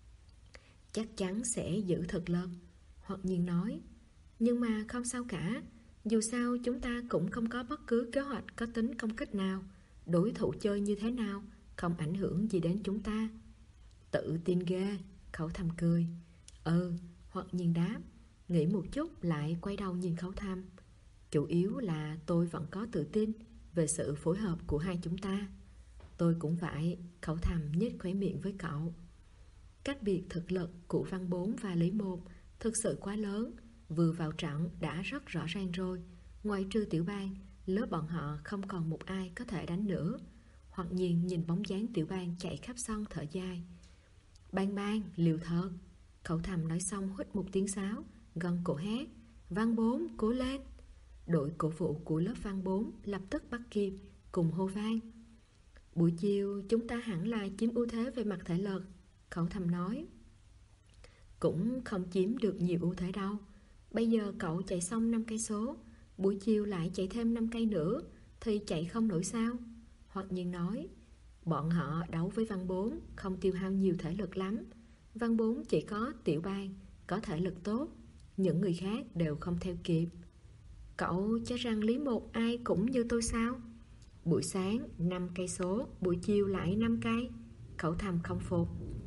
S1: Chắc chắn sẽ giữ thực lực, Hoắc Nhiên nói. Nhưng mà không sao cả, dù sao chúng ta cũng không có bất cứ kế hoạch có tính công kích nào. Đối thủ chơi như thế nào không ảnh hưởng gì đến chúng ta. Tự tin ghê, Khẩu Thầm cười. Hoắc Nhiên đáp, nghĩ một chút lại quay đầu nhìn Khẩu Thầm. Chủ yếu là tôi vẫn có tự tin về sự phối hợp của hai chúng ta. Tôi cũng vậy, Khẩu Thầm nhếch khóe miệng với cậu. Cách biệt thực lực của Văn 4 và Lý 1 thực sự quá lớn. Vừa vào trận đã rất rõ ràng rồi. Ngoại trừ Tiểu Bang, lớp bọn họ không còn một ai có thể đánh nữa. Hoặc nhiên nhìn bóng dáng Tiểu Bang chạy khắp sân thở dài. Bang liều thật. Khẩu Thầm nói xong hít một tiếng sáo, gân cổ hét, Văn 4 cố lên. Đội cổ vũ của lớp Văn 4 lập tức bắt kịp, cùng hô vang. Buổi chiều chúng ta hẳn là chiếm ưu thế về mặt thể lực, Khẩu Thầm nói. Cũng không chiếm được nhiều ưu thế đâu. Bây giờ cậu chạy xong 5 cây số, buổi chiều lại chạy thêm 5 cây nữa thì chạy không nổi sao? Hoặc nhiên nói, bọn họ đấu với Văn 4 không tiêu hao nhiều thể lực lắm. Văn 4 chỉ có Tiểu Bang có thể lực tốt, những người khác đều không theo kịp. Cậu cho rằng Lý 1 ai cũng như tôi sao? Buổi sáng 5 cây số, buổi chiều lại 5 cây. Khẩu Thầm không phục.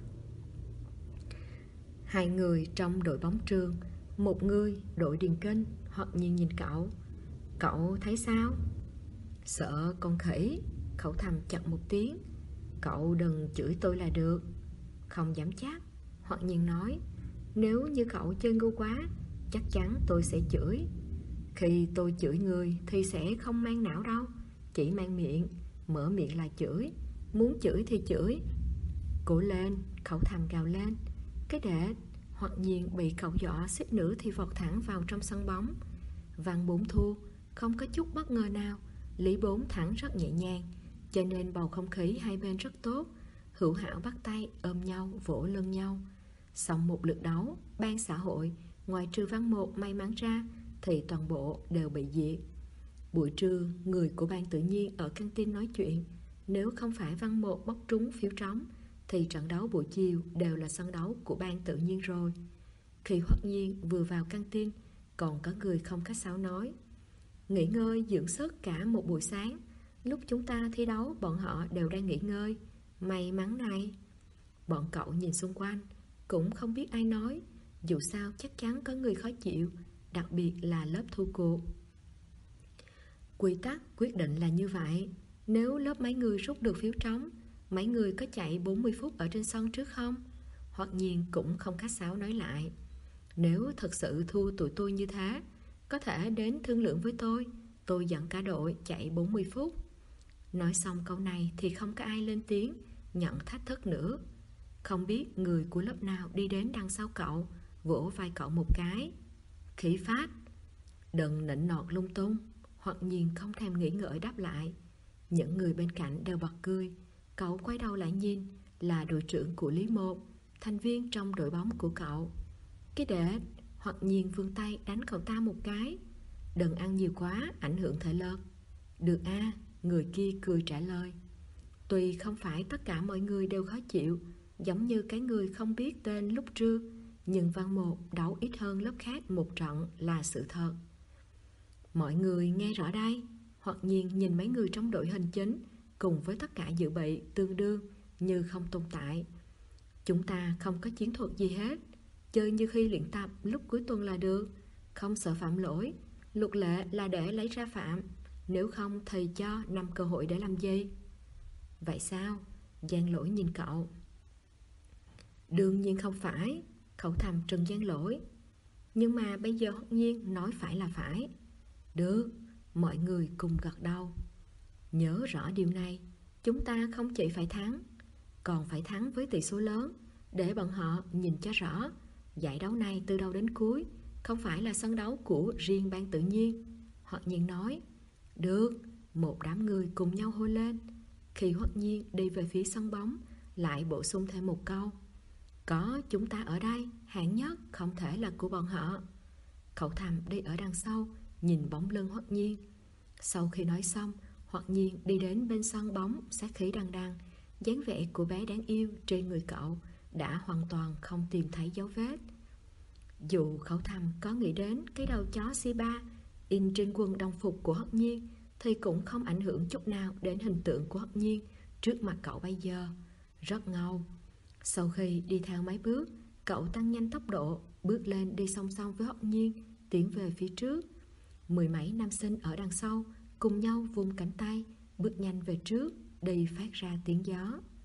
S1: Hai người trong đội bóng trường, một người đội điền kinh. Hoặc nhiên nhìn cậu. Cậu thấy sao? Sợ con khỉ, Khẩu Thầm chặn một tiếng. Cậu đừng chửi tôi là được. Không dám chắc, Hoặc nhiên nói, nếu như cậu chơi ngu quá, chắc chắn tôi sẽ chửi. Khi tôi chửi người thì sẽ không mang não đâu, chỉ mang miệng, mở miệng là chửi, muốn chửi thì chửi. Cố lên, Khẩu Thầm gào lên. Cái đệ, Hoặc nhiên bị cậu dọa xích nữa thì vọt thẳng vào trong sân bóng. Văn 4 thua, không có chút bất ngờ nào. Lý 4 thắng rất nhẹ nhàng, cho nên bầu không khí hai bên rất tốt. Hữu hảo bắt tay, ôm nhau, vỗ lưng nhau. Xong một lượt đấu, ban xã hội, ngoài trừ Văn 1 may mắn ra, thì toàn bộ đều bị diệt. Buổi trưa, người của ban tự nhiên ở căng tin nói chuyện. Nếu không phải Văn 1 bóc trúng phiếu trống, thì trận đấu buổi chiều đều là sân đấu của ban tự nhiên rồi. Khi Hoắc Nhiên vừa vào căng tin, còn có người không khách sáo nói, nghỉ ngơi dưỡng sức cả một buổi sáng. Lúc chúng ta thi đấu bọn họ đều đang nghỉ ngơi. May mắn này. Bọn cậu nhìn xung quanh, cũng không biết ai nói. Dù sao chắc chắn có người khó chịu, đặc biệt là lớp thua cuộc. Quy tắc quyết định là như vậy. Nếu lớp mấy người rút được phiếu trống, mấy người có chạy 40 phút ở trên sân trước không? Hoặc nhiên cũng không khách sáo nói lại, nếu thật sự thua tụi tôi như thế, có thể đến thương lượng với tôi dẫn cả đội chạy 40 phút. Nói xong câu này thì không có ai lên tiếng nhận thách thức nữa. Không biết người của lớp nào đi đến đằng sau cậu, vỗ vai cậu một cái. Khỉ phát, đừng nịnh nọt lung tung. Hoặc nhiên không thèm nghĩ ngợi đáp lại. Những người bên cạnh đều bật cười. Cậu quay đầu lại nhìn, là đội trưởng của Lý 1, thành viên trong đội bóng của cậu. Cái đệ, Hoặc nhiên vươn tay đánh cậu ta một cái. Đừng ăn nhiều quá, ảnh hưởng thể lực. Được a, người kia cười trả lời. Tuy không phải tất cả mọi người đều khó chịu, giống như cái người không biết tên lúc trưa, nhưng Văn 1 đấu ít hơn lớp khác một trận là sự thật. Mọi người nghe rõ đây. Hoặc nhiên nhìn mấy người trong đội hình chính cùng với tất cả dự bị tương đương như không tồn tại. Chúng ta không có chiến thuật gì hết, chơi như khi luyện tập lúc cuối tuần là được, không sợ phạm lỗi. Luật lệ là để lấy ra phạm, nếu không thầy cho 5 cơ hội để làm gì? Vậy sao? Giang Lỗi nhìn cậu. Đương nhiên không phải, Khẩu Thầm trừng Giang Lỗi. Nhưng mà bây giờ Hoắc Nhiên nói phải là phải. Được, mọi người cùng gật đầu. Nhớ rõ điều này, chúng ta không chỉ phải thắng, còn phải thắng với tỷ số lớn, để bọn họ nhìn cho rõ. Giải đấu này từ đầu đến cuối không phải là sân đấu của riêng ban tự nhiên. Hoắc Nhiên nói. Được, một đám người cùng nhau hô lên. Khi Hoắc Nhiên đi về phía sân bóng, lại bổ sung thêm một câu. Có chúng ta ở đây, hạng nhất không thể là của bọn họ. Khẩu Thầm đi ở đằng sau, nhìn bóng lưng Hoắc Nhiên. Sau khi nói xong, Hoắc Nhiên đi đến bên sân bóng, sát khí đằng đằng. Dáng vẻ của bé đáng yêu trên người cậu đã hoàn toàn không tìm thấy dấu vết. Dù Khẩu Thầm có nghĩ đến cái đầu chó Shiba in trên quần đồng phục của Hoắc Nhiên, thì cũng không ảnh hưởng chút nào đến hình tượng của Hoắc Nhiên trước mặt cậu bây giờ. Rất ngầu. Sau khi đi theo mấy bước, cậu tăng nhanh tốc độ, bước lên đi song song với Hoắc Nhiên, tiến về phía trước. Mười mấy nam sinh ở đằng sau cùng nhau vung cánh tay, bước nhanh về trước, đi phát ra tiếng gió.